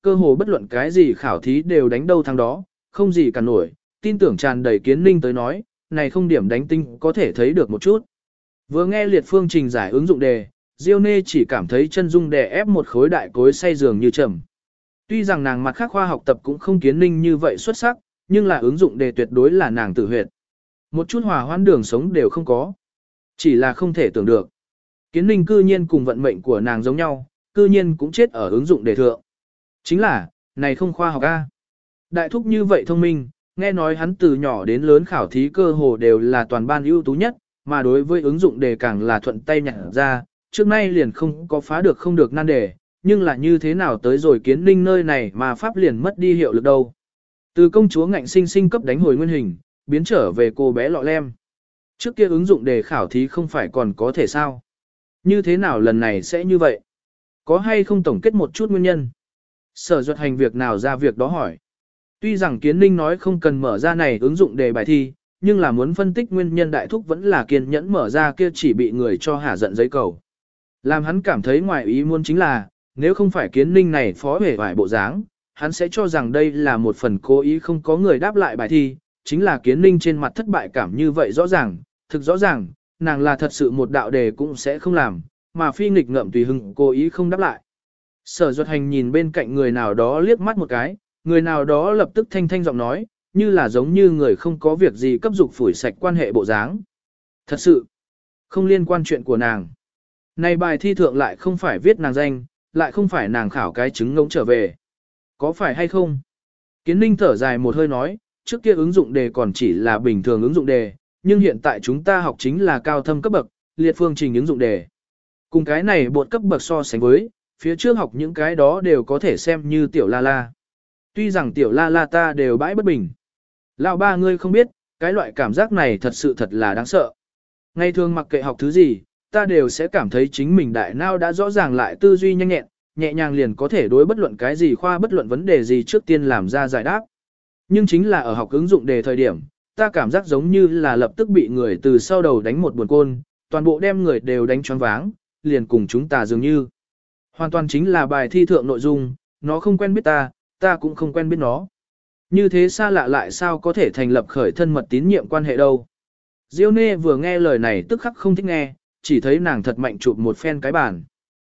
cơ hồ bất luận cái gì khảo thí đều đánh đâu thắng đó, không gì cả nổi, tin tưởng tràn đầy Kiến Ninh tới nói, này không điểm đánh tinh có thể thấy được một chút. Vừa nghe liệt phương trình giải ứng dụng đề, Diêu Nê chỉ cảm thấy chân dung đè ép một khối đại cối xay giường như trầm. Tuy rằng nàng mặt khác khoa học tập cũng không Kiến Ninh như vậy xuất sắc, nhưng là ứng dụng đề tuyệt đối là nàng tự huyệt. Một chút hòa hoãn đường sống đều không có. Chỉ là không thể tưởng được. Kiến Ninh cư nhiên cùng vận mệnh của nàng giống nhau, cư nhiên cũng chết ở ứng dụng đề thượng. Chính là, này không khoa học A. Đại thúc như vậy thông minh, nghe nói hắn từ nhỏ đến lớn khảo thí cơ hồ đều là toàn ban ưu tú nhất, mà đối với ứng dụng đề càng là thuận tay nhặt ra, trước nay liền không có phá được không được nan đề, nhưng là như thế nào tới rồi Kiến Ninh nơi này mà pháp liền mất đi hiệu lực đâu. Từ công chúa ngạnh sinh sinh cấp đánh hồi nguyên hình, biến trở về cô bé lọ lem. Trước kia ứng dụng đề khảo thí không phải còn có thể sao. Như thế nào lần này sẽ như vậy? Có hay không tổng kết một chút nguyên nhân? Sở Duật Hành việc nào ra việc đó hỏi. Tuy rằng Kiến Ninh nói không cần mở ra này ứng dụng đề bài thi, nhưng là muốn phân tích nguyên nhân đại thúc vẫn là kiên nhẫn mở ra kia chỉ bị người cho hả giận giấy cầu. Làm hắn cảm thấy ngoài ý muốn chính là, nếu không phải Kiến Ninh này phó hề vải bộ dáng, hắn sẽ cho rằng đây là một phần cố ý không có người đáp lại bài thi, chính là Kiến Ninh trên mặt thất bại cảm như vậy rõ ràng, thực rõ ràng, nàng là thật sự một đạo đề cũng sẽ không làm, mà phi nghịch ngợm tùy hứng cố ý không đáp lại. Sở Duật Hành nhìn bên cạnh người nào đó liếc mắt một cái, người nào đó lập tức thanh thanh giọng nói, như là giống như người không có việc gì cấp dục phủi sạch quan hệ bộ dáng. Thật sự, không liên quan chuyện của nàng. Này bài thi thượng lại không phải viết nàng danh, lại không phải nàng khảo cái chứng ngỗng trở về. Có phải hay không? Kiến Ninh thở dài một hơi nói, trước kia ứng dụng đề còn chỉ là bình thường ứng dụng đề, nhưng hiện tại chúng ta học chính là cao thâm cấp bậc, liệt phương trình ứng dụng đề. Cùng cái này bột cấp bậc so sánh với, phía trước học những cái đó đều có thể xem như tiểu la la. Tuy rằng tiểu la la ta đều bãi bất bình. Lão ba ngươi không biết, cái loại cảm giác này thật là đáng sợ. Ngày thường mặc kệ học thứ gì, ta đều sẽ cảm thấy chính mình đại não đã rõ ràng lại tư duy nhanh nhẹn, nhẹ nhàng liền có thể đối bất luận cái gì khoa bất luận vấn đề gì trước tiên làm ra giải đáp. Nhưng chính là ở học ứng dụng đề thời điểm, ta cảm giác giống như là lập tức bị người từ sau đầu đánh một buồn côn, toàn bộ đem người đều đánh choáng váng, liền cùng chúng ta dường như. Hoàn toàn chính là bài thi thượng nội dung, nó không quen biết ta, ta cũng không quen biết nó. Như thế xa lạ lại sao có thể thành lập khởi thân mật tín nhiệm quan hệ đâu. Diêu Nê vừa nghe lời này tức khắc không thích nghe, chỉ thấy nàng thật mạnh chụp một phen cái bàn.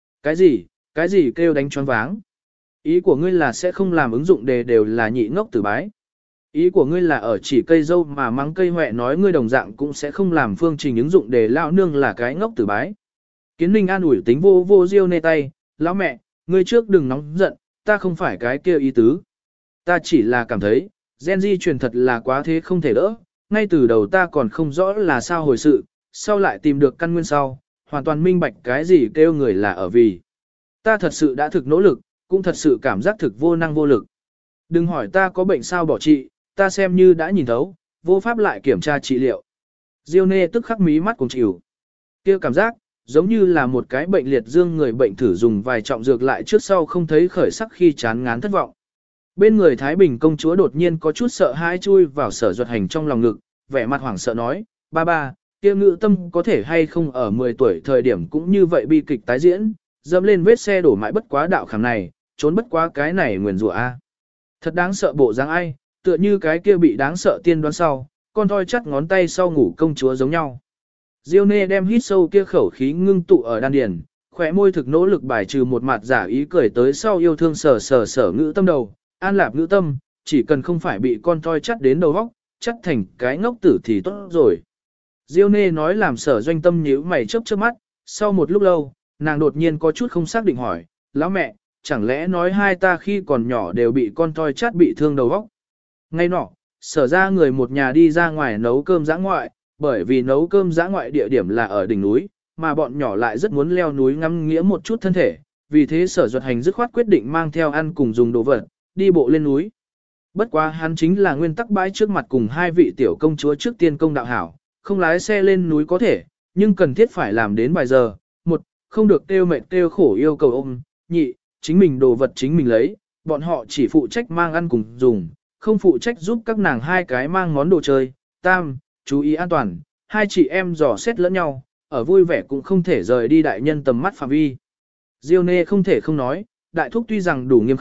Cái gì kêu đánh choáng váng? Ý của ngươi là sẽ không làm ứng dụng đề đều là nhị ngốc tử bái. Ý của ngươi là ở chỉ cây dâu mà mắng cây hoẹ nói ngươi đồng dạng cũng sẽ không làm phương trình ứng dụng đề lão nương là cái ngốc tử bái. Kiến Ninh an ủi tính vô Diêu Nê tay, lão mẹ, ngươi trước đừng nóng giận, ta không phải cái kia ý tứ. Ta chỉ là cảm thấy, gen di truyền thật là quá thế không thể đỡ, ngay từ đầu ta còn không rõ là sao hồi sự, sau lại tìm được căn nguyên sau, hoàn toàn minh bạch cái gì kêu người là ở vì. Ta thật sự đã thực nỗ lực, cũng thật sự cảm giác thực vô năng vô lực. Đừng hỏi ta có bệnh sao bỏ trị, ta xem như đã nhìn thấu, vô pháp lại kiểm tra trị liệu. Diêu Nê tức khắc mí mắt cùng chịu. Kia cảm giác, giống như là một cái bệnh liệt dương người bệnh thử dùng vài trọng dược lại trước sau không thấy khởi sắc khi chán ngán thất vọng. Bên người Thái Bình công chúa đột nhiên có chút sợ hãi chui vào Sở Duật Hành trong lòng ngực, vẻ mặt hoảng sợ nói, ba, kia ngự tâm có thể hay không ở 10 tuổi thời điểm cũng như vậy bi kịch tái diễn, dẫm lên vết xe đổ mãi bất quá đạo khảm này, trốn bất quá cái này nguyền rủa a. Thật đáng sợ bộ dáng ai, tựa như cái kia bị đáng sợ tiên đoán sau, con thoi chắt ngón tay sau ngủ công chúa giống nhau. Diêu Nê đem hít sâu kia khẩu khí ngưng tụ ở đan điền, khỏe môi thực nỗ lực bài trừ một mặt giả ý cười tới sau yêu thương sở ngữ tâm đầu, an lạp ngữ tâm, chỉ cần không phải bị con thoi chắt đến đầu óc, chắt thành cái ngốc tử thì tốt rồi. Diêu Nê nói làm Sở Doanh Tâm nhíu mày chớp mắt, sau một lúc lâu, nàng đột nhiên có chút không xác định hỏi, lão mẹ, chẳng lẽ nói hai ta khi còn nhỏ đều bị con thoi chắt bị thương đầu óc? Ngay nọ, Sở ra người một nhà đi ra ngoài nấu cơm dã ngoại, bởi vì nấu cơm dã ngoại địa điểm là ở đỉnh núi, mà bọn nhỏ lại rất muốn leo núi ngắm nghĩa một chút thân thể, vì thế Sở Duật Hành dứt khoát quyết định mang theo ăn cùng dùng đồ vật, đi bộ lên núi. Bất quá hắn chính là nguyên tắc bãi trước mặt cùng hai vị tiểu công chúa trước tiên công đạo hảo, không lái xe lên núi có thể, nhưng cần thiết phải làm đến vài giờ. Một, không được kêu mệt kêu khổ yêu cầu ôm. Nhị, chính mình đồ vật chính mình lấy, bọn họ chỉ phụ trách mang ăn cùng dùng, không phụ trách giúp các nàng hai cái mang món đồ chơi. Tam, chú ý an toàn, hai chị em dò xét lẫn nhau, ở vui vẻ cũng không thể rời đi đại nhân tầm mắt phạm vi. Diêu Nê không thể không nói, đại thúc tuy rằng đủ nghiêm khắc,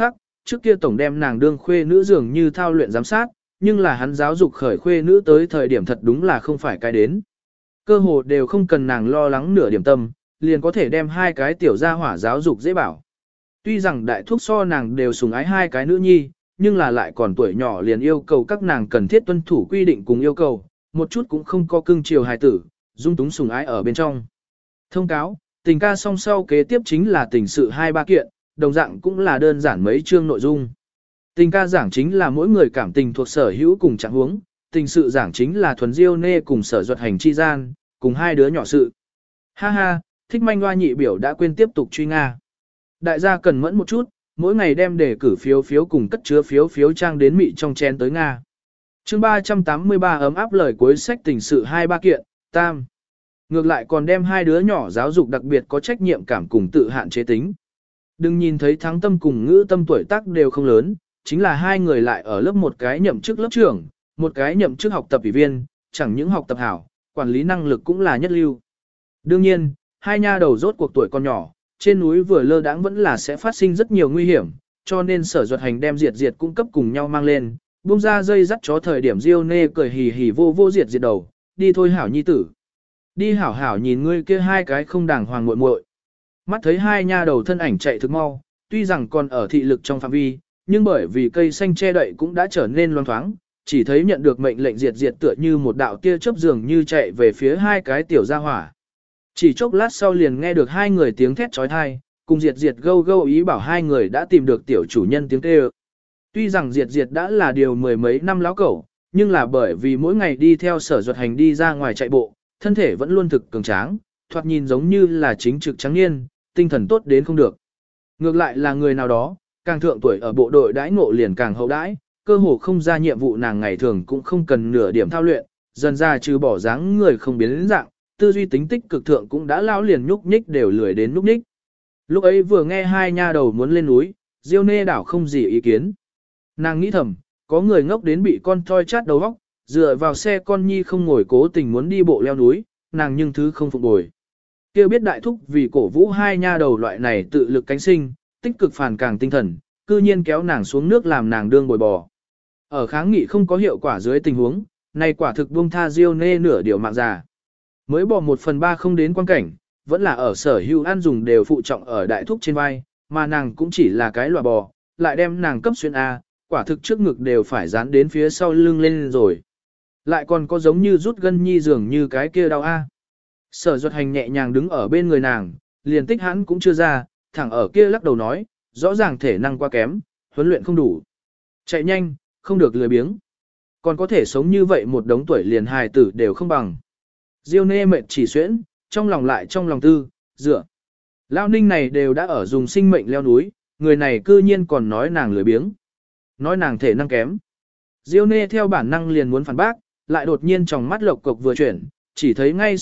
trước kia tổng đem nàng đương khuê nữ dường như thao luyện giám sát, nhưng là hắn giáo dục khởi khuê nữ tới thời điểm thật đúng là không phải cái đến. Cơ hồ đều không cần nàng lo lắng nửa điểm tâm, liền có thể đem hai cái tiểu gia hỏa giáo dục dễ bảo. Tuy rằng đại thúc so nàng đều sủng ái hai cái nữ nhi, nhưng là lại còn tuổi nhỏ liền yêu cầu các nàng cần thiết tuân thủ quy định cùng yêu cầu, một chút cũng không có cưng chiều hài tử, dung túng sủng ái ở bên trong. Thông cáo, tình ca song sau kế tiếp chính là tình sự 2-3 kiện, đồng dạng cũng là đơn giản mấy chương nội dung. Tình ca giảng chính là mỗi người cảm tình thuộc sở hữu cùng trạng huống, tình sự giảng chính là thuần diêu nê cùng sở duật hành chi gian, cùng hai đứa nhỏ sự. Ha ha, thích manh hoa nhị biểu đã quên tiếp tục truy Nga. Đại gia cần mẫn một chút, mỗi ngày đem đề cử phiếu cùng cất chứa phiếu trang đến mị trong chén tới Nga. Chương 383 ấm áp lời cuối sách tình sự 2-3 kiện, tam. Ngược lại còn đem hai đứa nhỏ giáo dục đặc biệt có trách nhiệm cảm cùng tự hạn chế tính. Đừng nhìn thấy Thắng Tâm cùng Ngữ Tâm tuổi tác đều không lớn, chính là hai người lại ở lớp một cái nhậm chức lớp trưởng, một cái nhậm chức học tập ủy viên, chẳng những học tập hảo, quản lý năng lực cũng là nhất lưu. Đương nhiên, hai nha đầu rốt cuộc tuổi còn nhỏ, trên núi vừa lơ đãng vẫn là sẽ phát sinh rất nhiều nguy hiểm, cho nên sở duật hành đem diệt cung cấp cùng nhau mang lên, buông ra dây dắt chó thời điểm Diêu Nê cười hì hì vô diệt đầu, đi thôi hảo nhi tử. Đi hảo hảo nhìn ngươi kia hai cái không đàng hoàng muội muội. Mắt thấy hai nha đầu thân ảnh chạy thực mau, tuy rằng còn ở thị lực trong phạm vi, nhưng bởi vì cây xanh che đậy cũng đã trở nên loang thoáng, chỉ thấy nhận được mệnh lệnh diệt tựa như một đạo tia chớp dường như chạy về phía hai cái tiểu gia hỏa. Chỉ chốc lát sau liền nghe được hai người tiếng thét trói thai, cùng diệt gâu ý bảo hai người đã tìm được tiểu chủ nhân tiếng kêu. Tuy rằng diệt đã là điều 10 mấy năm láo cẩu, nhưng là bởi vì mỗi ngày đi theo sở duật hành đi ra ngoài chạy bộ, thân thể vẫn luôn thực cường tráng, thoạt nhìn giống như là chính trực trắng niên, tinh thần tốt đến không được. Ngược lại là người nào đó, càng thượng tuổi ở bộ đội đãi ngộ liền càng hậu đãi, cơ hồ không ra nhiệm vụ nàng ngày thường cũng không cần nửa điểm thao luyện, dần ra trừ bỏ dáng người không biến đến dạng, tư duy tính tích cực thượng cũng đã lão liền nhúc nhích đều lười đến nhúc nhích. Lúc ấy vừa nghe hai nha đầu muốn lên núi, Diêu Nê đảo không gì ý kiến. Nàng nghĩ thầm, có người ngốc đến bị con toi chát đầu óc, dựa vào xe con nhi không ngồi cố tình muốn đi bộ leo núi, nàng nhưng thứ không phục bồi. Kêu biết đại thúc vì cổ vũ hai nha đầu loại này tự lực cánh sinh, tích cực phản càng tinh thần, cư nhiên kéo nàng xuống nước làm nàng đương bồi bò. Ở kháng nghị không có hiệu quả dưới tình huống, này quả thực buông tha Diêu Nê nửa điều mạng già. Mới bỏ 1/3 không đến quan cảnh, vẫn là ở sở hữu ăn dùng đều phụ trọng ở đại thúc trên vai, mà nàng cũng chỉ là cái loại bò, lại đem nàng cấp xuyên A, quả thực trước ngực đều phải dán đến phía sau lưng lên rồi. Lại còn có giống như rút gân nhi dường như cái kia đau A. Sở duật hành nhẹ nhàng đứng ở bên người nàng, liền tích hắn cũng chưa ra, thẳng ở kia lắc đầu nói, rõ ràng thể năng quá kém, huấn luyện không đủ. Chạy nhanh, không được lười biếng. Còn có thể sống như vậy một đống tuổi liền hài tử đều không bằng. Diêu Nê mệt chỉ xuyễn, trong lòng lại trong lòng tư, dựa. Lao ninh này đều đã ở dùng sinh mệnh leo núi, người này cư nhiên còn nói nàng lười biếng. Nói nàng thể năng kém. Diêu Nê theo bản năng liền muốn phản bác, lại đột nhiên trong mắt lộc cộc vừa chuyển, chỉ thấy ngay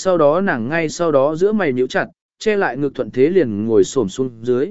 sau đó giữa mày nhíu chặt, che lại ngực thuận thế liền ngồi xổm xuống dưới,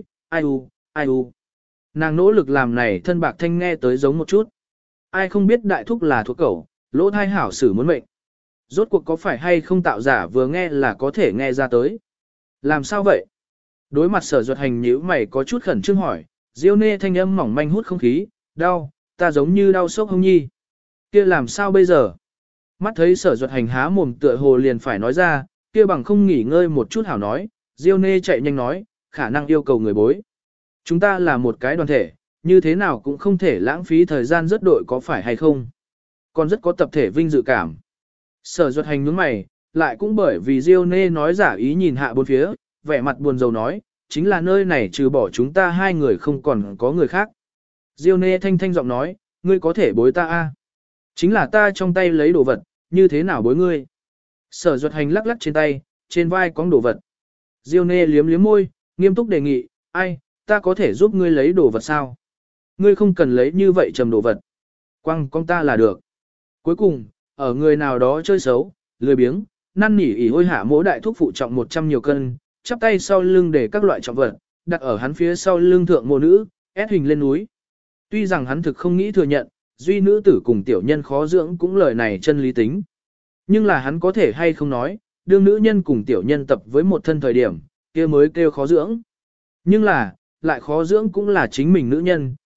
ai u. Nàng nỗ lực làm này thân bạc thanh nghe tới giống một chút. Ai không biết đại thúc là thuộc cẩu, lỗ thai hảo xử muốn mệnh. Rốt cuộc có phải hay không tạo giả vừa nghe là có thể nghe ra tới. Làm sao vậy? Đối mặt sở duật hành nhíu mày có chút khẩn trương hỏi, Diêu Nê thanh âm mỏng manh hút không khí, đau, ta giống như đau sốc hông nhi. Kia làm sao bây giờ? Mắt thấy sở duật hành há mồm tựa hồ liền phải nói ra, kia bằng không nghỉ ngơi một chút hảo nói, Diêu Nê chạy nhanh nói, khả năng yêu cầu người bối. Chúng ta là một cái đoàn thể, như thế nào cũng không thể lãng phí thời gian rất đội có phải hay không. Còn rất có tập thể vinh dự cảm. Sở duật hành nhướng mày, lại cũng bởi vì Diêu Nê nói giả ý nhìn hạ bốn phía, vẻ mặt buồn rầu nói, chính là nơi này trừ bỏ chúng ta hai người không còn có người khác. Diêu Nê thanh thanh giọng nói, ngươi có thể bối ta a? Chính là ta trong tay lấy đồ vật, như thế nào bối ngươi? Sở duật hành lắc lắc trên tay, trên vai có đồ vật. Diêu Nê liếm liếm môi, nghiêm túc đề nghị, ai, ta có thể giúp ngươi lấy đồ vật sao? Ngươi không cần lấy như vậy trầm đồ vật. Quăng con ta là được. Cuối cùng, ở người nào đó chơi xấu, lười biếng, năn nỉ ỉ hôi hạ mỗi đại thúc phụ trọng 100 nhiều cân, chắp tay sau lưng để các loại trọng vật, đặt ở hắn phía sau lưng thượng mộ nữ, ép hình lên núi. Tuy rằng hắn thực không nghĩ thừa nhận, duy nữ tử cùng tiểu nhân khó dưỡng cũng lời này chân lý tính. Nhưng là hắn có thể hay không nói, đương nữ nhân cùng tiểu nhân tập với một thân thời điểm, kia mới kêu khó dưỡng. Nhưng là, lại khó dưỡng cũng là chính mình nữ nhân,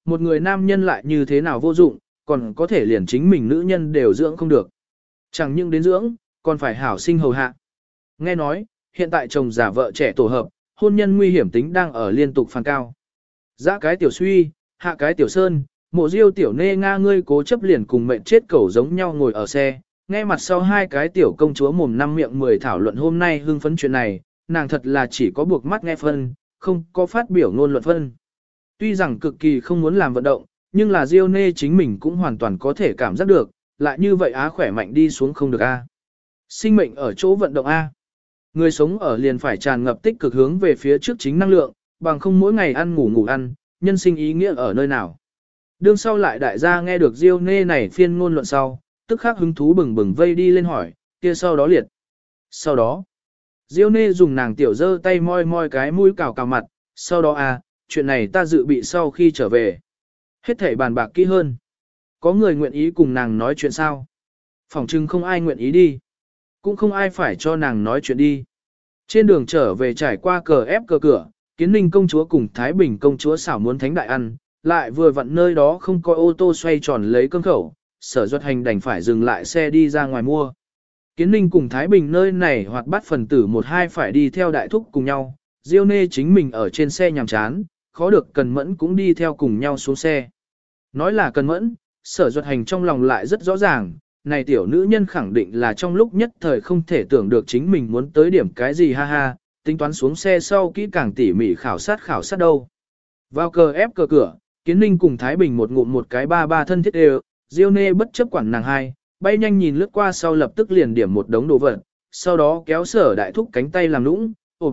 một người nam nhân lại như thế nào vô dụng, còn có thể liền chính mình nữ nhân đều dưỡng không được. Chẳng những đến dưỡng, còn phải hảo sinh hầu hạ. Nghe nói, hiện tại chồng giả vợ trẻ tổ hợp, hôn nhân nguy hiểm tính đang ở liên tục phàn cao. Dã cái tiểu suy, hạ cái tiểu sơn, mộ diêu tiểu nê nga ngươi cố chấp liền cùng mệnh chết cẩu giống nhau ngồi ở xe, nghe mặt sau hai cái tiểu công chúa mồm năm miệng 10 thảo luận hôm nay hưng phấn chuyện này, nàng thật là chỉ có buộc mắt nghe phân, không có phát biểu ngôn luận phân. Tuy rằng cực kỳ không muốn làm vận động, nhưng là diêu nê chính mình cũng hoàn toàn có thể cảm giác được, lại như vậy á khỏe mạnh đi xuống không được a. Sinh mệnh ở chỗ vận động a. Người sống ở liền phải tràn ngập tích cực hướng về phía trước chính năng lượng, bằng không mỗi ngày ăn ngủ ăn, nhân sinh ý nghĩa ở nơi nào. Đương sau lại đại gia nghe được diêu nê này phiên ngôn luận sau, tức khắc hứng thú bừng bừng vây đi lên hỏi, kia sau đó liệt. Sau đó, diêu nê dùng nàng tiểu dơ tay moi moi cái mũi cào cào mặt, sau đó chuyện này ta dự bị sau khi trở về. Hết thảy bàn bạc kỹ hơn. Có người nguyện ý cùng nàng nói chuyện sao? Phỏng chừng không ai nguyện ý đi. Cũng không ai phải cho nàng nói chuyện đi. Trên đường trở về trải qua cờ ép cờ cửa, Kiến Ninh công chúa cùng Thái Bình công chúa xảo muốn thánh đại ăn, lại vừa vặn nơi đó không có ô tô xoay tròn lấy cơm khẩu, Sở Duật Hành đành phải dừng lại xe đi ra ngoài mua. Kiến Ninh cùng Thái Bình nơi này hoạt bát phần tử một hai phải đi theo đại thúc cùng nhau, Diêu Nê chính mình ở trên xe nhàm chán, khó được Cần Mẫn cũng đi theo cùng nhau xuống xe. Nói là Cần Mẫn, Sở Duật Hành trong lòng lại rất rõ ràng, này tiểu nữ nhân khẳng định là trong lúc nhất thời không thể tưởng được chính mình muốn tới điểm cái gì ha ha, tính toán xuống xe sau kỹ càng tỉ mỉ khảo sát đâu. Vào cờ ép cờ cửa, Kiến Ninh cùng Thái Bình một ngụm một cái ba thân thiết đều, Diêu Nê bất chấp quản nàng hai, bay nhanh nhìn lướt qua sau lập tức liền điểm một đống đồ vật, sau đó kéo Sở đại thúc cánh tay làm nũng,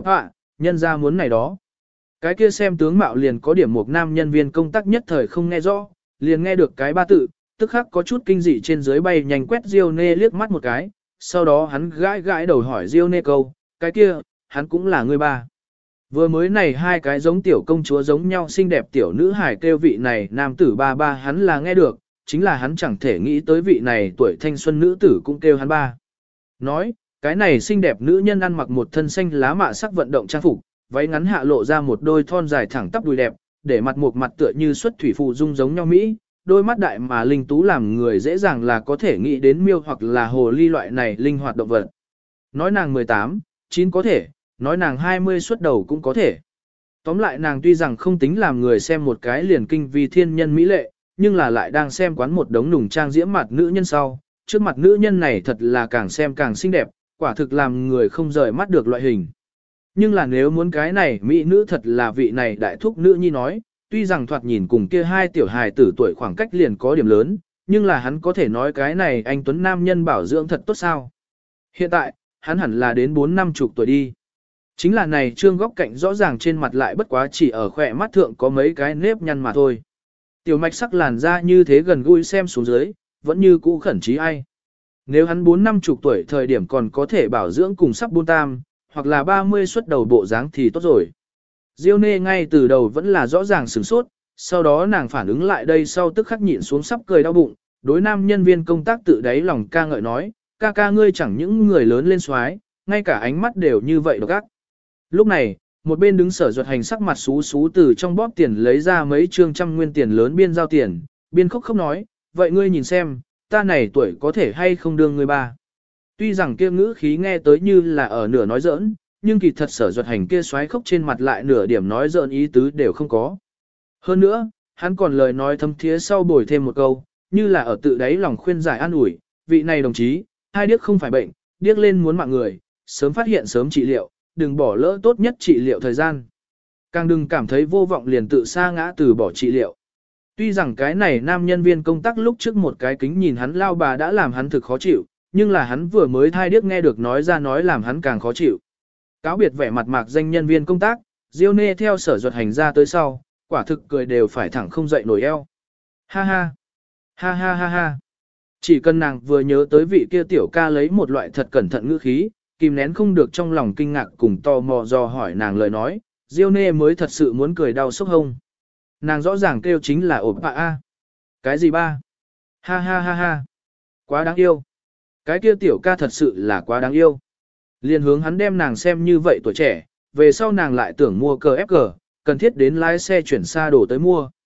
nhân ra muốn này đó. Cái kia xem tướng mạo liền có điểm một nam nhân viên công tác nhất thời không nghe rõ, liền nghe được cái ba tự, tức khắc có chút kinh dị trên dưới bay nhanh quét Diêu Nê liếc mắt một cái, sau đó hắn gãi đầu hỏi Diêu Nê câu, cái kia, hắn cũng là người ba. Vừa mới này hai cái giống tiểu công chúa giống nhau xinh đẹp tiểu nữ hài kêu vị này nam tử ba hắn là nghe được, chính là hắn chẳng thể nghĩ tới vị này tuổi thanh xuân nữ tử cũng kêu hắn ba. Nói, cái này xinh đẹp nữ nhân ăn mặc một thân xanh lá mạ sắc vận động trang phục, váy ngắn hạ lộ ra một đôi thon dài thẳng tắp đùi đẹp, để mặt một mặt tựa như xuất thủy phụ dung giống nhau Mỹ, đôi mắt đại mà linh tú làm người dễ dàng là có thể nghĩ đến miêu hoặc là hồ ly loại này linh hoạt động vật. Nói nàng 18, 9 có thể, nói nàng 20 xuất đầu cũng có thể. Tóm lại nàng tuy rằng không tính làm người xem một cái liền kinh vì thiên nhân mỹ lệ, nhưng là lại đang xem quán một đống nùng trang diễm mặt nữ nhân sau, trước mặt nữ nhân này thật là càng xem càng xinh đẹp, quả thực làm người không rời mắt được loại hình. Nhưng là nếu muốn cái này mỹ nữ thật là vị này đại thúc nữ nhi nói, tuy rằng thoạt nhìn cùng kia hai tiểu hài tử tuổi khoảng cách liền có điểm lớn, nhưng là hắn có thể nói cái này anh Tuấn Nam nhân bảo dưỡng thật tốt sao. Hiện tại, hắn hẳn là đến 4-50 tuổi đi. Chính là này trương góc cạnh rõ ràng trên mặt lại bất quá chỉ ở khỏe mắt thượng có mấy cái nếp nhăn mà thôi. Tiểu mạch sắc làn da như thế gần gũi xem xuống dưới, vẫn như cũ khẩn trí ai. Nếu hắn 4-50 tuổi thời điểm còn có thể bảo dưỡng cùng sắp buôn tam, hoặc là 30 xuất đầu bộ dáng thì tốt rồi. Diêu Nê ngay từ đầu vẫn là rõ ràng sửng sốt, sau đó nàng phản ứng lại đây sau tức khắc nhịn xuống sắp cười đau bụng, đối nam nhân viên công tác tự đáy lòng ca ngợi nói, ca ngươi chẳng những người lớn lên xoái, ngay cả ánh mắt đều như vậy độc ác. Lúc này, một bên đứng Sở Duật Hành sắc mặt xú từ trong bóp tiền lấy ra mấy trương trăm nguyên tiền lớn biên giao tiền, biên khóc không nói, vậy ngươi nhìn xem, ta này tuổi có thể hay không đương ngươi ba. Tuy rằng kia ngữ khí nghe tới như là ở nửa nói giỡn, nhưng kỳ thật Sở Duật Hành kia xoáy khóc trên mặt lại nửa điểm nói giỡn ý tứ đều không có. Hơn nữa, hắn còn lời nói thâm thiế sau bồi thêm một câu, như là ở tự đáy lòng khuyên giải an ủi, vị này đồng chí, hai điếc không phải bệnh, điếc lên muốn mạng người, sớm phát hiện sớm trị liệu, đừng bỏ lỡ tốt nhất trị liệu thời gian. Càng đừng cảm thấy vô vọng liền tự sa ngã từ bỏ trị liệu. Tuy rằng cái này nam nhân viên công tác lúc trước một cái kính nhìn hắn lao bà đã làm hắn thực khó chịu, nhưng là hắn vừa mới thai điếc nghe được nói ra nói làm hắn càng khó chịu. Cáo biệt vẻ mặt mạc danh nhân viên công tác, Diêu Nê theo Sở Duật Hành ra tới sau, quả thực cười đều phải thẳng không dậy nổi eo. Ha ha, ha ha ha ha. Chỉ cần nàng vừa nhớ tới vị kia tiểu ca lấy một loại thật cẩn thận ngữ khí, kìm nén không được trong lòng kinh ngạc cùng tò mò dò hỏi nàng lời nói, Diêu Nê mới thật sự muốn cười đau sốc hông. Nàng rõ ràng kêu chính là ổn a. Cái gì ba? Ha ha ha ha. Quá đáng yêu. Cái kia tiểu ca thật sự là quá đáng yêu. Liên hướng hắn đem nàng xem như vậy tuổi trẻ, về sau nàng lại tưởng mua cờ ép cờ, cần thiết đến lái xe chuyển xa đổ tới mua.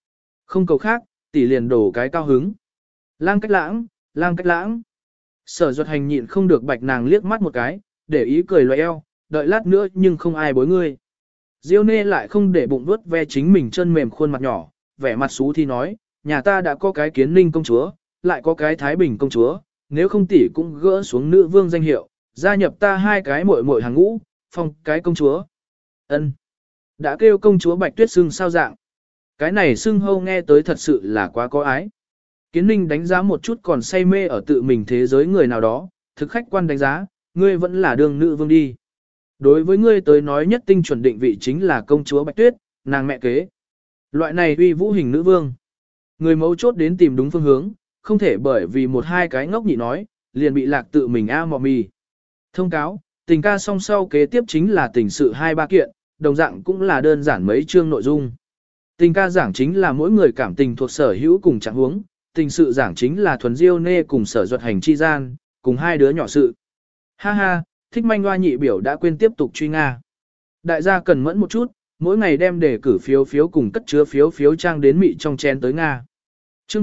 Không cầu khác, tỷ liền đổ cái cao hứng. Lang cách lãng, lang cách lãng. Sở Duật Hành nhịn không được bạch nàng liếc mắt một cái, để ý cười loe eo, đợi lát nữa nhưng không ai bối ngươi. Diêu Nê lại không để bụng vuốt ve chính mình chân mềm khuôn mặt nhỏ, vẻ mặt xú thì nói, nhà ta đã có cái Kiến Ninh công chúa, lại có cái Thái Bình công chúa, nếu không tỷ cũng gỡ xuống nữ vương danh hiệu, gia nhập ta hai cái muội muội hàng ngũ, phong cái công chúa. Ân, đã kêu công chúa Bạch Tuyết xưng sao dạng. Cái này xưng hâu nghe tới thật sự là quá có ái. Kiến Ninh đánh giá một chút còn say mê ở tự mình thế giới người nào đó, thực khách quan đánh giá, ngươi vẫn là đường nữ vương đi. Đối với ngươi tới nói nhất tinh chuẩn định vị chính là công chúa Bạch Tuyết, nàng mẹ kế. Loại này uy vũ hình nữ vương. Người mấu chốt đến tìm đúng phương hướng, không thể bởi vì một hai cái ngốc nhị nói, liền bị lạc tự mình mò mì. Thông cáo, tình ca song sau kế tiếp chính là tình sự 2-3 kiện, đồng dạng cũng là đơn giản mấy chương nội dung. Tình ca giảng chính là mỗi người cảm tình thuộc sở hữu cùng trạng huống, tình sự giảng chính là thuần Diêu Nê cùng Sở Duật Hành chi gian, cùng hai đứa nhỏ sự. Ha ha, thích manh hoa nhị biểu đã quên tiếp tục truy Nga. Đại gia cần mẫn một chút, mỗi ngày đem đề cử phiếu cùng cất chứa phiếu trang đến mị trong chén tới Nga. Chương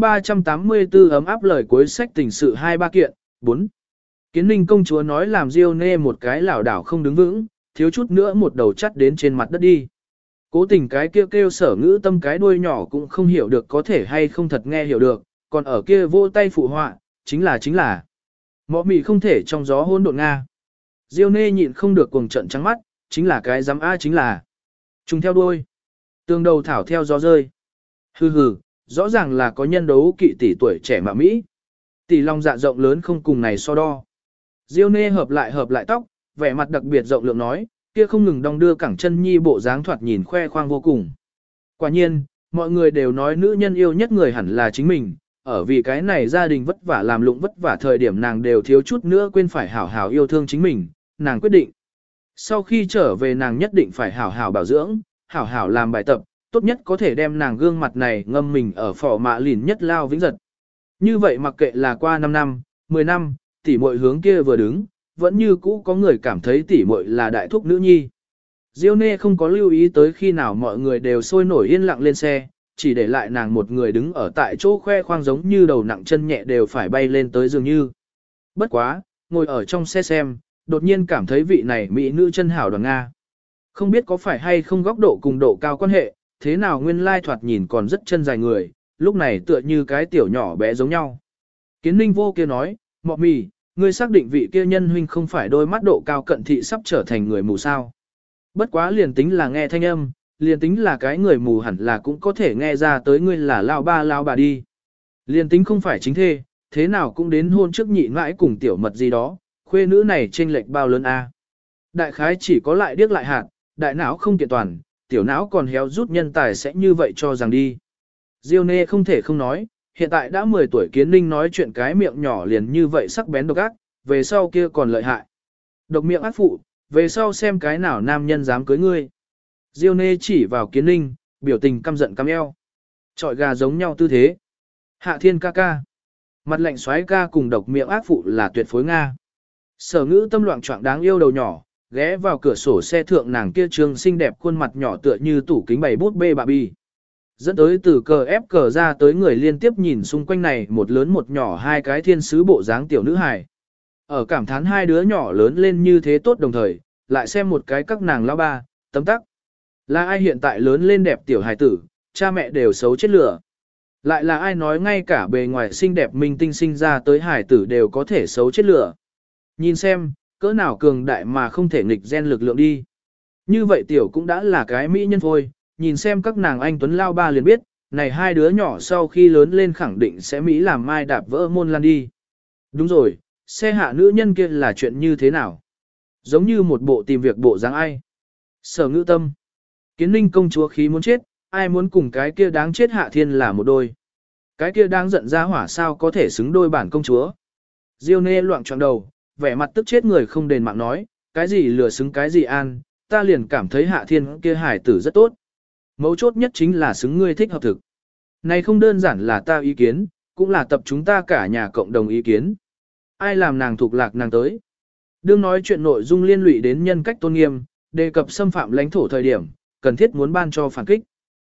384 ấm áp lời cuối sách tình sự 2-3 kiện, 4. Kiến Ninh công chúa nói làm Diêu Nê một cái lảo đảo không đứng vững, thiếu chút nữa một đầu chắt đến trên mặt đất đi. Cố tình cái kêu Sở Ngữ Tâm cái đuôi nhỏ cũng không hiểu được có thể hay không thật nghe hiểu được, còn ở kia vô tay phụ họa, chính là. Mọ mị không thể trong gió hôn độn Nga. Diêu Nê nhịn không được cuồng trận trắng mắt, chính là cái dám a chính là. Trùng theo đuôi. Tương đầu thảo theo gió rơi. Hừ hừ, rõ ràng là có nhân đấu kỵ tỷ tuổi trẻ mà Mỹ. Tỷ lòng dạ rộng lớn không cùng này so đo. Diêu Nê hợp lại tóc, vẻ mặt đặc biệt rộng lượng nói, kia không ngừng đong đưa cẳng chân nhi bộ dáng thoạt nhìn khoe khoang vô cùng. Quả nhiên, mọi người đều nói nữ nhân yêu nhất người hẳn là chính mình, ở vì cái này gia đình vất vả làm lụng vất vả thời điểm nàng đều thiếu chút nữa quên phải hảo hảo yêu thương chính mình, nàng quyết định. Sau khi trở về nàng nhất định phải hảo hảo bảo dưỡng, hảo hảo làm bài tập, tốt nhất có thể đem nàng gương mặt này ngâm mình ở phỏ mạ lìn nhất lao vĩnh giật. Như vậy mặc kệ là qua 5 năm, 10 năm, tỷ muội hướng kia vừa đứng, vẫn như cũ có người cảm thấy tỷ muội là đại thúc nữ nhi. Diêu Nê không có lưu ý tới khi nào mọi người đều sôi nổi yên lặng lên xe, chỉ để lại nàng một người đứng ở tại chỗ khoe khoang giống như đầu nặng chân nhẹ đều phải bay lên tới dường như. Bất quá, ngồi ở trong xe xem, đột nhiên cảm thấy vị này mỹ nữ chân hảo đoàn Nga. Không biết có phải hay không góc độ cùng độ cao quan hệ, thế nào nguyên lai thoạt nhìn còn rất chân dài người, lúc này tựa như cái tiểu nhỏ bé giống nhau. Kiến Ninh vô kia nói, mọ mì, ngươi xác định vị kia nhân huynh không phải đôi mắt độ cao cận thị sắp trở thành người mù sao. Bất quá liền tính là nghe thanh âm, liền tính là cái người mù hẳn là cũng có thể nghe ra tới ngươi là lao bà đi. Liền tính không phải chính thê, thế nào cũng đến hôn trước nhị mãi cùng tiểu mật gì đó, khuê nữ này chênh lệch bao lớn a. Đại khái chỉ có lại điếc lại hạt, đại não không kiện toàn, tiểu não còn héo rút nhân tài sẽ như vậy cho rằng đi. Diêu Nê không thể không nói, hiện tại đã 10 tuổi Kiến Ninh nói chuyện cái miệng nhỏ liền như vậy sắc bén độc ác, về sau kia còn lợi hại. Độc miệng ác phụ, về sau xem cái nào nam nhân dám cưới ngươi. Diêu Nê chỉ vào Kiến Ninh, biểu tình căm giận căm eo. Chọi gà giống nhau tư thế. Hạ Thiên ca ca. Mặt lạnh xoáy ca cùng độc miệng ác phụ là tuyệt phối Nga. Sở Ngữ Tâm loạn trọng đáng yêu đầu nhỏ, ghé vào cửa sổ xe thượng nàng kia trương xinh đẹp khuôn mặt nhỏ tựa như tủ kính bày bút bê bà bi. Dẫn tới từ cờ ép cờ ra tới người liên tiếp nhìn xung quanh này một lớn một nhỏ hai cái thiên sứ bộ dáng tiểu nữ hài. Ở cảm thán hai đứa nhỏ lớn lên như thế tốt đồng thời, lại xem một cái các nàng lão ba, tấm tắc. Là ai hiện tại lớn lên đẹp tiểu hài tử, cha mẹ đều xấu chết lửa. Lại là ai nói ngay cả bề ngoài xinh đẹp minh tinh sinh ra tới hài tử đều có thể xấu chết lửa. Nhìn xem, cỡ nào cường đại mà không thể nghịch gen lực lượng đi. Như vậy tiểu cũng đã là cái mỹ nhân thôi, nhìn xem các nàng anh Tuấn lao ba liền biết, này hai đứa nhỏ sau khi lớn lên khẳng định sẽ Mỹ làm mai đạp vỡ môn lan đi. Đúng rồi, xe hạ nữ nhân kia là chuyện như thế nào? Giống như một bộ tìm việc bộ dáng ai. Sở Ngữ Tâm. Kiến Ninh công chúa khí muốn chết, ai muốn cùng cái kia đáng chết Hạ Thiên là một đôi. Cái kia đang giận ra hỏa sao có thể xứng đôi bản công chúa. Diêu Nê loạn choạng đầu, vẻ mặt tức chết người không đền mạng nói, cái gì lừa xứng cái gì an, ta liền cảm thấy Hạ Thiên kia hải tử rất tốt. Mấu chốt nhất chính là xứng ngươi thích hợp thực. Này không đơn giản là ta ý kiến, cũng là tập chúng ta cả nhà cộng đồng ý kiến. Ai làm nàng thuộc lạc nàng tới. Đương nói chuyện nội dung liên lụy đến nhân cách tôn nghiêm, đề cập xâm phạm lãnh thổ thời điểm, cần thiết muốn ban cho phản kích.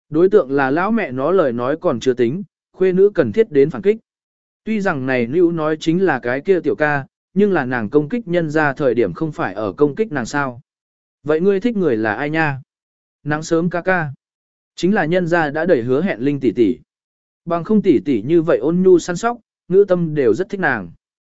Đối tượng là lão mẹ nó lời nói còn chưa tính, khuê nữ cần thiết đến phản kích. Tuy rằng này nữ nói chính là cái kia tiểu ca, nhưng là nàng công kích nhân ra thời điểm không phải ở công kích nàng sao. Vậy ngươi thích người là ai nha? Nắng sớm ca ca. Chính là nhân ra đã đẩy hứa hẹn Linh tỷ tỷ. Bằng không tỷ tỷ như vậy ôn nhu săn sóc, ngữ tâm đều rất thích nàng.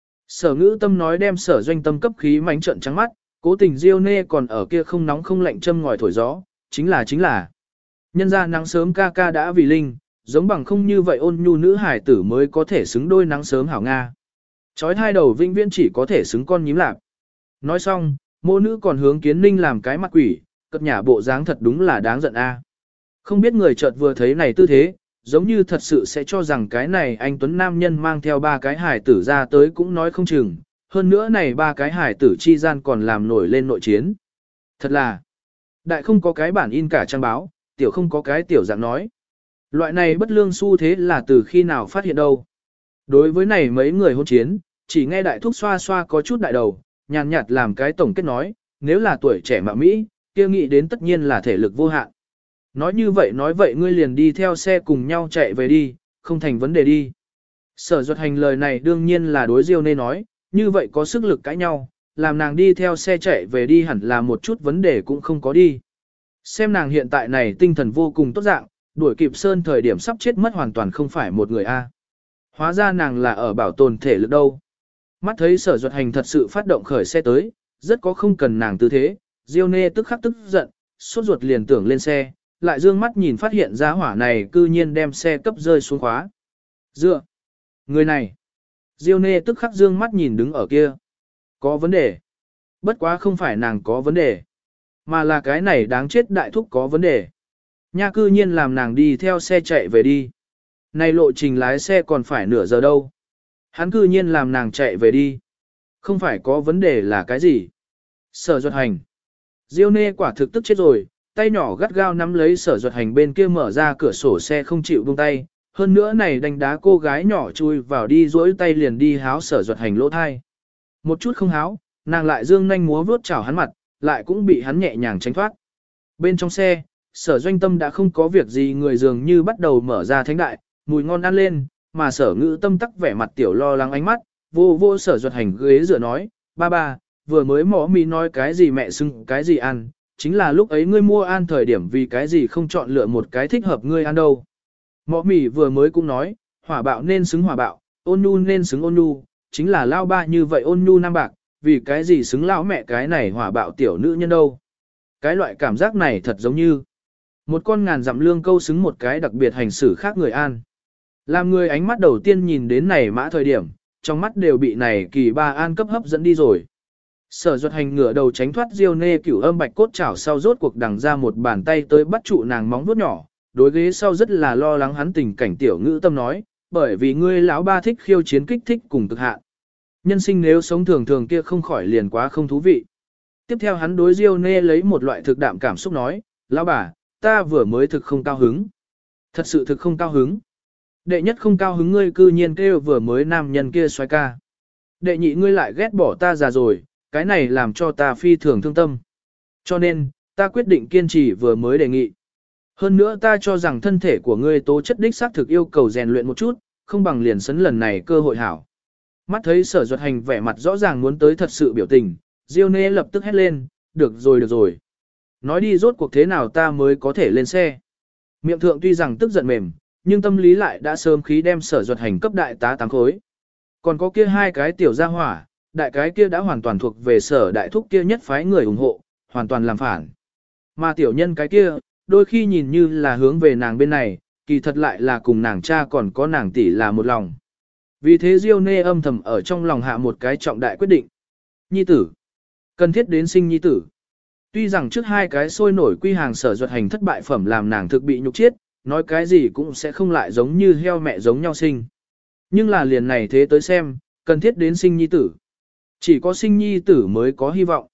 Sở ngữ tâm nói đem sở doanh tâm cấp khí mánh trận trắng mắt, cố tình Diêu Nê còn ở kia không nóng không lạnh châm ngòi thổi gió, chính là. Nhân ra nắng sớm ca ca đã vì Linh, giống bằng không như vậy ôn nhu nữ hải tử mới có thể xứng đôi nắng sớm hảo Nga. Chói hai đầu vinh viễn chỉ có thể xứng con nhím lạp. Nói xong, mô nữ còn hướng Kiến Ninh làm cái mặt quỷ, cất nhà bộ dáng thật đúng là đáng giận a. Không biết người chợt vừa thấy này tư thế, giống như thật sự sẽ cho rằng cái này anh Tuấn Nam Nhân mang theo ba cái hải tử ra tới cũng nói không chừng, hơn nữa này ba cái hải tử chi gian còn làm nổi lên nội chiến. Thật là, đại không có cái bản in cả trang báo, tiểu không có cái tiểu dạng nói. Loại này bất lương xu thế là từ khi nào phát hiện đâu. Đối với này mấy người hôn chiến, chỉ nghe đại thúc xoa xoa có chút đại đầu, nhàn nhạt làm cái tổng kết nói, nếu là tuổi trẻ mà Mỹ, kia nghĩ đến tất nhiên là thể lực vô hạn. Nói vậy ngươi liền đi theo xe cùng nhau chạy về đi, không thành vấn đề đi. Sở Duật Hành lời này đương nhiên là đối Diêu Nê nói, như vậy có sức lực cãi nhau, làm nàng đi theo xe chạy về đi hẳn là một chút vấn đề cũng không có đi. Xem nàng hiện tại này tinh thần vô cùng tốt dạng, đuổi kịp Sơn thời điểm sắp chết mất hoàn toàn không phải một người a. Hóa ra nàng là ở bảo tồn thể lực đâu. Mắt thấy Sở Duật Hành thật sự phát động khởi xe tới, rất có không cần nàng tư thế, Diêu Nê tức khắc tức giận, sốt ruột liền tưởng lên xe, lại dương mắt nhìn phát hiện ra hỏa này cư nhiên đem xe cấp rơi xuống khóa. Dựa! Người này! Diêu Nê tức khắc dương mắt nhìn đứng ở kia. Có vấn đề. Bất quá không phải nàng có vấn đề, mà là cái này đáng chết đại thúc có vấn đề. Nha cư nhiên làm nàng đi theo xe chạy về đi. Này lộ trình lái xe còn phải nửa giờ đâu. Hắn cư nhiên làm nàng chạy về đi. Không phải có vấn đề là cái gì? Sở Duật Hành. Diêu Nê quả thực tức chết rồi, tay nhỏ gắt gao nắm lấy Sở Duật Hành bên kia mở ra cửa sổ xe không chịu buông tay. Hơn nữa này đánh đá cô gái nhỏ chui vào đi duỗi tay liền đi háo Sở Duật Hành lỗ thai. Một chút không háo, nàng lại dương nhanh múa vuốt chảo hắn mặt, lại cũng bị hắn nhẹ nhàng tránh thoát. Bên trong xe, Sở Doanh Tâm đã không có việc gì, người dường như bắt đầu mở ra thánh đại, mùi ngon ăn lên, mà Sở Ngữ Tâm tắc vẻ mặt tiểu lo lắng ánh mắt, vô vô Sở Duật Hành ghế dựa nói, ba, vừa mới mỏ mì nói cái gì mẹ xưng cái gì ăn, chính là lúc ấy ngươi mua ăn thời điểm vì cái gì không chọn lựa một cái thích hợp ngươi ăn đâu. Mỏ mì vừa mới cũng nói, hỏa bạo nên xứng hỏa bạo, ôn nhu nên xứng ôn nhu, chính là lao ba như vậy ôn nhu nam bạc, vì cái gì xứng lão mẹ cái này hỏa bạo tiểu nữ nhân đâu. Cái loại cảm giác này thật giống như một con ngàn dặm lương câu xứng một cái đặc biệt hành xử khác người an. Làm người ánh mắt đầu tiên nhìn đến này mã thời điểm, trong mắt đều bị này kỳ ba an cấp hấp dẫn đi rồi. Sở Duật Hành ngửa đầu tránh thoát Diêu Nê cửu âm bạch cốt chảo sau rốt cuộc đằng ra một bàn tay tới bắt trụ nàng móng vuốt nhỏ, đối ghế sau rất là lo lắng hắn tình cảnh tiểu ngữ tâm nói, bởi vì ngươi lão ba thích khiêu chiến kích thích cùng cực hạn. Nhân sinh nếu sống thường thường kia không khỏi liền quá không thú vị. Tiếp theo hắn đối Diêu Nê lấy một loại thực đạm cảm xúc nói, lão bà, ta vừa mới thực không cao hứng. Thật sự thực không cao hứng. Đệ nhất không cao hứng ngươi cư nhiên kêu vừa mới nam nhân kia xoay ca. Đệ nhị ngươi lại ghét bỏ ta già rồi, cái này làm cho ta phi thường thương tâm. Cho nên, ta quyết định kiên trì vừa mới đề nghị. Hơn nữa ta cho rằng thân thể của ngươi tố chất đích xác thực yêu cầu rèn luyện một chút, không bằng liền sấn lần này cơ hội hảo. Mắt thấy Sở Duật Hành vẻ mặt rõ ràng muốn tới thật sự biểu tình, Diêu Nê lập tức hét lên, được rồi. Nói đi rốt cuộc thế nào ta mới có thể lên xe. Miệng thượng tuy rằng tức giận mềm, nhưng tâm lý lại đã sớm khí đem Sở Duật Hành cấp đại tá 8 khối. Còn có kia hai cái tiểu gia hỏa, đại cái kia đã hoàn toàn thuộc về Sở đại thúc kia nhất phái người ủng hộ, hoàn toàn làm phản. Mà tiểu nhân cái kia, đôi khi nhìn như là hướng về nàng bên này, kỳ thật lại là cùng nàng cha còn có nàng tỷ là một lòng. Vì thế Diêu Nê âm thầm ở trong lòng hạ một cái trọng đại quyết định. Nhi tử. Cần thiết đến sinh nhi tử. Tuy rằng trước hai cái sôi nổi quy hàng Sở Duật Hành thất bại phẩm làm nàng thực bị nhục chiết, nói cái gì cũng sẽ không lại giống như heo mẹ giống nhau sinh. Nhưng là liền này thế tới xem, cần thiết đến sinh nhi tử. Chỉ có sinh nhi tử mới có hy vọng.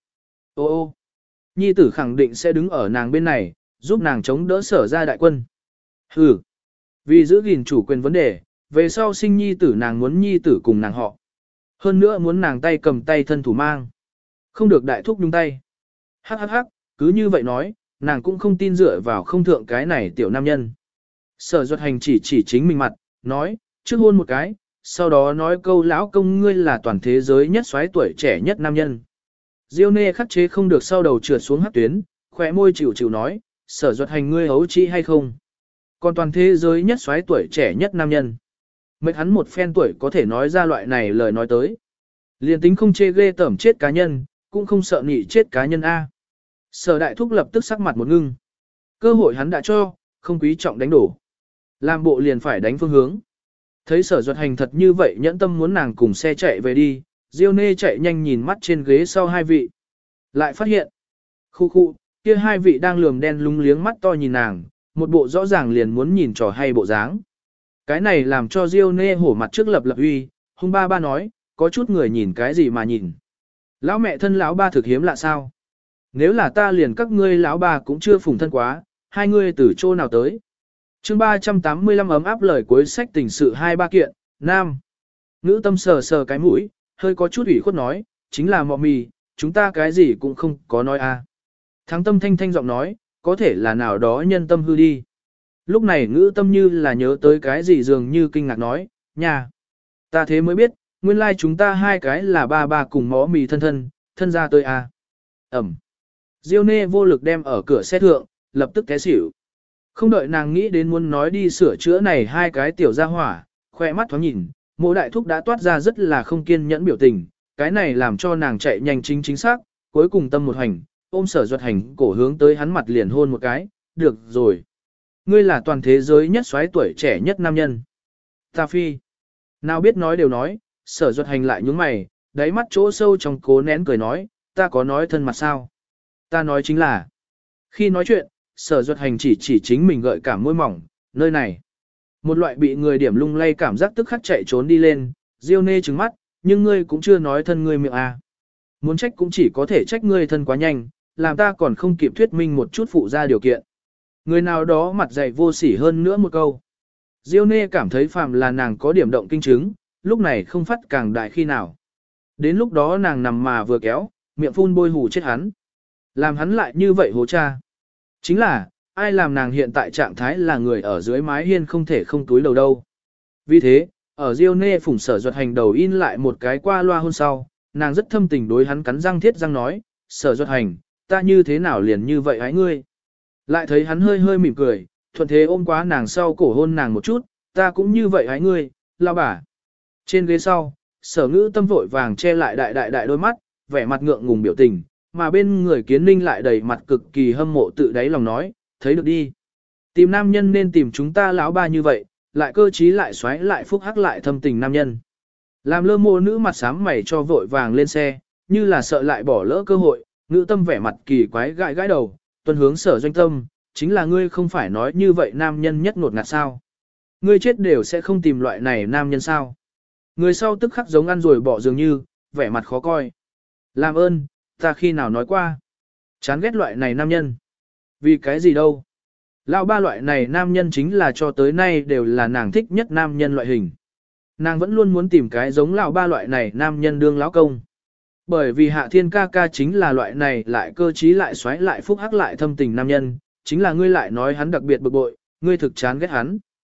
Ô, nhi tử khẳng định sẽ đứng ở nàng bên này, giúp nàng chống đỡ Sở ra đại quân. Vì giữ gìn chủ quyền vấn đề, về sau sinh nhi tử nàng muốn nhi tử cùng nàng họ. Hơn nữa muốn nàng tay cầm tay thân thủ mang. Không được đại thúc nhúng tay. Hắc, cứ như vậy nói, nàng cũng không tin dựa vào không thượng cái này tiểu nam nhân. Sở Duật Hành chỉ chính mình mặt, nói, trước hôn một cái, sau đó nói câu lão công ngươi là toàn thế giới nhất soái tuổi trẻ nhất nam nhân. Diêu Nê khắc chế không được sau đầu trượt xuống hắc tuyến, khỏe môi chịu chịu nói, Sở Duật Hành ngươi hấu trĩ hay không? Còn toàn thế giới nhất soái tuổi trẻ nhất nam nhân. Mệt hắn một phen tuổi có thể nói ra loại này lời nói tới. Liên tính không chê ghê tởm chết cá nhân, cũng không sợ nị chết cá nhân A. Sở đại thúc lập tức sắc mặt một ngưng. Cơ hội hắn đã cho, không quý trọng đánh đổ. Làm bộ liền phải đánh phương hướng. Thấy Sở Duật Hành thật như vậy nhẫn tâm muốn nàng cùng xe chạy về đi, Diêu Nê chạy nhanh nhìn mắt trên ghế sau hai vị. Lại phát hiện, khu, kia hai vị đang lườm đen lúng liếng mắt to nhìn nàng, một bộ rõ ràng liền muốn nhìn trò hay bộ dáng. Cái này làm cho Diêu Nê hổ mặt trước lập uy, hung ba nói, có chút người nhìn cái gì mà nhìn. Lão mẹ thân lão ba thực hiếm lạ sao? Nếu là ta liền các ngươi lão ba cũng chưa phùng thân quá, hai ngươi từ chỗ nào tới? Chương 385 ấm áp lời cuối sách tình sự 2-3 kiện, nam. Ngữ tâm sờ sờ cái mũi, hơi có chút ủy khuất nói, chính là mọ mì, chúng ta cái gì cũng không có nói à. Thắng tâm thanh thanh giọng nói, có thể là nào đó nhân tâm hư đi. Lúc này ngữ tâm như là nhớ tới cái gì dường như kinh ngạc nói, nhà. Ta thế mới biết, nguyên lai chúng ta hai cái là ba cùng mó mì thân ra tôi à. Ẩm. Diêu Nê vô lực đem ở cửa xe thượng, lập tức té xỉu. Không đợi nàng nghĩ đến muốn nói đi sửa chữa này hai cái tiểu gia hỏa, khoe mắt thoáng nhìn, Mộ đại thúc đã toát ra rất là không kiên nhẫn biểu tình, cái này làm cho nàng chạy nhanh chính xác, cuối cùng tâm một hành, ôm Sở Duật Hành cổ hướng tới hắn mặt liền hôn một cái, được rồi. Ngươi là toàn thế giới nhất soái tuổi trẻ nhất nam nhân. Ta phi. Nào biết nói đều nói, Sở Duật Hành lại nhướng mày, đáy mắt chỗ sâu trong cố nén cười nói, ta có nói thân mặt sao? Ta nói chính là. Khi nói chuyện, Sở Duật Hành chỉ chính mình gợi cảm môi mỏng, nơi này. Một loại bị người điểm lung lay cảm giác tức khắc chạy trốn đi lên, Diêu Nê trừng mắt, nhưng ngươi cũng chưa nói thân ngươi miệng à. Muốn trách cũng chỉ có thể trách ngươi thân quá nhanh, làm ta còn không kịp thuyết minh một chút phụ ra điều kiện. Người nào đó mặt dày vô sỉ hơn nữa một câu. Diêu Nê cảm thấy phàm là nàng có điểm động kinh chứng, lúc này không phát càng đại khi nào. Đến lúc đó nàng nằm mà vừa kéo, miệng phun bôi hù chết hắn. Làm hắn lại như vậy hố cha. Chính là, ai làm nàng hiện tại trạng thái là người ở dưới mái hiên không thể không túi lầu đâu. Vì thế, ở Diêu Nê phủng Sở Duật Hành đầu in lại một cái qua loa hôn sau, nàng rất thâm tình đối hắn cắn răng thiết răng nói, Sở Duật Hành, ta như thế nào liền như vậy hái ngươi. Lại thấy hắn hơi hơi mỉm cười, thuận thế ôm quá nàng sau cổ hôn nàng một chút, ta cũng như vậy hái ngươi, lao bà. Trên ghế sau, Sở Ngữ Tâm vội vàng che lại đại đôi mắt, vẻ mặt ngượng ngùng biểu tình, mà bên người Kiến Ninh lại đầy mặt cực kỳ hâm mộ tự đáy lòng nói, thấy được đi. Tìm nam nhân nên tìm chúng ta lão ba như vậy, lại cơ trí lại xoáy lại phúc hắc lại thâm tình nam nhân. Làm lơ mô nữ mặt sám mày cho vội vàng lên xe, như là sợ lại bỏ lỡ cơ hội, Ngữ Tâm vẻ mặt kỳ quái gãi gãi đầu, tuân hướng Sở Doanh Tâm, chính là ngươi không phải nói như vậy nam nhân nhất ngột ngạt sao. Ngươi chết đều sẽ không tìm loại này nam nhân sao. Người sau tức khắc giống ăn rồi bỏ dường như, vẻ mặt khó coi. Làm ơn, ta khi nào nói qua. Chán ghét loại này nam nhân. Vì cái gì đâu. Lão ba loại này nam nhân chính là cho tới nay đều là nàng thích nhất nam nhân loại hình. Nàng vẫn luôn muốn tìm cái giống lão ba loại này nam nhân đương lão công. Bởi vì Hạ Thiên ca ca chính là loại này lại cơ trí lại xoáy lại phúc hắc lại thâm tình nam nhân, chính là ngươi lại nói hắn đặc biệt bực bội, ngươi thực chán ghét hắn.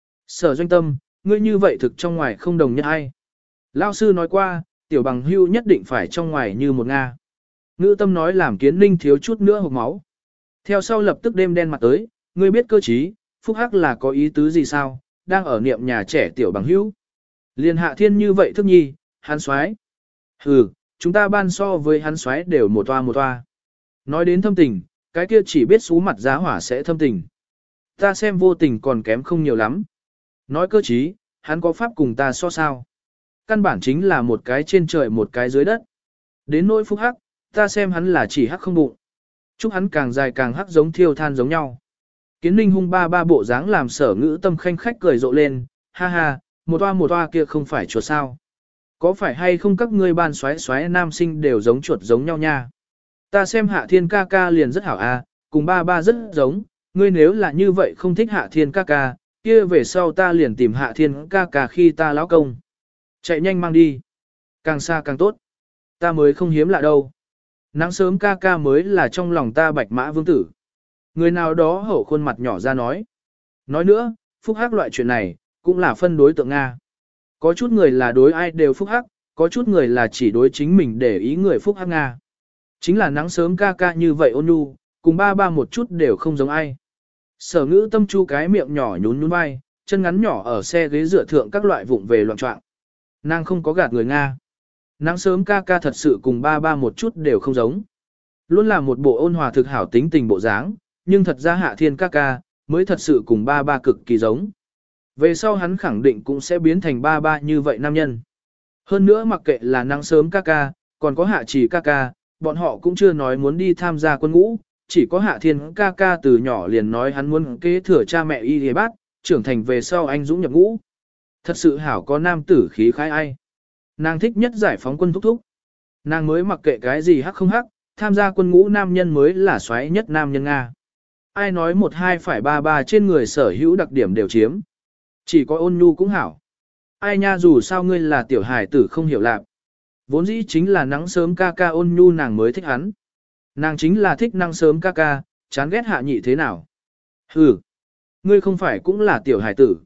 Sở Doanh Tâm, ngươi như vậy thực trong ngoài không đồng nhất hay. Lão sư nói qua, tiểu bằng hưu nhất định phải trong ngoài như một Nga. Ngữ Tâm nói làm Kiến Ninh thiếu chút nữa hộc máu. Theo sau lập tức đêm đen mặt tới, ngươi biết cơ trí, phúc hắc là có ý tứ gì sao, đang ở niệm nhà trẻ tiểu bằng hữu. Liên Hạ Thiên như vậy thức nhi, hắn xoái. Hừ, chúng ta ban so với hắn xoái đều một toa. Nói đến thâm tình, cái kia chỉ biết xú mặt giá hỏa sẽ thâm tình. Ta xem vô tình còn kém không nhiều lắm. Nói cơ trí, hắn có pháp cùng ta so sao. Căn bản chính là một cái trên trời một cái dưới đất. Đến nỗi phúc hắc, ta xem hắn là chỉ hắc không bụng. Chúc hắn càng dài càng hắc giống thiêu than giống nhau. Kiến Ninh hung ba bộ dáng làm Sở Ngữ Tâm khanh khách cười rộ lên, ha ha, một toa kia không phải chuột sao. Có phải hay không các ngươi ban xoáy nam sinh đều giống chuột giống nhau nha. Ta xem Hạ Thiên ca ca liền rất hảo a, cùng ba rất giống, ngươi nếu là như vậy không thích Hạ Thiên ca ca, kia về sau ta liền tìm Hạ Thiên ca ca khi ta lão công. Chạy nhanh mang đi. Càng xa càng tốt. Ta mới không hiếm lạ đâu. Nắng sớm ca ca mới là trong lòng ta bạch mã vương tử. Người nào đó hậu khuôn mặt nhỏ ra nói. Nói nữa, phúc hắc loại chuyện này, cũng là phân đối tượng Nga. Có chút người là đối ai đều phúc hắc, có chút người là chỉ đối chính mình để ý người phúc hắc Nga. Chính là nắng sớm ca ca như vậy ôn nhu, cùng ba ba một chút đều không giống ai. Sở ngữ tâm chu cái miệng nhỏ nhún nhún vai, chân ngắn nhỏ ở xe ghế dựa thượng các loại vụng về loạn trọng. Nàng không có gạt người Nga. Nắng sớm ca ca thật sự cùng ba ba một chút đều không giống. Luôn là một bộ ôn hòa thực hảo tính tình bộ dáng, nhưng thật ra Hạ Thiên ca ca, mới thật sự cùng ba ba cực kỳ giống. Về sau hắn khẳng định cũng sẽ biến thành ba ba như vậy nam nhân. Hơn nữa mặc kệ là nắng sớm ca ca, còn có Hạ Trì ca ca, bọn họ cũng chưa nói muốn đi tham gia quân ngũ, chỉ có Hạ Thiên ca ca từ nhỏ liền nói hắn muốn kế thừa cha mẹ y hề bác, trưởng thành về sau anh dũng nhập ngũ. Thật sự hảo có nam tử khí khái ai. Nàng thích nhất giải phóng quân thúc thúc. Nàng mới mặc kệ cái gì hắc không hắc, tham gia quân ngũ nam nhân mới là xoáy nhất nam nhân Nga. Ai nói một hai phải ba ba trên người sở hữu đặc điểm đều chiếm. Chỉ có ôn nhu cũng hảo. Ai nha dù sao ngươi là tiểu hài tử không hiểu lạc. Vốn dĩ chính là nắng sớm ca ca ôn nhu nàng mới thích hắn. Nàng chính là thích nắng sớm ca ca, chán ghét Hạ Nhị thế nào. Ừ, ngươi không phải cũng là tiểu hài tử.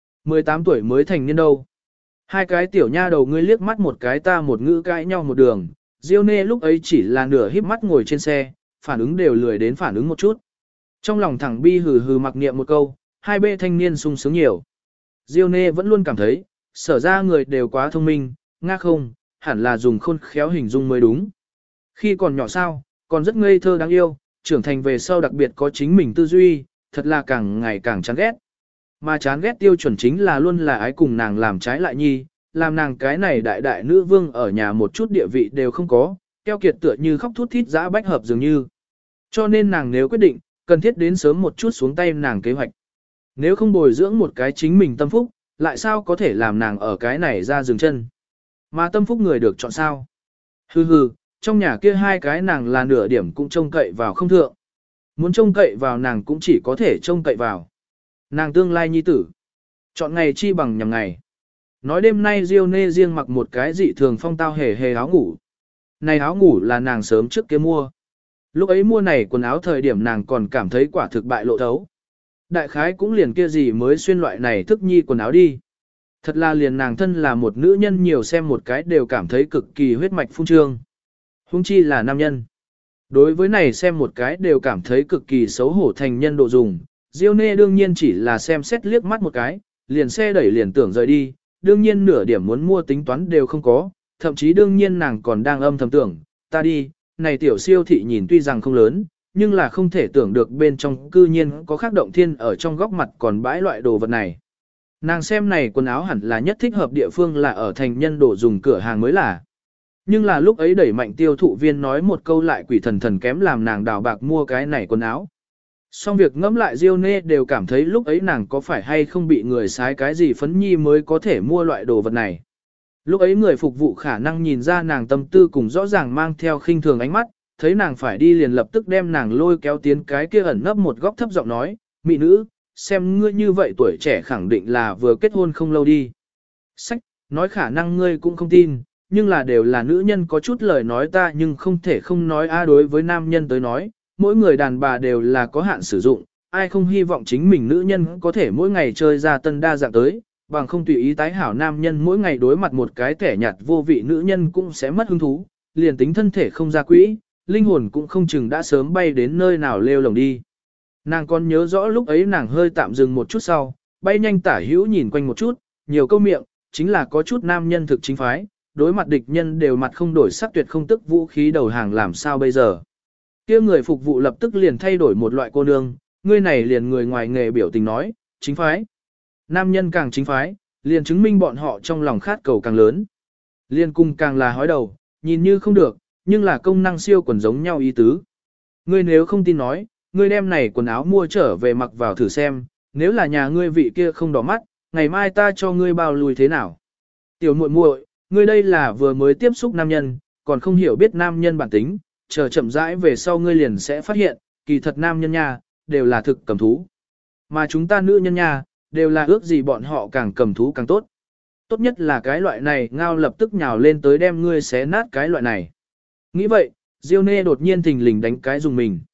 18 tuổi mới thành niên đâu. Hai cái tiểu nha đầu ngươi liếc mắt một cái ta một ngữ cãi nhau một đường. Diêu Nê lúc ấy chỉ là nửa híp mắt ngồi trên xe, phản ứng đều lười đến phản ứng một chút. Trong lòng thẳng bi hừ hừ mặc niệm một câu, hai bê thanh niên sung sướng nhiều. Diêu Nê vẫn luôn cảm thấy, sở ra người đều quá thông minh, nga không, hẳn là dùng khôn khéo hình dung mới đúng. Khi còn nhỏ sao, còn rất ngây thơ đáng yêu, trưởng thành về sau đặc biệt có chính mình tư duy, thật là càng ngày càng chán ghét. Mà chán ghét tiêu chuẩn chính là luôn là ái cùng nàng làm trái lại nhi, làm nàng cái này đại đại nữ vương ở nhà một chút địa vị đều không có, keo kiệt tựa như khóc thút thít dã bách hợp dường như. Cho nên nàng nếu quyết định, cần thiết đến sớm một chút xuống tay nàng kế hoạch. Nếu không bồi dưỡng một cái chính mình tâm phúc, lại sao có thể làm nàng ở cái này ra dừng chân. Mà tâm phúc người được chọn sao? Hừ hừ, trong nhà kia hai cái nàng là nửa điểm cũng trông cậy vào không thượng. Muốn trông cậy vào nàng cũng chỉ có thể trông cậy vào. Nàng tương lai nhi tử. Chọn ngày chi bằng nhằm ngày. Nói đêm nay Diêu Nê riêng mặc một cái dị thường phong tao hề hề áo ngủ. Này áo ngủ là nàng sớm trước kia mua. Lúc ấy mua này quần áo thời điểm nàng còn cảm thấy quả thực bại lộ thấu. Đại khái cũng liền kia gì mới xuyên loại này thức nhi quần áo đi. Thật là liền nàng thân là một nữ nhân nhiều xem một cái đều cảm thấy cực kỳ huyết mạch phung trương. Huống chi là nam nhân. Đối với này xem một cái đều cảm thấy cực kỳ xấu hổ thành nhân độ dùng. Diêu Nê đương nhiên chỉ là xem xét liếc mắt một cái, liền xe đẩy liền tưởng rời đi, đương nhiên nửa điểm muốn mua tính toán đều không có, thậm chí đương nhiên nàng còn đang âm thầm tưởng, ta đi, này tiểu siêu thị nhìn tuy rằng không lớn, nhưng là không thể tưởng được bên trong cư nhiên có khác động thiên ở trong góc mặt còn bãi loại đồ vật này. Nàng xem này quần áo hẳn là nhất thích hợp địa phương là ở thành nhân đồ dùng cửa hàng mới là. Nhưng là lúc ấy đẩy mạnh tiêu thụ viên nói một câu lại quỷ thần thần kém làm nàng đào bạc mua cái này quần áo. Xong việc ngẫm lại Diêu Nê đều cảm thấy lúc ấy nàng có phải hay không bị người xái cái gì phấn nhi mới có thể mua loại đồ vật này. Lúc ấy người phục vụ khả năng nhìn ra nàng tâm tư cùng rõ ràng mang theo khinh thường ánh mắt, thấy nàng phải đi liền lập tức đem nàng lôi kéo tiến cái kia ẩn nấp một góc thấp giọng nói, mỹ nữ, xem ngươi như vậy tuổi trẻ khẳng định là vừa kết hôn không lâu đi. Sách, nói khả năng ngươi cũng không tin, nhưng là đều là nữ nhân có chút lời nói ta nhưng không thể không nói đối với nam nhân tới nói, mỗi người đàn bà đều là có hạn sử dụng, ai không hy vọng chính mình nữ nhân có thể mỗi ngày chơi ra tân đa dạng tới, bằng không tùy ý tái hảo nam nhân mỗi ngày đối mặt một cái kẻ nhạt vô vị nữ nhân cũng sẽ mất hứng thú, liền tính thân thể không ra quỹ, linh hồn cũng không chừng đã sớm bay đến nơi nào lêu lồng đi. Nàng còn nhớ rõ lúc ấy nàng hơi tạm dừng một chút sau, bay nhanh tả hữu nhìn quanh một chút, nhiều câu miệng, chính là có chút nam nhân thực chính phái, đối mặt địch nhân đều mặt không đổi sắc tuyệt không tức vũ khí đầu hàng làm sao bây giờ. Kia người phục vụ lập tức liền thay đổi một loại cô nương, người này liền người ngoài nghề biểu tình nói, chính phái. Nam nhân càng chính phái, liền chứng minh bọn họ trong lòng khát cầu càng lớn. Liên cung càng là hói đầu, nhìn như không được, nhưng là công năng siêu quần giống nhau ý tứ. Ngươi nếu không tin nói, ngươi đem này quần áo mua trở về mặc vào thử xem, nếu là nhà ngươi vị kia không đỏ mắt, ngày mai ta cho ngươi bao lùi thế nào. Tiểu muội muội, ngươi đây là vừa mới tiếp xúc nam nhân, còn không hiểu biết nam nhân bản tính, chờ chậm rãi về sau ngươi liền sẽ phát hiện, kỳ thật nam nhân nha, đều là thực cầm thú. Mà chúng ta nữ nhân nha, đều là ước gì bọn họ càng cầm thú càng tốt. Tốt nhất là cái loại này ngao lập tức nhào lên tới đem ngươi xé nát cái loại này. Nghĩ vậy, Diêu Nê đột nhiên thình lình đánh cái dùng mình.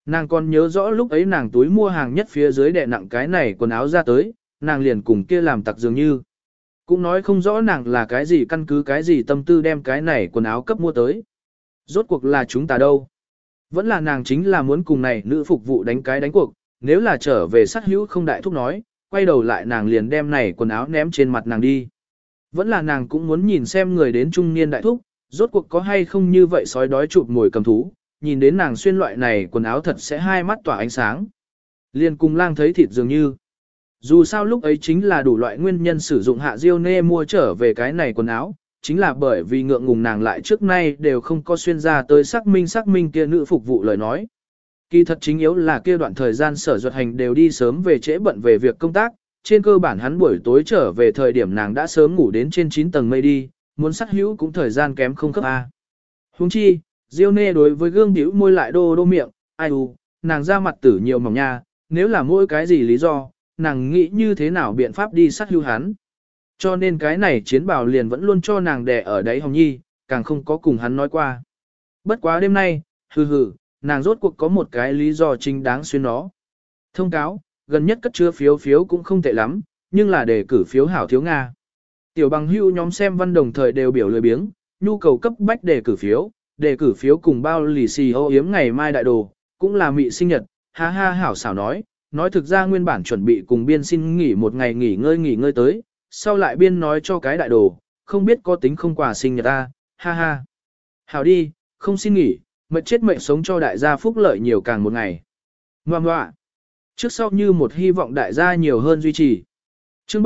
Nàng còn nhớ rõ lúc ấy nàng túi mua hàng nhất phía dưới đè nặng cái này quần áo ra tới, nàng liền cùng kia làm tặc dường như. Cũng nói không rõ nàng là cái gì căn cứ cái gì tâm tư đem cái này quần áo cấp mua tới. Rốt cuộc là chúng ta đâu? Vẫn là nàng chính là muốn cùng này nữ phục vụ đánh cái đánh cuộc, nếu là trở về sát hữu không đại thúc nói, quay đầu lại nàng liền đem này quần áo ném trên mặt nàng đi. Vẫn là nàng cũng muốn nhìn xem người đến trung niên đại thúc, rốt cuộc có hay không như vậy sói đói chụp ngồi cầm thú, nhìn đến nàng xuyên loại này quần áo thật sẽ hai mắt tỏa ánh sáng. Liền cùng lang thấy thịt dường như. Dù sao lúc ấy chính là đủ loại nguyên nhân sử dụng hạ diêu nê mua trở về cái này quần áo, chính là bởi vì ngượng ngùng nàng lại trước nay đều không có xuyên ra tới xác minh kia nữ phục vụ lời nói. Kỳ thật chính yếu là kia đoạn thời gian sở duật hành đều đi sớm về trễ bận về việc công tác, trên cơ bản hắn buổi tối trở về thời điểm nàng đã sớm ngủ đến trên 9 tầng mây đi, muốn sát hữu cũng thời gian kém không cấp A. Huống chi, diêu nê đối với gương bĩu môi lại đô đô miệng, ai u, nàng ra mặt tử nhiều mỏng nha, nếu là mỗi cái gì lý do, nàng nghĩ như thế nào biện pháp đi sát hữu hắn. Cho nên cái này chiến bào liền vẫn luôn cho nàng đè ở đấy hồng nhi, càng không có cùng hắn nói qua. Bất quá đêm nay, nàng rốt cuộc có một cái lý do chính đáng xuyên nó. Thông cáo, gần nhất cất chứa phiếu cũng không tệ lắm, nhưng là đề cử phiếu hảo thiếu Nga. Tiểu bằng hưu nhóm xem văn đồng thời đều biểu lười biếng, nhu cầu cấp bách đề cử phiếu cùng bao lì xì ô yếm ngày mai đại đồ, cũng là mị sinh nhật, ha ha hảo xảo nói thực ra nguyên bản chuẩn bị cùng biên xin nghỉ một ngày nghỉ ngơi tới, sau lại biên nói cho cái đại đồ, không biết có tính không quà sinh nhật ta, ha ha. Hảo đi, không xin nghỉ, mệt chết mệnh sống cho đại gia phúc lợi nhiều càng một ngày. Ngoà ngoạ. Trước sau như một hy vọng đại gia nhiều hơn duy trì. Chương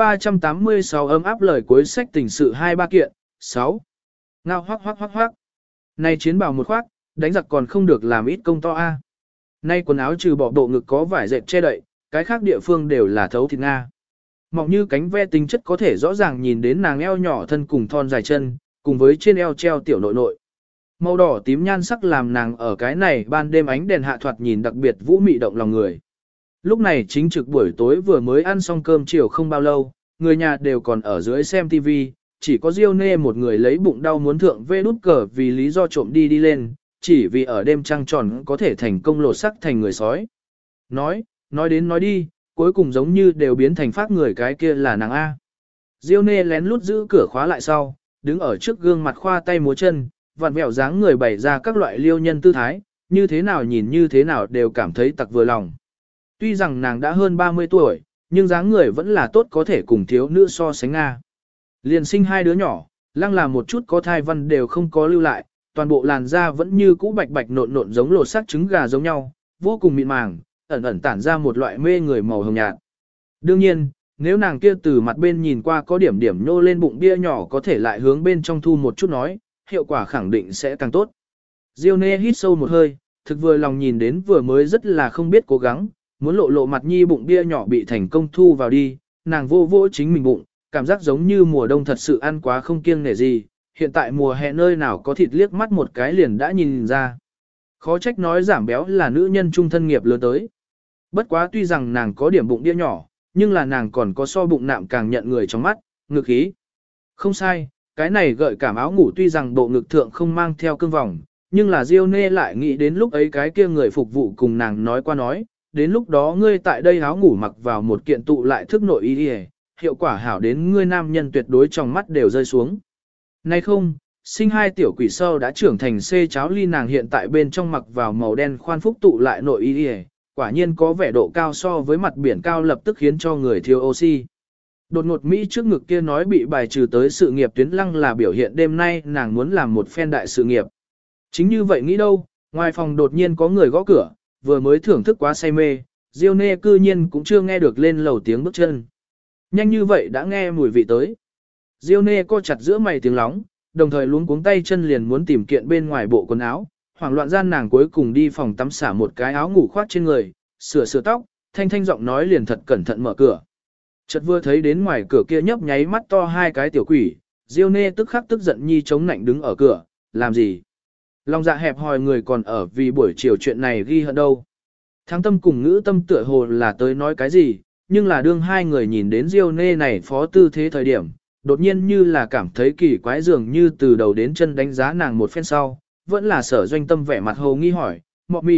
386 ấm áp lời cuối sách tình sự 23 kiện, 6. Ngao hoác. Nay chiến bào một khoác, đánh giặc còn không được làm ít công to a. Nay quần áo trừ bỏ bộ ngực có vải dệt che đậy, cái khác địa phương đều là thấu thịt Nga. Mỏng như cánh ve tính chất có thể rõ ràng nhìn đến nàng eo nhỏ thân cùng thon dài chân, cùng với trên eo treo tiểu nội. Màu đỏ tím nhan sắc làm nàng ở cái này ban đêm ánh đèn hạ thoạt nhìn đặc biệt vũ mị động lòng người. Lúc này chính trực buổi tối vừa mới ăn xong cơm chiều không bao lâu, người nhà đều còn ở dưới xem TV, chỉ có Diêu Nê một người lấy bụng đau muốn thượng vê đút cờ vì lý do trộm đi lên, chỉ vì ở đêm trăng tròn có thể thành công lột sắc thành người sói. Nói đến nói đi, cuối cùng giống như đều biến thành phát người cái kia là nàng A. Diêu Nê lén lút giữ cửa khóa lại sau, đứng ở trước gương mặt khoa tay múa chân, vặn vẹo dáng người bày ra các loại liêu nhân tư thái, như thế nào nhìn như thế nào đều cảm thấy tặc vừa lòng. Tuy rằng nàng đã hơn 30 tuổi, nhưng dáng người vẫn là tốt có thể cùng thiếu nữ so sánh Nga. Liền sinh hai đứa nhỏ, lăng là một chút có thai văn đều không có lưu lại, toàn bộ làn da vẫn như cũ bạch bạch nộn giống lột xác trứng gà giống nhau, vô cùng mịn màng, ẩn ẩn tản ra một loại mê người màu hồng nhạt. Đương nhiên, nếu nàng kia từ mặt bên nhìn qua có điểm điểm nhô lên bụng bia nhỏ có thể lại hướng bên trong thu một chút nói, hiệu quả khẳng định sẽ càng tốt. Diêu Nê hít sâu một hơi, thực vừa lòng nhìn đến vừa mới rất là không biết cố gắng, muốn lộ mặt nhi bụng bia nhỏ bị thành công thu vào đi, nàng vô chính mình bụng, cảm giác giống như mùa đông thật sự ăn quá không kiêng nể gì, hiện tại mùa hè nơi nào có thịt liếc mắt một cái liền đã nhìn ra. Khó trách nói giảm béo là nữ nhân trung thân nghiệp lớn tới. Bất quá tuy rằng nàng có điểm bụng đĩa nhỏ, nhưng là nàng còn có so bụng nạm càng nhận người trong mắt, ngực khí. Không sai, cái này gợi cảm áo ngủ tuy rằng bộ ngực thượng không mang theo cương vòng, nhưng là Diêu Nê lại nghĩ đến lúc ấy cái kia người phục vụ cùng nàng nói qua nói, đến lúc đó ngươi tại đây áo ngủ mặc vào một kiện tụ lại thức nội y đi, hiệu quả hảo đến ngươi nam nhân tuyệt đối trong mắt đều rơi xuống. Nay không, sinh hai tiểu quỷ sâu đã trưởng thành xê cháo ly nàng hiện tại bên trong mặc vào màu đen khoan phúc tụ lại nội y đi, quả nhiên có vẻ độ cao so với mặt biển cao lập tức khiến cho người thiếu oxy. Đột ngột Mỹ trước ngực kia nói bị bài trừ tới sự nghiệp tuyến lăng là biểu hiện đêm nay nàng muốn làm một phen đại sự nghiệp. Chính như vậy nghĩ đâu, ngoài phòng đột nhiên có người gõ cửa, vừa mới thưởng thức quá say mê, Diêu Nê cư nhiên cũng chưa nghe được lên lầu tiếng bước chân. Nhanh như vậy đã nghe mùi vị tới. Diêu Nê co chặt giữa mày tiếng lóng, đồng thời luống cuống tay chân liền muốn tìm kiện bên ngoài bộ quần áo, hoảng loạn gian nàng cuối cùng đi phòng tắm xả một cái áo ngủ khoác trên người, sửa tóc, thanh giọng nói liền thật cẩn thận mở cửa. Chợt vừa thấy đến ngoài cửa kia nhấp nháy mắt to hai cái tiểu quỷ, Diêu Nê tức khắc tức giận nhi chống nạnh đứng ở cửa, làm gì? Lòng dạ hẹp hòi người còn ở vì buổi chiều chuyện này ghi hận đâu. Thắng tâm cùng ngữ tâm tựa hồ là tới nói cái gì, nhưng là đương hai người nhìn đến Diêu Nê này phó tư thế thời điểm, đột nhiên như là cảm thấy kỳ quái dường như từ đầu đến chân đánh giá nàng một phen sau, vẫn là Sở Doanh Tâm vẻ mặt hồ nghi hỏi, mọ mì,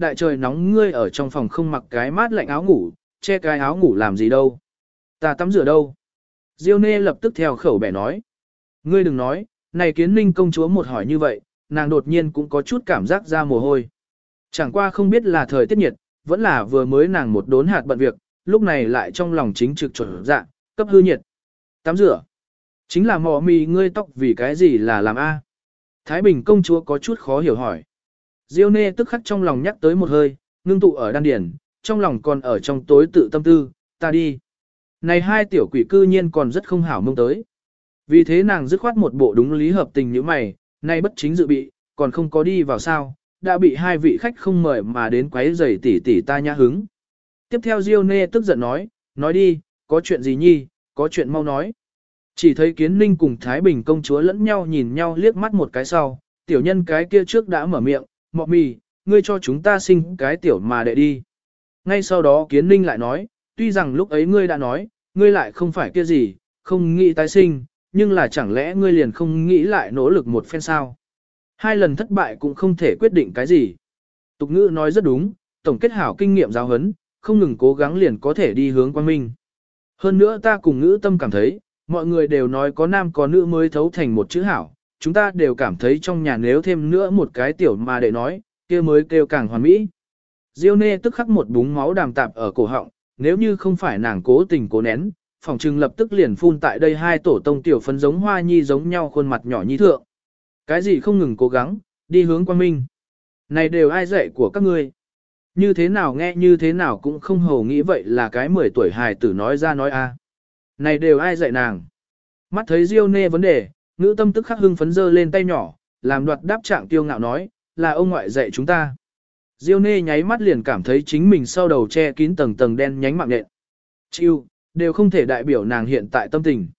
đại trời nóng ngươi ở trong phòng không mặc cái mát lạnh áo ngủ, che cái áo ngủ làm gì đâu. Ta tắm rửa đâu. Diêu Nê lập tức theo khẩu bẻ nói. Ngươi đừng nói, này Kiến Ninh công chúa một hỏi như vậy, nàng đột nhiên cũng có chút cảm giác ra mồ hôi. Chẳng qua không biết là thời tiết nhiệt, vẫn là vừa mới nàng một đốn hạt bận việc, lúc này lại trong lòng chính trực chuẩn dạ, cấp hư nhiệt. Tắm rửa. Chính là mò mì ngươi tóc vì cái gì là làm A. Thái Bình công chúa có chút khó hiểu hỏi. Diêu Nê tức khắc trong lòng nhắc tới một hơi, ngưng tụ ở đan điển, trong lòng còn ở trong tối tự tâm tư, ta đi. Này hai tiểu quỷ cư nhiên còn rất không hảo mông tới. Vì thế nàng dứt khoát một bộ đúng lý hợp tình như mày, nay bất chính dự bị, còn không có đi vào sao, đã bị hai vị khách không mời mà đến quấy rầy tỉ tỉ ta nhã hứng. Tiếp theo Diêu Nê tức giận nói đi, có chuyện gì nhi, có chuyện mau nói. Chỉ thấy Kiến Ninh cùng Thái Bình công chúa lẫn nhau nhìn nhau liếc mắt một cái sau, tiểu nhân cái kia trước đã mở miệng, mọ mì, ngươi cho chúng ta sinh cái tiểu mà đệ đi. Ngay sau đó Kiến Ninh lại nói, tuy rằng lúc ấy ngươi đã nói, ngươi lại không phải kia gì, không nghĩ tái sinh, nhưng là chẳng lẽ ngươi liền không nghĩ lại nỗ lực một phen sao? Hai lần thất bại cũng không thể quyết định cái gì. Tục ngữ nói rất đúng, tổng kết hảo kinh nghiệm giáo huấn, không ngừng cố gắng liền có thể đi hướng quang minh. Hơn nữa ta cùng ngữ tâm cảm thấy, mọi người đều nói có nam có nữ mới thấu thành một chữ hảo, chúng ta đều cảm thấy trong nhà nếu thêm nữa một cái tiểu mà để nói, kia mới kêu càng hoàn mỹ. Diêu Nê tức khắc một búng máu đàm tạp ở cổ họng, nếu như không phải nàng cố tình cố nén, phòng trừng lập tức liền phun tại đây hai tổ tông tiểu phấn giống hoa nhi giống nhau khuôn mặt nhỏ nhi thượng. Cái gì không ngừng cố gắng, đi hướng quang minh. Này đều ai dạy của các ngươi. Như thế nào nghe như thế nào cũng không hầu nghĩ vậy là cái 10 tuổi hài tử nói ra nói a. Này đều ai dạy nàng. Mắt thấy Diêu Nê vấn đề, ngữ tâm tức khắc hưng phấn dơ lên tay nhỏ, làm đoạt đáp trạng tiêu ngạo nói, là ông ngoại dạy chúng ta. Diêu Nê nháy mắt liền cảm thấy chính mình sau đầu che kín tầng tầng đen nhánh mạng nện. Chịu, đều không thể đại biểu nàng hiện tại tâm tình.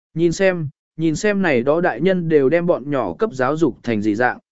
Nhìn xem này đó đại nhân đều đem bọn nhỏ cấp giáo dục thành gì dạng.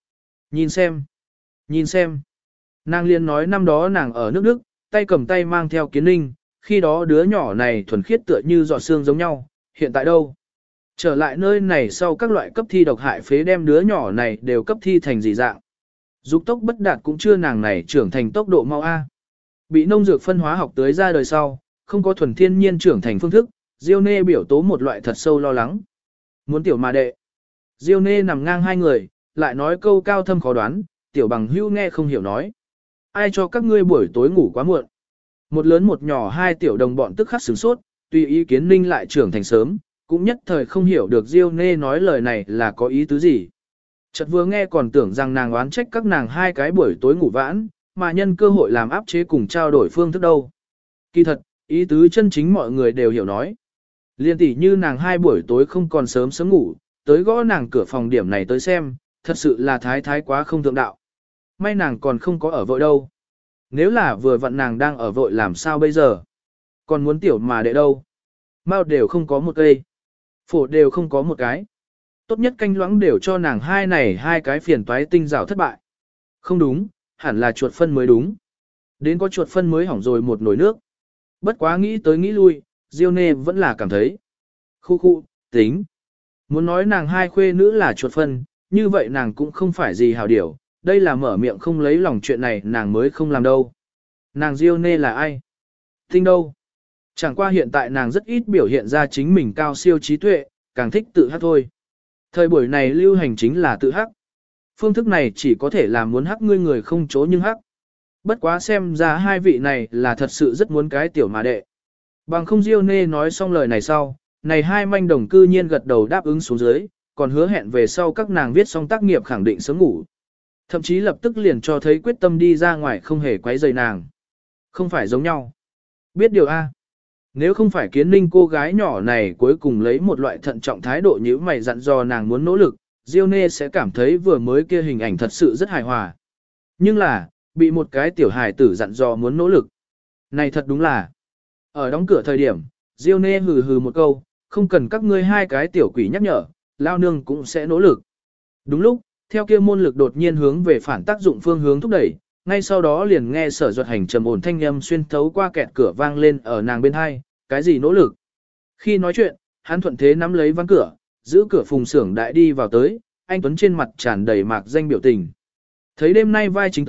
Nhìn xem. Nàng liền nói năm đó nàng ở nước Đức, tay cầm tay mang theo Kiến Ninh, khi đó đứa nhỏ này thuần khiết tựa như giọt xương giống nhau, hiện tại đâu? Trở lại nơi này sau các loại cấp thi độc hại phế đem đứa nhỏ này đều cấp thi thành gì dạng. Dục tốc bất đạt cũng chưa nàng này trưởng thành tốc độ mau A. Bị nông dược phân hóa học tới ra đời sau, không có thuần thiên nhiên trưởng thành phương thức, Diêu Nê biểu tố một loại thật sâu lo lắng. Muốn tiểu mà đệ. Diêu Nê nằm ngang hai người, lại nói câu cao thâm khó đoán, tiểu bằng hữu nghe không hiểu nói. Ai cho các ngươi buổi tối ngủ quá muộn. Một lớn một nhỏ hai tiểu đồng bọn tức khắc sửng sốt, tùy ý Kiến Ninh lại trưởng thành sớm, cũng nhất thời không hiểu được Diêu Nê nói lời này là có ý tứ gì. Chợt vừa nghe còn tưởng rằng nàng oán trách các nàng hai cái buổi tối ngủ vãn, mà nhân cơ hội làm áp chế cùng trao đổi phương thức đâu. Kỳ thật, ý tứ chân chính mọi người đều hiểu nói. Liên tỷ như nàng hai buổi tối không còn sớm sớm ngủ, tới gõ nàng cửa phòng điểm này tới xem, thật sự là thái quá không thượng đạo. May nàng còn không có ở vội đâu. Nếu là vừa vặn nàng đang ở vội làm sao bây giờ? Còn muốn tiểu mà đệ đâu? Mao đều không có một cây. Phổ đều không có một cái. Tốt nhất canh loãng đều cho nàng hai cái phiền toái tinh rào thất bại. Không đúng, hẳn là chuột phân mới đúng. Đến có chuột phân mới hỏng rồi một nồi nước. Bất quá nghĩ tới nghĩ lui, Diêu Nê vẫn là cảm thấy. Khu, tính. Muốn nói nàng hai khuê nữ là chuột phân, như vậy nàng cũng không phải gì hào điểu. Đây là mở miệng không lấy lòng chuyện này nàng mới không làm đâu. Nàng Diêu Nê là ai? Tinh đâu? Chẳng qua hiện tại nàng rất ít biểu hiện ra chính mình cao siêu trí tuệ, càng thích tự hát thôi. Thời buổi này lưu hành chính là tự hắc. Phương thức này chỉ có thể làm muốn hắc ngươi người không chố nhưng hắc. Bất quá xem ra hai vị này là thật sự rất muốn cái tiểu mà đệ. Bằng không Diêu Nê nói xong lời này sau, này hai manh đồng cư nhiên gật đầu đáp ứng xuống dưới, còn hứa hẹn về sau các nàng viết xong tác nghiệp khẳng định sớm ngủ. Thậm chí lập tức liền cho thấy quyết tâm đi ra ngoài không hề quấy rầy nàng. Không phải giống nhau. Biết điều A. Nếu không phải Kiến Ninh cô gái nhỏ này cuối cùng lấy một loại thận trọng thái độ như mày dặn dò nàng muốn nỗ lực, Diêu Nê sẽ cảm thấy vừa mới kia hình ảnh thật sự rất hài hòa. Nhưng là, bị một cái tiểu hài tử dặn dò muốn nỗ lực. Này thật đúng là. Ở đóng cửa thời điểm, Diêu Nê hừ hừ một câu, không cần các ngươi hai cái tiểu quỷ nhắc nhở, lao nương cũng sẽ nỗ lực. Đúng lúc, theo kia môn lực đột nhiên hướng về phản tác dụng phương hướng thúc đẩy, ngay sau đó liền nghe Sở Duật Hành trầm ổn thanh âm xuyên thấu qua kẹt cửa vang lên ở nàng bên hai, cái gì nỗ lực. Khi nói chuyện, hắn thuận thế nắm lấy ván cửa, giữ cửa phùng xưởng đại đi vào tới, anh Tuấn trên mặt tràn đầy mạc danh biểu tình. Thấy đêm nay vai chính tới,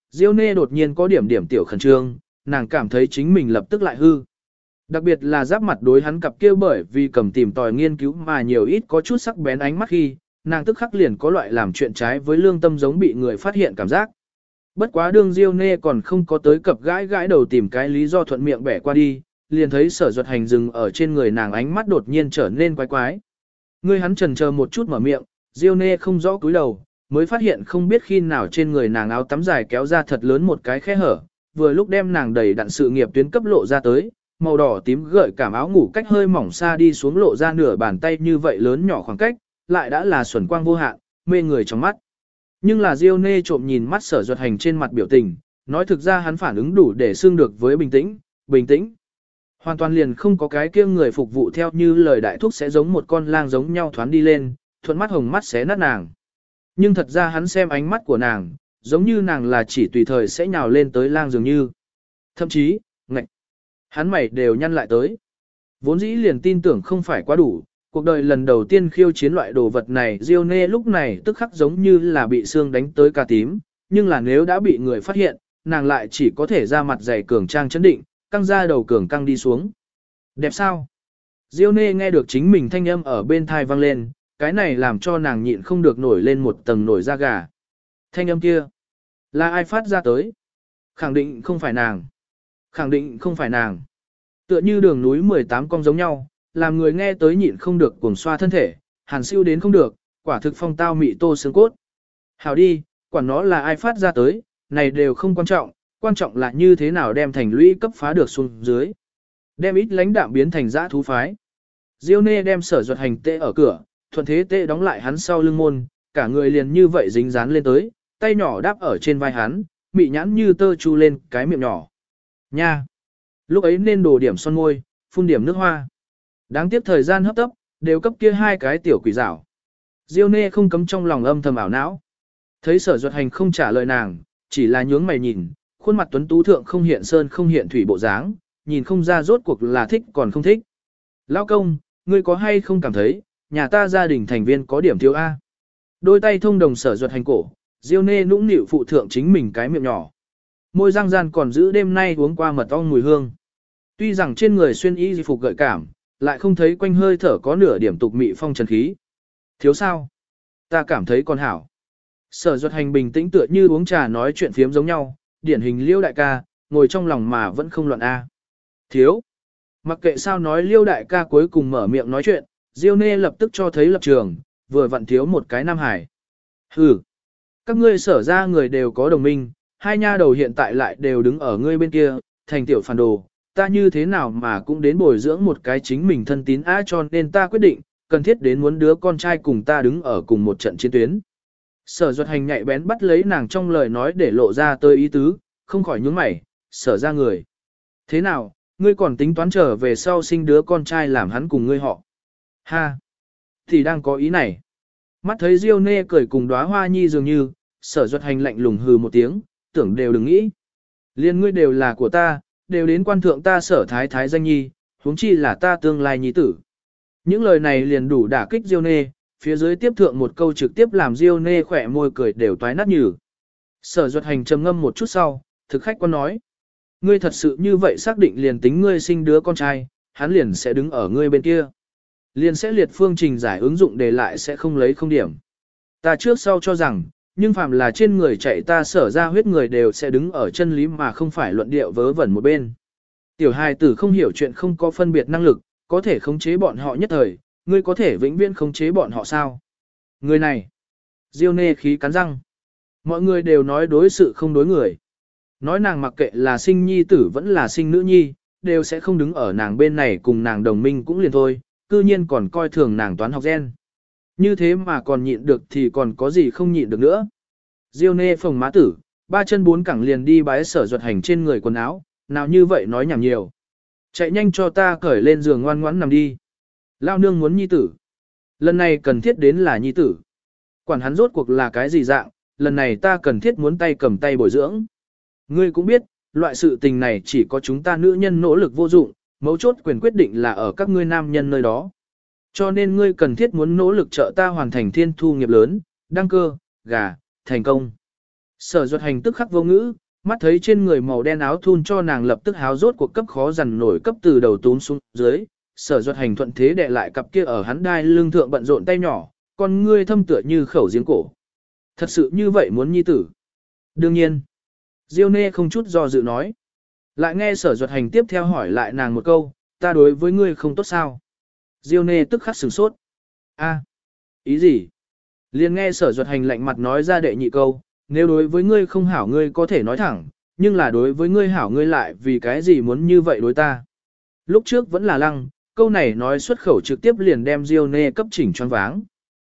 Diêu Nê đột nhiên có điểm điểm tiểu khẩn trương, nàng cảm thấy chính mình lập tức lại hư. Đặc biệt là giáp mặt đối hắn cặp kia bởi vì cầm tìm tòi nghiên cứu mà nhiều ít có chút sắc bén ánh mắt khi, nàng tức khắc liền có loại làm chuyện trái với lương tâm giống bị người phát hiện cảm giác. Bất quá đương Diêu Nê còn không có tới cập gãi gãi đầu tìm cái lý do thuận miệng bẻ qua đi, liền thấy Sở Duật Hành dừng ở trên người nàng ánh mắt đột nhiên trở nên quái quái. Ngươi hắn chần chờ một chút mở miệng, Diêu Nê không rõ cúi đầu, mới phát hiện không biết khi nào trên người nàng áo tắm dài kéo ra thật lớn một cái khe hở, vừa lúc đem nàng đầy đặn sự nghiệp tuyến cấp lộ ra tới, màu đỏ tím gợi cảm áo ngủ cách hơi mỏng xa đi xuống lộ ra nửa bàn tay như vậy lớn nhỏ khoảng cách, lại đã là xuẩn quang vô hạn, mê người trong mắt. Nhưng là Diêu Nê trộm nhìn mắt Sở Duật Hành trên mặt biểu tình, nói thực ra hắn phản ứng đủ để xưng được với bình tĩnh, bình tĩnh. Hoàn toàn liền không có cái kia người phục vụ theo như lời đại thúc sẽ giống một con lang giống nhau thoán đi lên, thuận mắt hồng mắt xé nát nàng. Nhưng thật ra hắn xem ánh mắt của nàng, giống như nàng là chỉ tùy thời sẽ nhào lên tới lang dường như. Thậm chí, ngạch, hắn mày đều nhăn lại tới. Vốn dĩ liền tin tưởng không phải quá đủ, cuộc đời lần đầu tiên khiêu chiến loại đồ vật này Diêu Nê lúc này tức khắc giống như là bị xương đánh tới cà tím, nhưng là nếu đã bị người phát hiện, nàng lại chỉ có thể ra mặt dày cường trang chấn định, căng ra đầu cường căng đi xuống. Đẹp sao? Diêu Nê nghe được chính mình thanh âm ở bên thai vang lên, cái này làm cho nàng nhịn không được nổi lên một tầng nổi da gà. Thanh âm kia, là ai phát ra tới? Khẳng định không phải nàng. Khẳng định không phải nàng. Tựa như đường núi 18 con giống nhau, làm người nghe tới nhịn không được cuồng xoa thân thể, hàn siêu đến không được, quả thực phong tao mị tô xương cốt. Hảo đi, quản nó là ai phát ra tới, này đều không quan trọng là như thế nào đem thành lũy cấp phá được xuống dưới. Đem ít lãnh đạm biến thành dã thú phái. Diêu Nê đem Sở Duật Hành tê ở cửa, thuận thế tê đóng lại hắn sau lưng môn, cả người liền như vậy dính dán lên tới, tay nhỏ đáp ở trên vai hắn, mị nhãn như tơ chu lên cái miệng nhỏ. Nha! Lúc ấy nên đổ điểm son môi, phun điểm nước hoa. Đáng tiếc thời gian hấp tấp, đều cấp kia hai cái tiểu quỷ rảo. Diêu Nê không cấm trong lòng âm thầm ảo não. Thấy Sở Duật Hành không trả lời nàng, chỉ là nhướng mày nhìn, khuôn mặt tuấn tú thượng không hiện sơn không hiện thủy bộ dáng, nhìn không ra rốt cuộc là thích còn không thích. Lão công, ngươi có hay không cảm thấy, nhà ta gia đình thành viên có điểm thiếu A. Đôi tay thông đồng Sở Duật Hành cổ, Diêu Nê nũng nịu phụ thượng chính mình cái miệng nhỏ. Môi răng gian còn giữ đêm nay uống qua mật ong mùi hương. Tuy rằng trên người xuyên y di phục gợi cảm, lại không thấy quanh hơi thở có nửa điểm tục mị phong trần khí. Thiếu sao? Ta cảm thấy còn hảo. Sở Duật Hành bình tĩnh tựa như uống trà nói chuyện phiếm giống nhau, điển hình Liêu đại ca, ngồi trong lòng mà vẫn không loạn A. Thiếu. Mặc kệ sao nói Liêu đại ca cuối cùng mở miệng nói chuyện, Diêu Nê lập tức cho thấy lập trường, vừa vặn thiếu một cái Nam Hải. Hừ. Các ngươi Sở ra người đều có đồng minh, hai nha đầu hiện tại lại đều đứng ở ngươi bên kia, thành tiểu phản đồ, ta như thế nào mà cũng đến bồi dưỡng một cái chính mình thân tín á, cho nên ta quyết định, cần thiết đến muốn đứa con trai cùng ta đứng ở cùng một trận chiến tuyến. Sở Duật Hành nhạy bén bắt lấy nàng trong lời nói để lộ ra tới ý tứ, không khỏi nhướng mày, Sở ra người. Thế nào, ngươi còn tính toán trở về sau sinh đứa con trai làm hắn cùng ngươi họ? Ha! Thì đang có ý này. Mắt thấy Diêu Nê cười cùng đóa hoa nhi dường như, Sở Duật Hành lạnh lùng hừ một tiếng, tưởng đều đừng nghĩ. Liên ngươi đều là của ta, đều đến quan thượng ta Sở thái thái danh nhi, huống chi là ta tương lai nhi tử. Những lời này liền đủ đả kích Diêu Nê, phía dưới tiếp thượng một câu trực tiếp làm Diêu Nê khỏe môi cười đều toái nát nhừ. Sở Duật Hành trầm ngâm một chút sau, thực khách quan nói. Ngươi thật sự như vậy xác định liền tính ngươi sinh đứa con trai, hắn liền sẽ đứng ở ngươi bên kia. Liền sẽ liệt phương trình giải ứng dụng để lại sẽ không lấy không điểm. Ta trước sau cho rằng, nhưng phàm là trên người chạy ta Sở ra huyết người đều sẽ đứng ở chân lý mà không phải luận điệu vớ vẩn một bên. Tiểu hài tử không hiểu chuyện không có phân biệt năng lực, có thể khống chế bọn họ nhất thời, ngươi có thể vĩnh viễn khống chế bọn họ sao? Người này, Diêu Nê khí cắn răng. Mọi người đều nói đối sự không đối người. Nói nàng mặc kệ là sinh nhi tử vẫn là sinh nữ nhi, đều sẽ không đứng ở nàng bên này cùng nàng đồng minh cũng liền thôi, cư nhiên còn coi thường nàng toán học gen. Như thế mà còn nhịn được thì còn có gì không nhịn được nữa. Diêu Nê phồng má tử, ba chân bốn cẳng liền đi bái Sở Duật Hành trên người quần áo, nào như vậy nói nhảm nhiều. Chạy nhanh cho ta cởi lên giường ngoan ngoãn nằm đi. Lao nương muốn nhi tử. Lần này cần thiết đến là nhi tử. Quản hắn rốt cuộc là cái gì dạng, lần này ta cần thiết muốn tay cầm tay bồi dưỡng. Ngươi cũng biết, loại sự tình này chỉ có chúng ta nữ nhân nỗ lực vô dụng, mấu chốt quyền quyết định là ở các ngươi nam nhân nơi đó. Cho nên ngươi cần thiết muốn nỗ lực trợ ta hoàn thành thiên thu nghiệp lớn, đăng cơ, gà, thành công. Sở Duật Hành tức khắc vô ngữ, mắt thấy trên người màu đen áo thun cho nàng lập tức háo rốt cuộc cấp khó dằn nổi cấp từ đầu túm xuống dưới. Sở Duật Hành thuận thế đè lại cặp kia ở hắn đai lưng thượng bận rộn tay nhỏ, con ngươi thâm tựa như khẩu giếng cổ. Thật sự như vậy muốn nhi tử? Đương nhiên. Diêu Nê không chút do dự nói. Lại nghe Sở Duật Hành tiếp theo hỏi lại nàng một câu, ta đối với ngươi không tốt sao? Diêu Nê tức khắc sửng sốt. A, ý gì? Liền nghe Sở Duật Hành lạnh mặt nói ra đệ nhị câu, nếu đối với ngươi không hảo ngươi có thể nói thẳng, nhưng là đối với ngươi hảo ngươi lại vì cái gì muốn như vậy đối ta? Lúc trước vẫn là lăng, câu này nói xuất khẩu trực tiếp liền đem Diêu Nê cấp chỉnh choáng váng.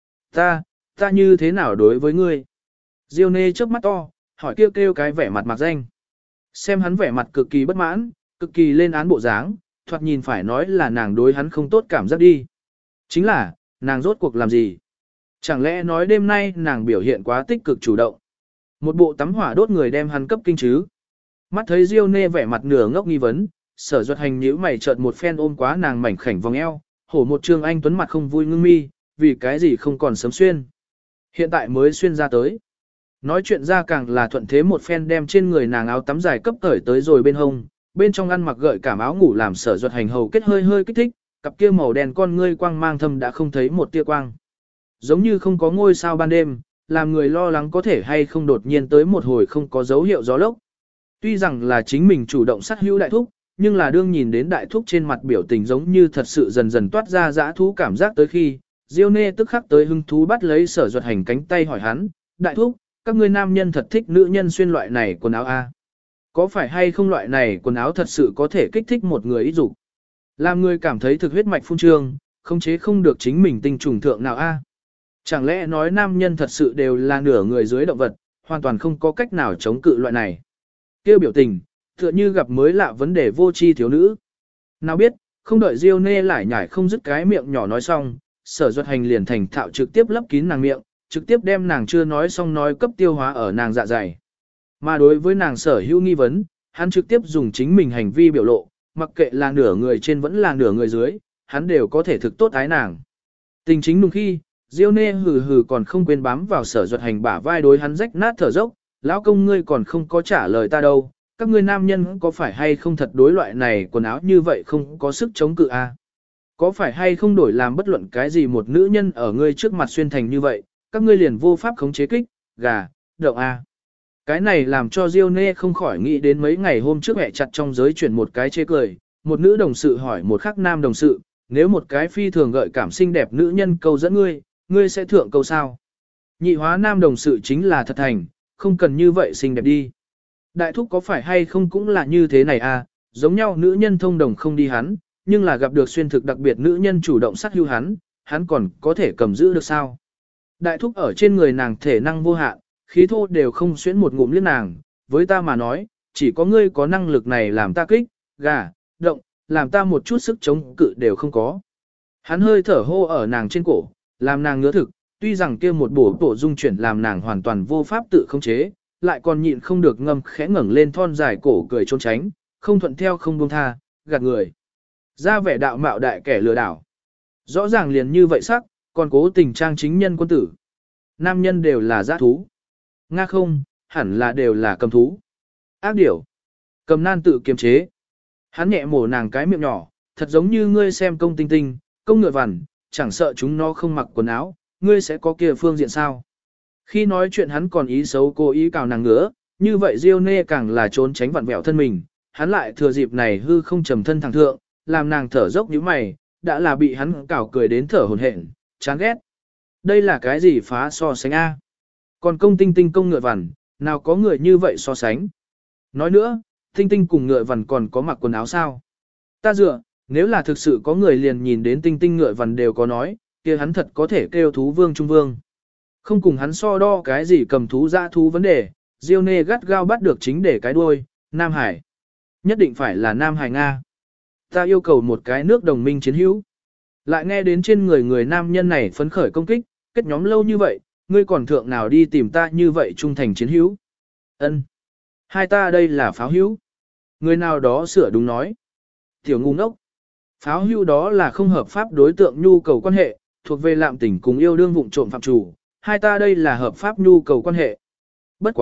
Ta như thế nào đối với ngươi? Diêu Nê chớp mắt to, hỏi kêu kêu cái vẻ mặt mặc danh. Xem hắn vẻ mặt cực kỳ bất mãn, cực kỳ lên án bộ dáng, thoạt nhìn phải nói là nàng đối hắn không tốt cảm giác đi. Chính là, nàng rốt cuộc làm gì? Chẳng lẽ nói đêm nay nàng biểu hiện quá tích cực chủ động? Một bộ tắm hỏa đốt người đem hắn cấp kinh chứ? Mắt thấy Diêu Nê vẻ mặt nửa ngốc nghi vấn, Sở Duật Hành nhíu mày chợt một phen ôm quá nàng mảnh khảnh vòng eo, hổ một trương anh tuấn mặt không vui ngưng mi, vì cái gì không còn sớm xuyên. Hiện tại mới xuyên ra tới. Nói chuyện ra càng là thuận thế một phen đem trên người nàng áo tắm dài cấp cởi tới rồi bên hông, bên trong ăn mặc gợi cảm áo ngủ làm Sở Duật Hành hầu kết hơi hơi kích thích, cặp kia màu đen con ngươi quang mang thâm đã không thấy một tia quang. Giống như không có ngôi sao ban đêm, làm người lo lắng có thể hay không đột nhiên tới một hồi không có dấu hiệu gió lốc. Tuy rằng là chính mình chủ động sát hữu đại thúc, nhưng là đương nhìn đến đại thúc trên mặt biểu tình giống như thật sự dần dần toát ra dã thú cảm giác tới khi, Diêu Nê tức khắc tới hứng thú bắt lấy Sở Duật Hành cánh tay hỏi hắn, đại thúc, các ngươi nam nhân thật thích nữ nhân xuyên loại này quần áo a? Có phải hay không loại này quần áo thật sự có thể kích thích một người ít dục? Làm người cảm thấy thực huyết mạch phun trương, không chế không được chính mình tinh trùng thượng nào a? Chẳng lẽ nói nam nhân thật sự đều là nửa người dưới động vật, hoàn toàn không có cách nào chống cự loại này? Kêu biểu tình, tựa như gặp mới lạ vấn đề vô tri thiếu nữ. Nào biết, không đợi Diêu Nê lại nhảy không dứt cái miệng nhỏ nói xong, Sở Duật Hành liền thành thạo trực tiếp lấp kín nàng miệng, trực tiếp đem nàng chưa nói xong nói cấp tiêu hóa ở nàng dạ dày. Mà đối với nàng sở hữu nghi vấn, hắn trực tiếp dùng chính mình hành vi biểu lộ, mặc kệ là nửa người trên vẫn là nửa người dưới, hắn đều có thể thực tốt ái nàng. Tình chính đúng khi, Diêu Nê hừ hừ còn không quên bám vào Sở Duật Hành bả vai đối hắn rách nát thở dốc, lão công ngươi còn không có trả lời ta đâu, các ngươi nam nhân có phải hay không thật đối loại này quần áo như vậy không có sức chống cự a? Có phải hay không đổi làm bất luận cái gì một nữ nhân ở ngươi trước mặt xuyên thành như vậy, các ngươi liền vô pháp khống chế kích, gà, động a. Cái này làm cho Diêu Nê không khỏi nghĩ đến mấy ngày hôm trước mẹ chặt trong giới chuyển một cái chê cười, một nữ đồng sự hỏi một khác nam đồng sự, nếu một cái phi thường gợi cảm xinh đẹp nữ nhân câu dẫn ngươi sẽ thượng câu sao? Nhị hóa nam đồng sự chính là thật thành, không cần như vậy xinh đẹp đi. Đại thúc có phải hay không cũng là như thế này à, giống nhau nữ nhân thông đồng không đi hắn, nhưng là gặp được xuyên thực đặc biệt nữ nhân chủ động sát hưu hắn còn có thể cầm giữ được sao? Đại thúc ở trên người nàng thể năng vô hạn, khí thô đều không xuyến một ngụm liếc nàng, với ta mà nói, chỉ có ngươi có năng lực này làm ta kích, gà, động, làm ta một chút sức chống cự đều không có. Hắn hơi thở hô ở nàng trên cổ, làm nàng ngứa thực, tuy rằng kia một bổ dung chuyển làm nàng hoàn toàn vô pháp tự khống chế, lại còn nhịn không được ngâm khẽ ngẩng lên thon dài cổ cười trốn tránh, không thuận theo không buông tha, gạt người. Ra vẻ đạo mạo đại kẻ lừa đảo. Rõ ràng liền như vậy sắc, còn cố tình trang chính nhân quân tử. Nam nhân đều là giã thú. Nga không, hẳn là đều là cầm thú. Ác điểu. Cầm nan tự kiềm chế. Hắn nhẹ mổ nàng cái miệng nhỏ, thật giống như ngươi xem công tinh tinh, công ngựa vằn, chẳng sợ chúng nó không mặc quần áo, ngươi sẽ có kia phương diện sao. Khi nói chuyện hắn còn ý xấu cố ý cào nàng ngứa, như vậy Diêu Nê càng là trốn tránh vặn vẹo thân mình, hắn lại thừa dịp này hư không trầm thân thẳng thượng, làm nàng thở dốc như mày, đã là bị hắn cào cười đến thở hổn hển, chán ghét. Đây là cái gì phá so sánh a? Còn công tinh tinh công ngựa vằn, nào có người như vậy so sánh? Nói nữa, tinh tinh cùng ngựa vằn còn có mặc quần áo sao? Ta dựa, nếu là thực sự có người liền nhìn đến tinh tinh ngựa vằn đều có nói, kia hắn thật có thể kêu thú vương trung vương. Không cùng hắn so đo cái gì cầm thú dã thú vấn đề, Diêu Nê gắt gao bắt được chính để cái đuôi, Nam Hải. Nhất định phải là Nam Hải Nga. Ta yêu cầu một cái nước đồng minh chiến hữu. Lại nghe đến trên người nam nhân này phấn khởi công kích, kết nhóm lâu như vậy, ngươi còn thượng nào đi tìm ta như vậy trung thành chiến hữu. Ân, hai ta đây là pháo hữu. Người nào đó sửa đúng nói. Tiểu ngu ngốc. Pháo hữu đó là không hợp pháp đối tượng nhu cầu quan hệ, thuộc về lạm tình cùng yêu đương vụng trộm phạm chủ, hai ta đây là hợp pháp nhu cầu quan hệ. Bất quá,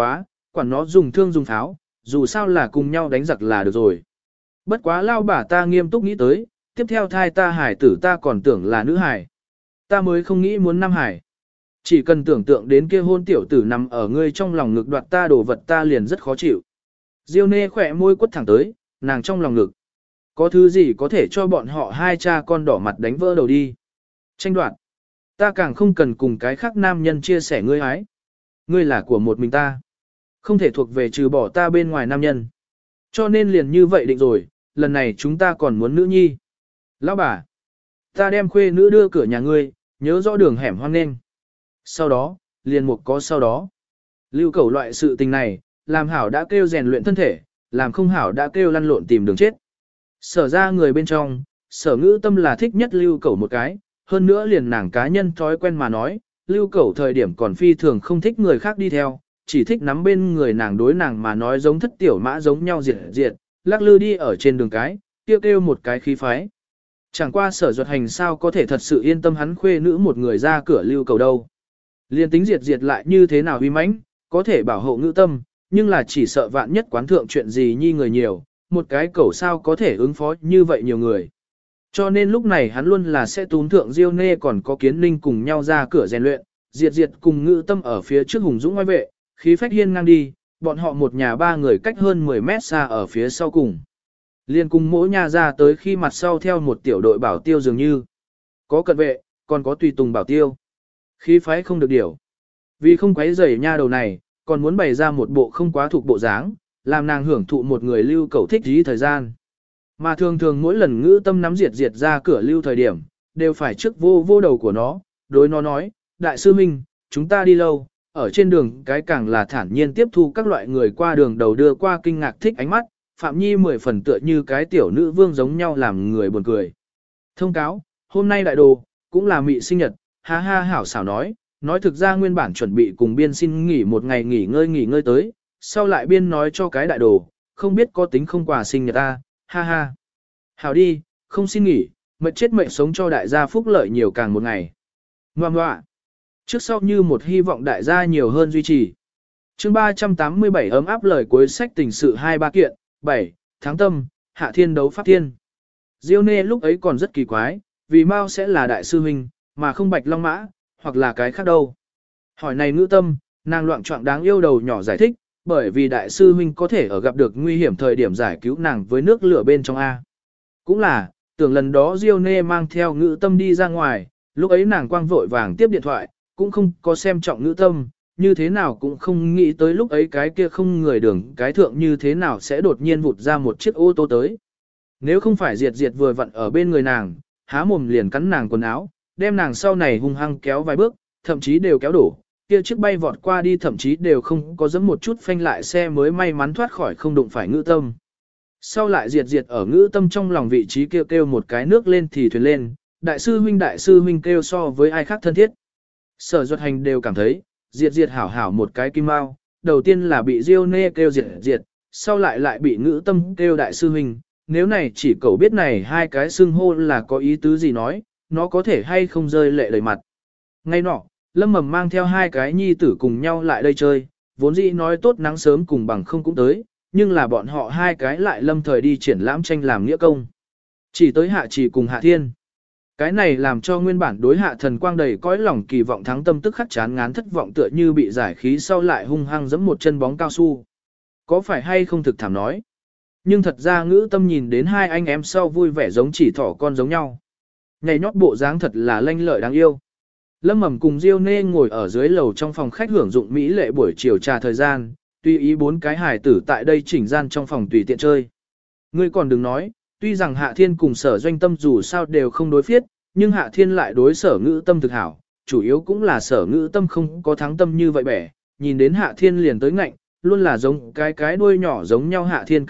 quản nó dùng thương dùng pháo, dù sao là cùng nhau đánh giặc là được rồi. Bất quá lao bà ta nghiêm túc nghĩ tới, tiếp theo thai ta hải tử ta còn tưởng là nữ hải. Ta mới không nghĩ muốn nam hải. Chỉ cần tưởng tượng đến kia hôn tiểu tử nằm ở ngươi trong lòng ngực đoạt ta đồ vật ta liền rất khó chịu. Diêu nê khỏe môi quất thẳng tới, nàng trong lòng ngực. Có thứ gì có thể cho bọn họ hai cha con đỏ mặt đánh vỡ đầu đi. Tranh đoạt. Ta càng không cần cùng cái khác nam nhân chia sẻ ngươi ái. Ngươi là của một mình ta. Không thể thuộc về trừ bỏ ta bên ngoài nam nhân. Cho nên liền như vậy định rồi, lần này chúng ta còn muốn nữ nhi. Lão bà. Ta đem khuê nữ đưa cửa nhà ngươi, nhớ rõ đường hẻm hoang nên. Sau đó, liền một có sau đó. Lưu Cẩu loại sự tình này, làm hảo đã kêu rèn luyện thân thể, làm không hảo đã kêu lăn lộn tìm đường chết. Sở ra người bên trong, Sở Ngữ Tâm là thích nhất Lưu Cẩu một cái, hơn nữa liền nàng cá nhân thói quen mà nói, Lưu Cẩu thời điểm còn phi thường không thích người khác đi theo, chỉ thích nắm bên người nàng đối nàng mà nói giống thất tiểu mã giống nhau diệt diệt, lắc lư đi ở trên đường cái, kêu một cái khí phái. Chẳng qua Sở Duật Hành sao có thể thật sự yên tâm hắn khuê nữ một người ra cửa Lưu Cẩu đâu. Liên tính diệt diệt lại như thế nào uy mãnh, có thể bảo hộ Ngữ Tâm, nhưng là chỉ sợ vạn nhất quán thượng chuyện gì nhi người nhiều, một cái cẩu sao có thể ứng phó như vậy nhiều người. Cho nên lúc này hắn luôn là sẽ tún thượng Diêu Nê còn có Kiến Ninh cùng nhau ra cửa rèn luyện, diệt diệt cùng Ngữ Tâm ở phía trước hùng dũng ngoài vệ, khí phách hiên ngang đi, bọn họ một nhà ba người cách hơn 10 mét xa ở phía sau cùng. Liên cùng mỗi nhà ra tới khi mặt sau theo một tiểu đội bảo tiêu dường như. Có cận vệ, còn có tùy tùng bảo tiêu. Khí phái không được điều. Vì không quấy rầy nha đầu này, còn muốn bày ra một bộ không quá thuộc bộ dáng, làm nàng hưởng thụ một người Lưu Cẩu thích dí thời gian. Mà thường thường mỗi lần Ngữ Tâm nắm diệt diệt ra cửa Lưu thời điểm, đều phải trước vô đầu của nó, đối nó nói, đại sư Minh, chúng ta đi lâu, ở trên đường cái càng là thản nhiên tiếp thu các loại người qua đường đầu đưa qua kinh ngạc thích ánh mắt, Phạm Nhi 10 phần tựa như cái tiểu nữ vương giống nhau làm người buồn cười. Thông cáo, hôm nay đại đồ, cũng là mị sinh nhật, ha ha hảo xảo nói thực ra nguyên bản chuẩn bị cùng biên xin nghỉ một ngày nghỉ ngơi tới, sau lại biên nói cho cái đại đồ, không biết có tính không quà sinh nhật ta, ha ha. Hảo đi, không xin nghỉ, mệt chết mệnh sống cho đại gia phúc lợi nhiều càng một ngày. Ngoà ngoạ. Trước sau như một hy vọng đại gia nhiều hơn duy trì. Chương 387 ấm áp lời cuối sách tình sự 2-3 kiện, 7, tháng tâm, hạ thiên đấu pháp thiên. Diêu Nê lúc ấy còn rất kỳ quái, vì Mao sẽ là đại sư huynh, mà không Bạch Long Mã, hoặc là cái khác đâu. Hỏi này Ngữ Tâm, nàng loạn trọng đáng yêu đầu nhỏ giải thích, bởi vì đại sư huynh có thể ở gặp được nguy hiểm thời điểm giải cứu nàng với nước lửa bên trong A. Cũng là, tưởng lần đó Diêu Nê mang theo Ngữ Tâm đi ra ngoài, lúc ấy nàng quang vội vàng tiếp điện thoại, cũng không có xem trọng Ngữ Tâm, như thế nào cũng không nghĩ tới lúc ấy cái kia không người đường cái thượng như thế nào sẽ đột nhiên vụt ra một chiếc ô tô tới. Nếu không phải diệt diệt vừa vặn ở bên người nàng, há mồm liền cắn nàng quần áo, đem nàng sau này hung hăng kéo vài bước, thậm chí đều kéo đổ, kia chiếc bay vọt qua đi thậm chí đều không có giẫm một chút phanh lại xe mới may mắn thoát khỏi không đụng phải Ngữ Tâm. Sau lại diệt diệt ở Ngữ Tâm trong lòng vị trí kêu một cái nước lên thì thuyền lên, đại sư huynh kêu so với ai khác thân thiết. Sở Duật Hành đều cảm thấy, diệt diệt hảo một cái kim mao, đầu tiên là bị Diêu Nê kêu diệt diệt, sau lại bị Ngữ Tâm kêu đại sư huynh, nếu này chỉ cậu biết này hai cái xưng hô là có ý tứ gì nói, nó có thể hay không rơi lệ đầy mặt. Ngay nọ, Lâm Mầm mang theo hai cái nhi tử cùng nhau lại đây chơi, vốn dĩ nói tốt nắng sớm cùng bằng không cũng tới, nhưng là bọn họ hai cái lại lâm thời đi triển lãm tranh làm nghĩa công. Chỉ tới Hạ Trì cùng Hạ Thiên. Cái này làm cho nguyên bản đối Hạ Thần Quang đầy cõi lòng kỳ vọng thắng tâm tức khắc chán ngán thất vọng tựa như bị giải khí sau lại hung hăng giẫm một chân bóng cao su. Có phải hay không thực thảm nói. Nhưng thật ra Ngữ Tâm nhìn đến hai anh em sau vui vẻ giống chỉ thỏ con giống nhau. Nhảy nhót bộ dáng thật là lanh lợi đáng yêu. Lâm Mầm cùng Diêu Nê ngồi ở dưới lầu trong phòng khách hưởng dụng mỹ lệ buổi chiều trà thời gian, tùy ý bốn cái hài tử tại đây chỉnh gian trong phòng tùy tiện chơi. Ngươi còn đừng nói, tuy rằng Hạ Thiên cùng Sở Doanh Tâm dù sao đều không đối phiết, nhưng Hạ Thiên lại đối Sở Ngữ Tâm thực hảo, chủ yếu cũng là Sở Ngữ Tâm không có thắng tâm như vậy bẻ, nhìn đến Hạ Thiên liền tới ngạnh, luôn là giống cái đuôi nhỏ giống nhau Hạ Thiên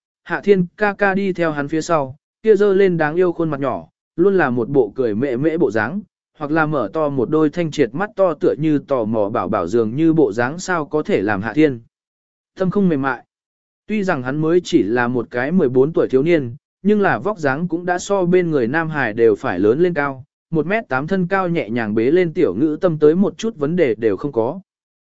ca ca đi theo hắn phía sau, kia dơ lên đáng yêu khuôn mặt nhỏ, luôn là một bộ cười mễ mễ bộ dáng, hoặc là mở to một đôi thanh triệt mắt to tựa như tò mò bảo dường như bộ dáng sao có thể làm Hạ Thiên tâm không mềm mại. Tuy rằng hắn mới chỉ là một cái 14 tuổi thiếu niên, nhưng là vóc dáng cũng đã so bên người Nam Hải đều phải lớn lên cao, 1m8 thân cao nhẹ nhàng bế lên tiểu Ngữ Tâm tới một chút vấn đề đều không có.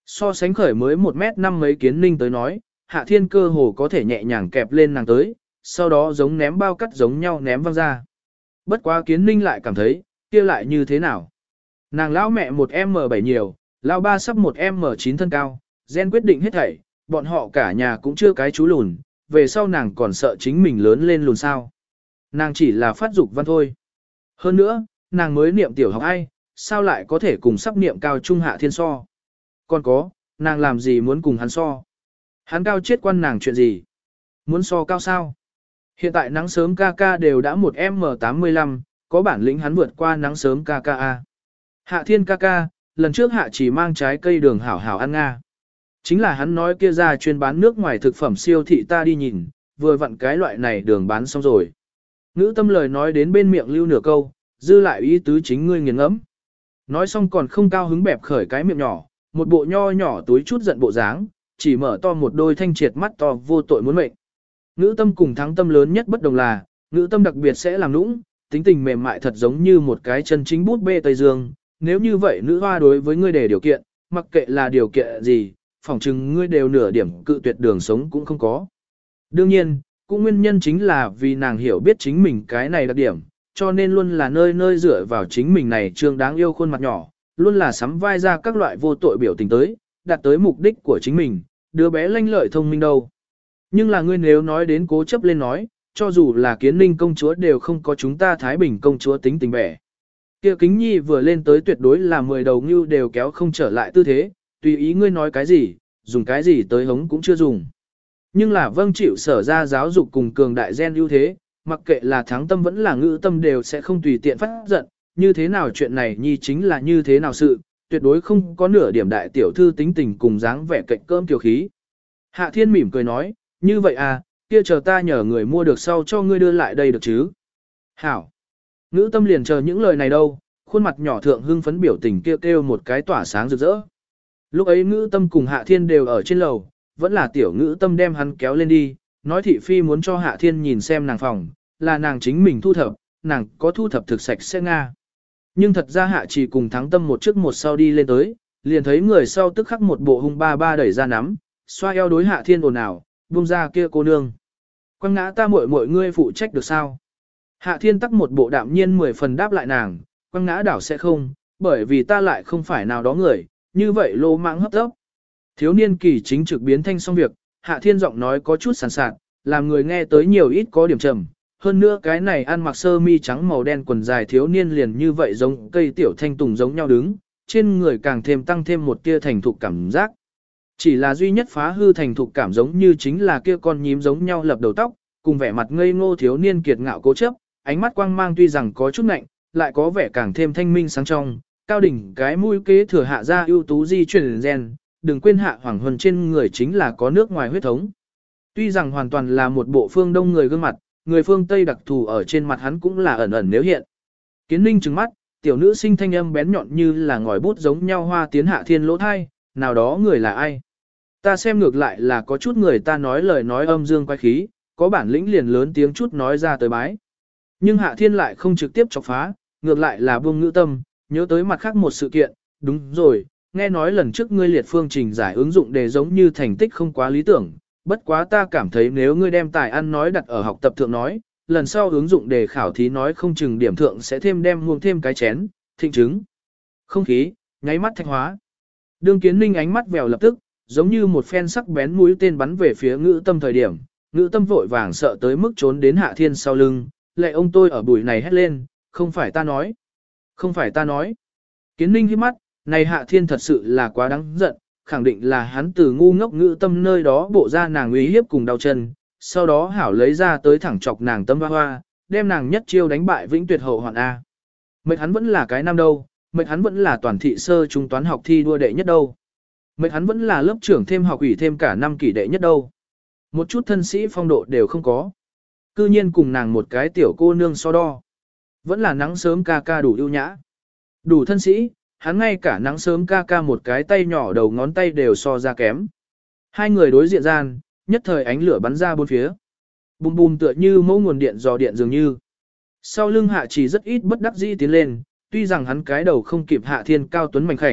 So sánh khởi mới 1m5 mấy Kiến Ninh tới nói, Hạ Thiên cơ hồ có thể nhẹ nhàng kẹp lên nàng tới, sau đó giống ném bao cắt giống nhau ném văng ra. Bất quá Kiến Ninh lại cảm thấy, kia lại như thế nào? Nàng lão mẹ 1m7 nhiều, lão ba sắp 1m9 thân cao, gen quyết định hết thảy, bọn họ cả nhà cũng chưa cái chú lùn, về sau nàng còn sợ chính mình lớn lên lùn sao. Nàng chỉ là phát dục văn thôi. Hơn nữa, nàng mới niệm tiểu học ai, sao lại có thể cùng sắp niệm cao trung Hạ Thiên so. Còn có, nàng làm gì muốn cùng hắn so. Hắn cao chết quan nàng chuyện gì. Muốn so cao sao. Hiện tại nắng sớm ca ca đều đã 1m85, có bản lĩnh hắn vượt qua nắng sớm ca ca a. Hạ Thiên ca ca, lần trước Hạ chỉ mang trái cây đường hảo hảo ăn nga. Chính là hắn nói kia ra chuyên bán nước ngoài thực phẩm siêu thị ta đi nhìn, vừa vặn cái loại này đường bán xong rồi. Ngữ tâm lời nói đến bên miệng lưu nửa câu, dư lại ý tứ chính ngươi nghiền ngẫm. Nói xong còn không cao hứng bẹp khởi cái miệng nhỏ, một bộ nho nhỏ túi chút giận bộ dáng, chỉ mở to một đôi thanh triệt mắt to vô tội muốn mệnh. Ngữ tâm cùng thắng tâm lớn nhất bất đồng là, ngữ tâm đặc biệt sẽ làm nũng, tính tình mềm mại thật giống như một cái chân chính bút bê Tây Dương. Nếu như vậy nữ hoa đối với ngươi để điều kiện, mặc kệ là điều kiện gì, phỏng chừng ngươi đều nửa điểm cự tuyệt đường sống cũng không có. Đương nhiên, cũng nguyên nhân chính là vì nàng hiểu biết chính mình cái này đặc điểm, cho nên luôn là nơi nơi dựa vào chính mình này trương đáng yêu khuôn mặt nhỏ, luôn là sắm vai ra các loại vô tội biểu tình tới, đạt tới mục đích của chính mình, đứa bé lanh lợi thông minh đâu. Nhưng là ngươi nếu nói đến cố chấp lên nói, cho dù là Kiến Ninh công chúa đều không có chúng ta Thái Bình công chúa tính tình bẻ. Kia Kính Nhi vừa lên tới tuyệt đối là 10 đầu ngưu đều kéo không trở lại tư thế, tùy ý ngươi nói cái gì, dùng cái gì tới hống cũng chưa dùng. Nhưng là vâng chịu sở ra giáo dục cùng cường đại gen ưu thế, mặc kệ là thắng tâm vẫn là ngữ tâm đều sẽ không tùy tiện phát giận, như thế nào chuyện này nhi chính là như thế nào sự, tuyệt đối không có nửa điểm đại tiểu thư tính tình cùng dáng vẻ cạnh cơm kiều khí. Hạ Thiên mỉm cười nói, như vậy à, kia chờ ta nhờ người mua được sau cho ngươi đưa lại đây được chứ. Hảo. Ngữ tâm liền chờ những lời này đâu, khuôn mặt nhỏ thượng hưng phấn biểu tình kêu một cái tỏa sáng rực rỡ. Lúc ấy ngữ tâm cùng Hạ Thiên đều ở trên lầu, vẫn là tiểu ngữ tâm đem hắn kéo lên đi, nói thị phi muốn cho Hạ Thiên nhìn xem nàng phòng, là nàng chính mình thu thập, nàng có thu thập thực sạch sẽ nga. Nhưng thật ra Hạ chỉ cùng thắng tâm một trước một sau đi lên tới, liền thấy người sau tức khắc một bộ hung ba ba đẩy ra nắm, xoa eo đối Hạ Thiên ồn ào, buông ra kia cô nương. Quăng ngã ta muội ngươi phụ trách được sao? Hạ Thiên tắc một bộ đạm nhiên 10 phần đáp lại nàng, quăng ngã đảo sẽ không, bởi vì ta lại không phải nào đó người, như vậy lô mạng hấp tấp. Thiếu niên kỳ chính trực biến thanh xong việc, Hạ Thiên giọng nói có chút sàn sạt, làm người nghe tới nhiều ít có điểm trầm. Hơn nữa cái này ăn mặc sơ mi trắng màu đen quần dài thiếu niên liền như vậy giống cây tiểu thanh tùng giống nhau đứng, trên người càng thêm tăng thêm một tia thành thục cảm giác. Chỉ là duy nhất phá hư thành thục cảm giống như chính là kia con nhím giống nhau lập đầu tóc, cùng vẻ mặt ngây ngô thiếu niên kiệt ngạo cố chấp, ánh mắt quang mang tuy rằng có chút nạnh, lại có vẻ càng thêm thanh minh sáng trong, cao đỉnh cái mũi kế thừa Hạ ra ưu tú di truyền gen, đừng quên Hạ Hoàng Huân trên người chính là có nước ngoài huyết thống. Tuy rằng hoàn toàn là một bộ phương đông người gương mặt, người phương Tây đặc thù ở trên mặt hắn cũng là ẩn ẩn nếu hiện. Kiến Ninh trừng mắt, tiểu nữ sinh thanh âm bén nhọn như là ngòi bút giống nhau hoa tiến Hạ Thiên lỗ thai, nào đó người là ai? Ta xem ngược lại là có chút người ta nói lời nói âm dương quái khí, có bản lĩnh liền lớn tiếng chút nói ra tới bái. Nhưng Hạ Thiên lại không trực tiếp chọc phá, ngược lại là buông ngữ tâm, nhớ tới mặt khác một sự kiện, đúng rồi, nghe nói lần trước ngươi liệt phương trình giải ứng dụng đề giống như thành tích không quá lý tưởng, bất quá ta cảm thấy nếu ngươi đem tài ăn nói đặt ở học tập thượng nói, lần sau ứng dụng đề khảo thí nói không chừng điểm thượng sẽ thêm đem muông thêm cái chén, thịnh chứng. Không khí, nháy mắt thanh hóa. Đương Kiến Ninh ánh mắt vèo lập tức, giống như một phen sắc bén mũi tên bắn về phía ngữ tâm thời điểm, ngữ tâm vội vàng sợ tới mức trốn đến Hạ Thiên sau lưng, lệ ông tôi ở bụi này hét lên, không phải ta nói. Không phải ta nói. Kiến Ninh hít mắt, này Hạ Thiên thật sự là quá đáng giận, khẳng định là hắn từ ngu ngốc ngữ tâm nơi đó bộ ra nàng uy hiếp cùng đau chân, sau đó hảo lấy ra tới thẳng chọc nàng tâm hoa hoa, đem nàng nhất chiêu đánh bại vĩnh tuyệt hậu hoạn A. Mệt hắn vẫn là cái nam đâu, mệt hắn vẫn là toàn thị sơ trung toán học thi đua đệ nhất đâu. Mệt hắn vẫn là lớp trưởng thêm học ủy thêm cả năm kỷ đệ nhất đâu. Một chút thân sĩ phong độ đều không có. Cư nhiên cùng nàng một cái tiểu cô nương so đo. Vẫn là nắng sớm ca ca đủ ưu nhã. Đủ thân sĩ, hắn ngay cả nắng sớm ca ca một cái tay nhỏ đầu ngón tay đều so ra kém. Hai người đối diện gian, nhất thời ánh lửa bắn ra bốn phía. Bùm bùm tựa như mẫu nguồn điện dò điện dường như. Sau lưng Hạ Chỉ rất ít bất đắc dĩ tiến lên, tuy rằng hắn cái đầu không kịp Hạ Thiên cao tuấn mảnh khảnh,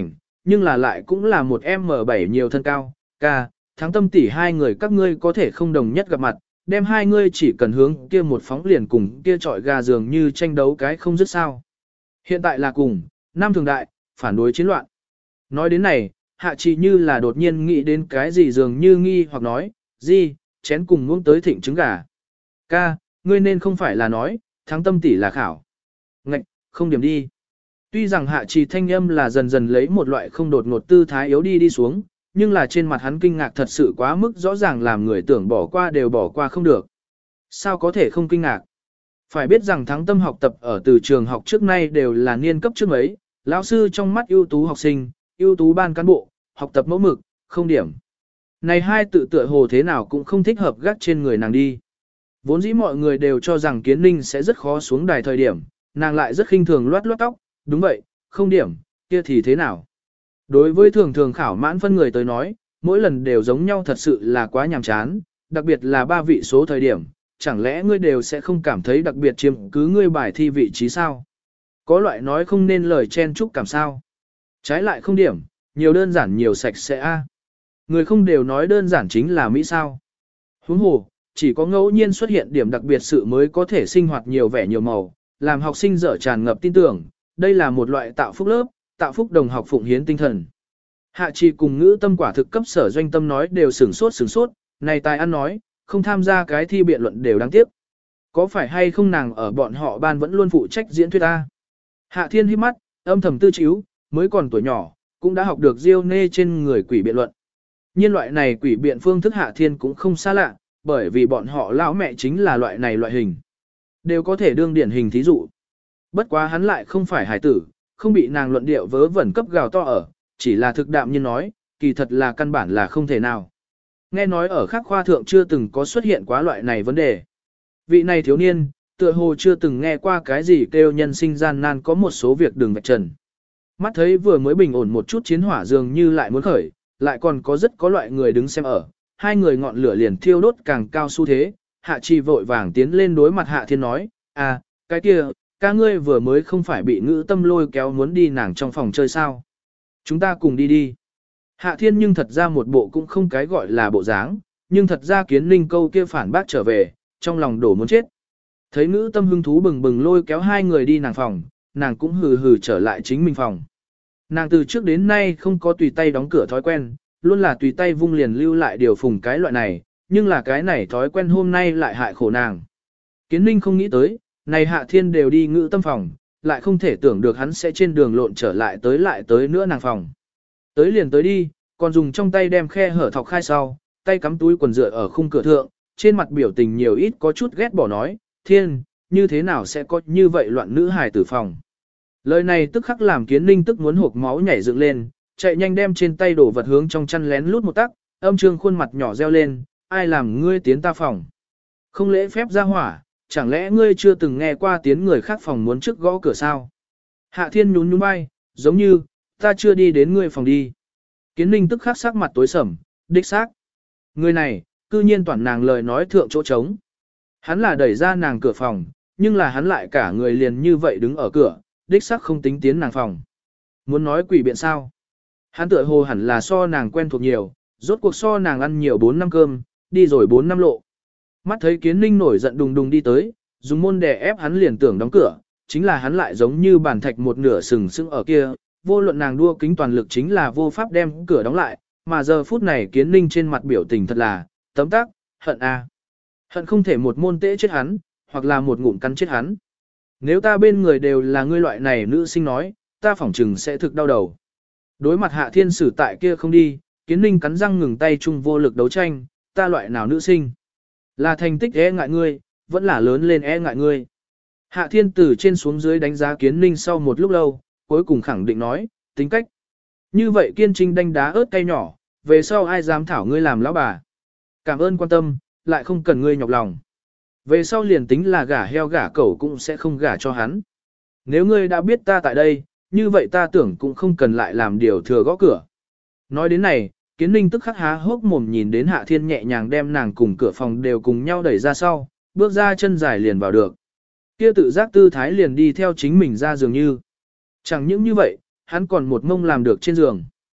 nhưng là lại cũng là một M7 nhiều thân cao. Ca, Thắng Tâm tỷ hai người các ngươi có thể không đồng nhất gặp mặt, đem hai ngươi chỉ cần hướng kia một phóng liền cùng kia trọi gà dường như tranh đấu cái không dứt sao. Hiện tại là cùng, Nam Thường Đại, phản đối chiến loạn. Nói đến này, Hạ Trì như là đột nhiên nghĩ đến cái gì dường như nghi hoặc nói, gì, chén cùng muỗng tới thịnh trứng gà. Ca, ngươi nên không phải là nói, Thắng Tâm tỷ là khảo. Ngạch, không điểm đi. Tuy rằng Hạ Trì thanh âm là dần dần lấy một loại không đột ngột tư thái yếu đi xuống, nhưng là trên mặt hắn kinh ngạc thật sự quá mức rõ ràng làm người tưởng bỏ qua đều bỏ qua không được. Sao có thể không kinh ngạc? Phải biết rằng Thắng Tâm học tập ở từ trường học trước nay đều là niên cấp trước mấy, lão sư trong mắt ưu tú học sinh, ưu tú ban cán bộ, học tập mẫu mực, không điểm. Này hai tự tựa hồ thế nào cũng không thích hợp gác trên người nàng đi. Vốn dĩ mọi người đều cho rằng Kiến Ninh sẽ rất khó xuống đài thời điểm, nàng lại rất khinh thường loát loát tóc, đúng vậy, không điểm, kia thì thế nào? Đối với thường thường khảo mãn phân người tới nói, mỗi lần đều giống nhau thật sự là quá nhàm chán, đặc biệt là ba vị số thời điểm, chẳng lẽ ngươi đều sẽ không cảm thấy đặc biệt chiếm cứ ngươi bài thi vị trí sao? Có loại nói không nên lời chen chúc cảm sao? Trái lại không điểm, nhiều đơn giản nhiều sạch sẽ a. Người không đều nói đơn giản chính là Mỹ sao? Huống hồ, chỉ có ngẫu nhiên xuất hiện điểm đặc biệt sự mới có thể sinh hoạt nhiều vẻ nhiều màu, làm học sinh dở tràn ngập tin tưởng, đây là một loại tạo phúc lớp, tạo phúc đồng học phụng hiến tinh thần. Hạ Trì cùng Ngữ Tâm quả thực cấp Sở Doanh Tâm nói đều sửng sốt, này tài ăn nói, không tham gia cái thi biện luận đều đáng tiếc. Có phải hay không nàng ở bọn họ ban vẫn luôn phụ trách diễn thuyết ta? Hạ Thiên híp mắt, âm thầm tư chíu, mới còn tuổi nhỏ, cũng đã học được diêu nê trên người quỷ biện luận. Nhiên loại này quỷ biện phương thức Hạ Thiên cũng không xa lạ, bởi vì bọn họ lão mẹ chính là loại này loại hình. Đều có thể đương điển hình thí dụ. Bất quá hắn lại không phải hải tử, không bị nàng luận điệu vớ vẩn cấp gào to ở, chỉ là thực đạm như nói, kỳ thật là căn bản là không thể nào. Nghe nói ở khác khoa thượng chưa từng có xuất hiện quá loại này vấn đề. Vị này thiếu niên, tựa hồ chưa từng nghe qua cái gì kêu nhân sinh gian nan có một số việc đường vạch trần. Mắt thấy vừa mới bình ổn một chút chiến hỏa dường như lại muốn khởi, lại còn có rất có loại người đứng xem ở, hai người ngọn lửa liền thiêu đốt càng cao xu thế, Hạ Trì vội vàng tiến lên đối mặt Hạ Thiên nói, à, cái kia, ca ngươi vừa mới không phải bị Ngữ Tâm lôi kéo muốn đi nàng trong phòng chơi sao. Chúng ta cùng đi đi. Hạ Thiên nhưng thật ra một bộ cũng không cái gọi là bộ dáng, nhưng thật ra Kiến Ninh câu kia phản bác trở về, trong lòng đổ muốn chết. Thấy Ngữ Tâm hứng thú bừng bừng lôi kéo hai người đi nàng phòng, nàng cũng hừ hừ trở lại chính mình phòng. Nàng từ trước đến nay không có tùy tay đóng cửa thói quen, luôn là tùy tay vung liền lưu lại điều phùng cái loại này, nhưng là cái này thói quen hôm nay lại hại khổ nàng. Kiến Ninh không nghĩ tới, này Hạ Thiên đều đi Ngữ Tâm phòng, lại không thể tưởng được hắn sẽ trên đường lộn trở lại tới nữa nàng phòng. Tới liền tới đi, còn dùng trong tay đem khe hở thọc khai sau, tay cắm túi quần dựa ở khung cửa thượng, trên mặt biểu tình nhiều ít có chút ghét bỏ nói, Thiên, như thế nào sẽ có như vậy loạn nữ hài tử phòng. Lời này tức khắc làm Kiến Ninh tức muốn hộp máu nhảy dựng lên, chạy nhanh đem trên tay đổ vật hướng trong chăn lén lút một tắc, âm trương khuôn mặt nhỏ reo lên, ai làm ngươi tiến ta phòng. Không lễ phép ra hỏa, chẳng lẽ ngươi chưa từng nghe qua tiếng người khác phòng muốn trước gõ cửa sao? Hạ Thiên nhún nhún vai, giống như, ta chưa đi đến ngươi phòng đi. Kiến Ninh tức khắc sắc mặt tối sầm, đích xác. Người này, cư nhiên toàn nàng lời nói thượng chỗ trống. Hắn là đẩy ra nàng cửa phòng, nhưng là hắn lại cả người liền như vậy đứng ở cửa, đích xác không tính tiến nàng phòng. Muốn nói quỷ biện sao? Hắn tựa hồ hẳn là so nàng quen thuộc nhiều, rốt cuộc so nàng ăn nhiều 4 năm cơm, đi rồi 4 năm lộ. Mắt thấy Kiến Ninh nổi giận đùng đùng đi tới, dùng môn đè ép hắn liền tưởng đóng cửa, chính là hắn lại giống như bàn thạch một nửa sừng sững ở kia, vô luận nàng đua kính toàn lực chính là vô pháp đem cửa đóng lại, mà giờ phút này Kiến Ninh trên mặt biểu tình thật là, tấm tắc, hận a. Hận không thể một môn tễ chết hắn, hoặc là một ngụm cắn chết hắn. Nếu ta bên người đều là ngươi loại này nữ sinh nói, ta phỏng chừng sẽ thực đau đầu. Đối mặt Hạ Thiên Sử tại kia không đi, Kiến Ninh cắn răng ngừng tay chung vô lực đấu tranh, ta loại nào nữ sinh. Là thành tích e ngại ngươi, vẫn là lớn lên e ngại ngươi. Hạ Thiên từ trên xuống dưới đánh giá Kiến Ninh sau một lúc lâu, cuối cùng khẳng định nói, tính cách. Như vậy kiên trinh đánh đá ớt cay nhỏ, về sau ai dám thảo ngươi làm lão bà. Cảm ơn quan tâm, lại không cần ngươi nhọc lòng. Về sau liền tính là gả heo gả cẩu cũng sẽ không gả cho hắn. Nếu ngươi đã biết ta tại đây, như vậy ta tưởng cũng không cần lại làm điều thừa gõ cửa. Nói đến này, Kiến Ninh tức khắc há hốc mồm nhìn đến Hạ Thiên nhẹ nhàng đem nàng cùng cửa phòng đều cùng nhau đẩy ra sau, bước ra chân dài liền vào được. Kia tự giác tư thái liền đi theo chính mình ra giường như. Chẳng những như vậy, hắn còn một mông làm được trên giường.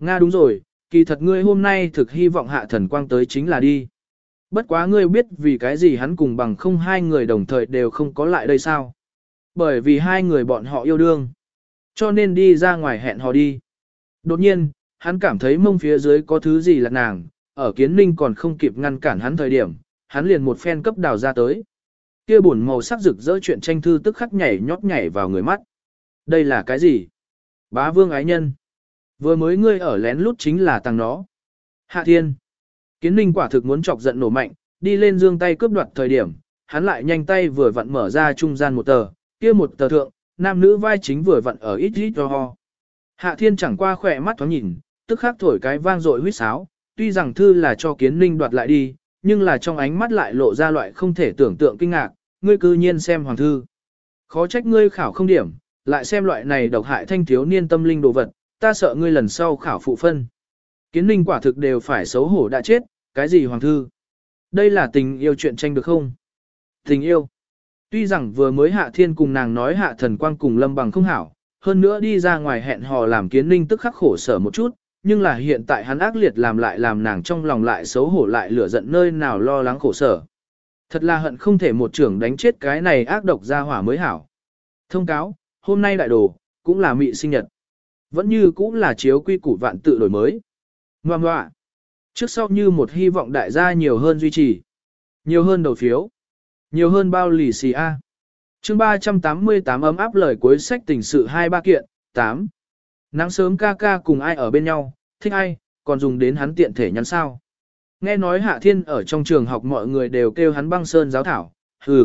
Nga đúng rồi, kỳ thật ngươi hôm nay thực hy vọng Hạ Thần Quang tới chính là đi. Bất quá ngươi biết vì cái gì hắn cùng bằng không hai người đồng thời đều không có lại đây sao? Bởi vì hai người bọn họ yêu đương. Cho nên đi ra ngoài hẹn hò đi. Đột nhiên, hắn cảm thấy mông phía dưới có thứ gì là nàng, ở Kiến Ninh còn không kịp ngăn cản hắn thời điểm, hắn liền một phen cấp đào ra tới. Kia buồn màu sắc rực rỡ chuyện tranh thư tức khắc nhảy nhót nhảy vào người mắt. Đây là cái gì? Bá vương ái nhân. Vừa mới ngươi ở lén lút chính là tăng nó. Hạ Thiên. Kiến Ninh quả thực muốn chọc giận nổ mạnh, đi lên giương tay cướp đoạt thời điểm, hắn lại nhanh tay vừa vặn mở ra trung gian một tờ, kia một tờ thượng, nam nữ vai chính vừa vặn ở ít ít cho ho. Hạ Thiên chẳng qua khỏe mắt thoáng nhìn, tức khắc thổi cái vang dội huýt sáo, tuy rằng thư là cho Kiến Ninh đoạt lại đi, nhưng là trong ánh mắt lại lộ ra loại không thể tưởng tượng kinh ngạc, ngươi cư nhiên xem hoàng thư. Khó trách ngươi khảo không điểm, lại xem loại này độc hại thanh thiếu niên tâm linh đồ vật, ta sợ ngươi lần sau khảo phụ phân. Kiến Ninh quả thực đều phải xấu hổ đã chết, cái gì hoàng thư? Đây là tình yêu chuyện tranh được không? Tình yêu. Tuy rằng vừa mới Hạ Thiên cùng nàng nói Hạ Thần Quang cùng Lâm Bằng không hảo, hơn nữa đi ra ngoài hẹn hò làm Kiến Ninh tức khắc khổ sở một chút, nhưng là hiện tại hắn ác liệt làm lại làm nàng trong lòng lại xấu hổ lại lửa giận nơi nào lo lắng khổ sở. Thật là hận không thể một trưởng đánh chết cái này ác độc ra hỏa mới hảo. Thông cáo, hôm nay đại đồ, cũng là mị sinh nhật. Vẫn như cũng là chiếu quy củ vạn tự đổi mới. Ngoà ngoạ. Trước sau như một hy vọng đại gia nhiều hơn duy trì. Nhiều hơn đầu phiếu. Nhiều hơn bao lì xì A. Chương 388 ấm áp lời cuối sách tình sự 23 kiện, 8. Nắng sớm ca ca cùng ai ở bên nhau, thích ai, còn dùng đến hắn tiện thể nhắn sao. Nghe nói Hạ Thiên ở trong trường học mọi người đều kêu hắn băng sơn giáo thảo,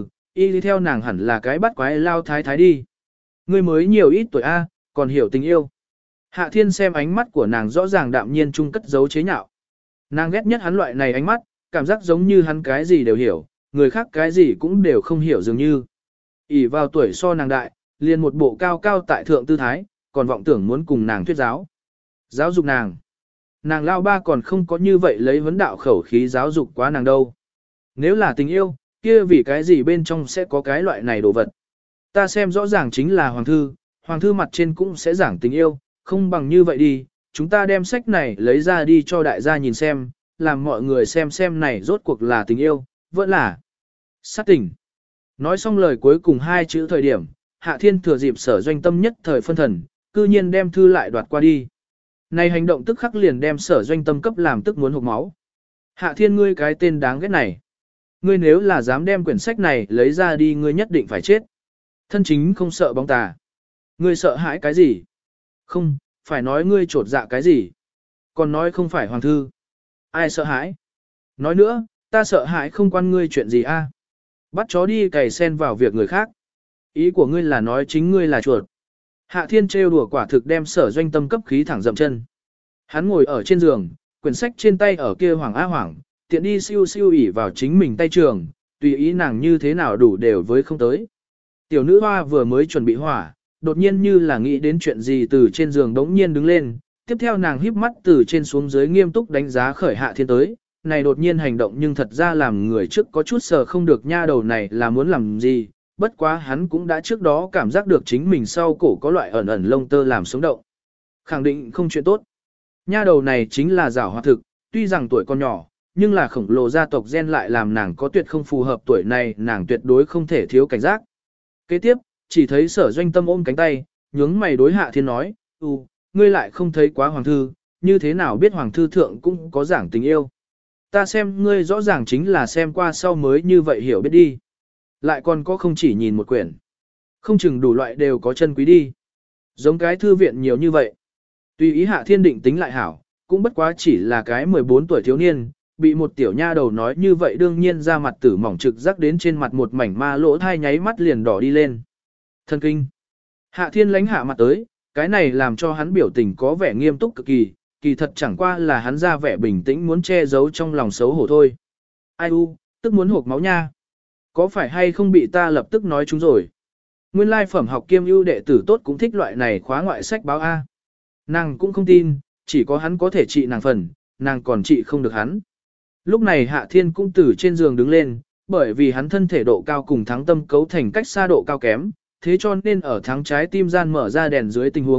y đi theo nàng hẳn là cái bắt quái lao thái thái đi. Ngươi mới nhiều ít tuổi A, còn hiểu tình yêu. Hạ Thiên xem ánh mắt của nàng rõ ràng đạm nhiên chung cất giấu chế nhạo. Nàng ghét nhất hắn loại này ánh mắt, cảm giác giống như hắn cái gì đều hiểu, người khác cái gì cũng đều không hiểu dường như. ỷ vào tuổi so nàng đại, liền một bộ cao cao tại thượng tư thái, còn vọng tưởng muốn cùng nàng thuyết giáo. Giáo dục nàng. Nàng lao ba còn không có như vậy lấy vấn đạo khẩu khí giáo dục quá nàng đâu. Nếu là tình yêu, kia vì cái gì bên trong sẽ có cái loại này đồ vật. Ta xem rõ ràng chính là hoàng thư mặt trên cũng sẽ giảng tình yêu, không bằng như vậy đi, chúng ta đem sách này lấy ra đi cho đại gia nhìn xem, làm mọi người xem này rốt cuộc là tình yêu, vẫn là sát tình. Nói xong lời cuối cùng hai chữ thời điểm, Hạ Thiên thừa dịp Sở Doanh Tâm nhất thời phân thần, cư nhiên đem thư lại đoạt qua đi. Này hành động tức khắc liền đem Sở Doanh Tâm cấp làm tức muốn hộc máu. Hạ Thiên ngươi cái tên đáng ghét này. Ngươi nếu là dám đem quyển sách này lấy ra đi ngươi nhất định phải chết. Thân chính không sợ bóng tà. Ngươi sợ hãi cái gì? Không, phải nói ngươi trột dạ cái gì? Còn nói không phải hoàng thư. Ai sợ hãi? Nói nữa, ta sợ hãi không quan ngươi chuyện gì a? Bắt chó đi cày sen vào việc người khác. Ý của ngươi là nói chính ngươi là chuột. Hạ Thiên trêu đùa quả thực đem Sở Doanh Tâm cấp khí thẳng dậm chân. Hắn ngồi ở trên giường, quyển sách trên tay ở kia hoảng á hoảng, tiện đi siêu siêu ỉ vào chính mình tay trường, tùy ý nàng như thế nào đủ đều với không tới. Tiểu nữ hoa vừa mới chuẩn bị hỏa, đột nhiên như là nghĩ đến chuyện gì từ trên giường đống nhiên đứng lên, tiếp theo nàng híp mắt từ trên xuống dưới nghiêm túc đánh giá khởi Hạ Thiên tới, này đột nhiên hành động nhưng thật ra làm người trước có chút sờ không được nha đầu này là muốn làm gì, bất quá hắn cũng đã trước đó cảm giác được chính mình sau cổ có loại ẩn ẩn lông tơ làm sống động. Khẳng định không chuyện tốt. Nha đầu này chính là giảo hoạt thực, tuy rằng tuổi còn nhỏ, nhưng là khổng lồ gia tộc gen lại làm nàng có tuyệt không phù hợp tuổi này, nàng tuyệt đối không thể thiếu cảnh giác. Kế tiếp, chỉ thấy Sở Doanh Tâm ôm cánh tay, nhướng mày đối Hạ Thiên nói, ngươi lại không thấy quá hoàng thư, như thế nào biết hoàng thư thượng cũng có giảng tình yêu. Ta xem ngươi rõ ràng chính là xem qua sau mới như vậy hiểu biết đi. Lại còn có không chỉ nhìn một quyển. Không chừng đủ loại đều có chân quý đi. Giống cái thư viện nhiều như vậy. Tùy ý Hạ Thiên định tính lại hảo, cũng bất quá chỉ là cái 14 tuổi thiếu niên, bị một tiểu nha đầu nói như vậy đương nhiên ra mặt tử mỏng trực giác đến trên mặt một mảnh ma lỗ thai nháy mắt liền đỏ đi lên. Thân kinh. Hạ Thiên lánh hạ mặt tới, cái này làm cho hắn biểu tình có vẻ nghiêm túc cực kỳ, kỳ thật chẳng qua là hắn ra vẻ bình tĩnh muốn che giấu trong lòng xấu hổ thôi. Ai tức muốn hộp máu nha. Có phải hay không bị ta lập tức nói chúng rồi. Nguyên lai phẩm học kiêm ưu đệ tử tốt cũng thích loại này khóa ngoại sách báo A. Nàng cũng không tin, chỉ có hắn có thể trị nàng phần, nàng còn trị không được hắn. Lúc này Hạ Thiên cũng từ trên giường đứng lên, bởi vì hắn thân thể độ cao cùng thắng tâm cấu thành cách xa độ cao kém, thế cho nên ở thắng trái tim gian mở ra đèn dưới tình huống,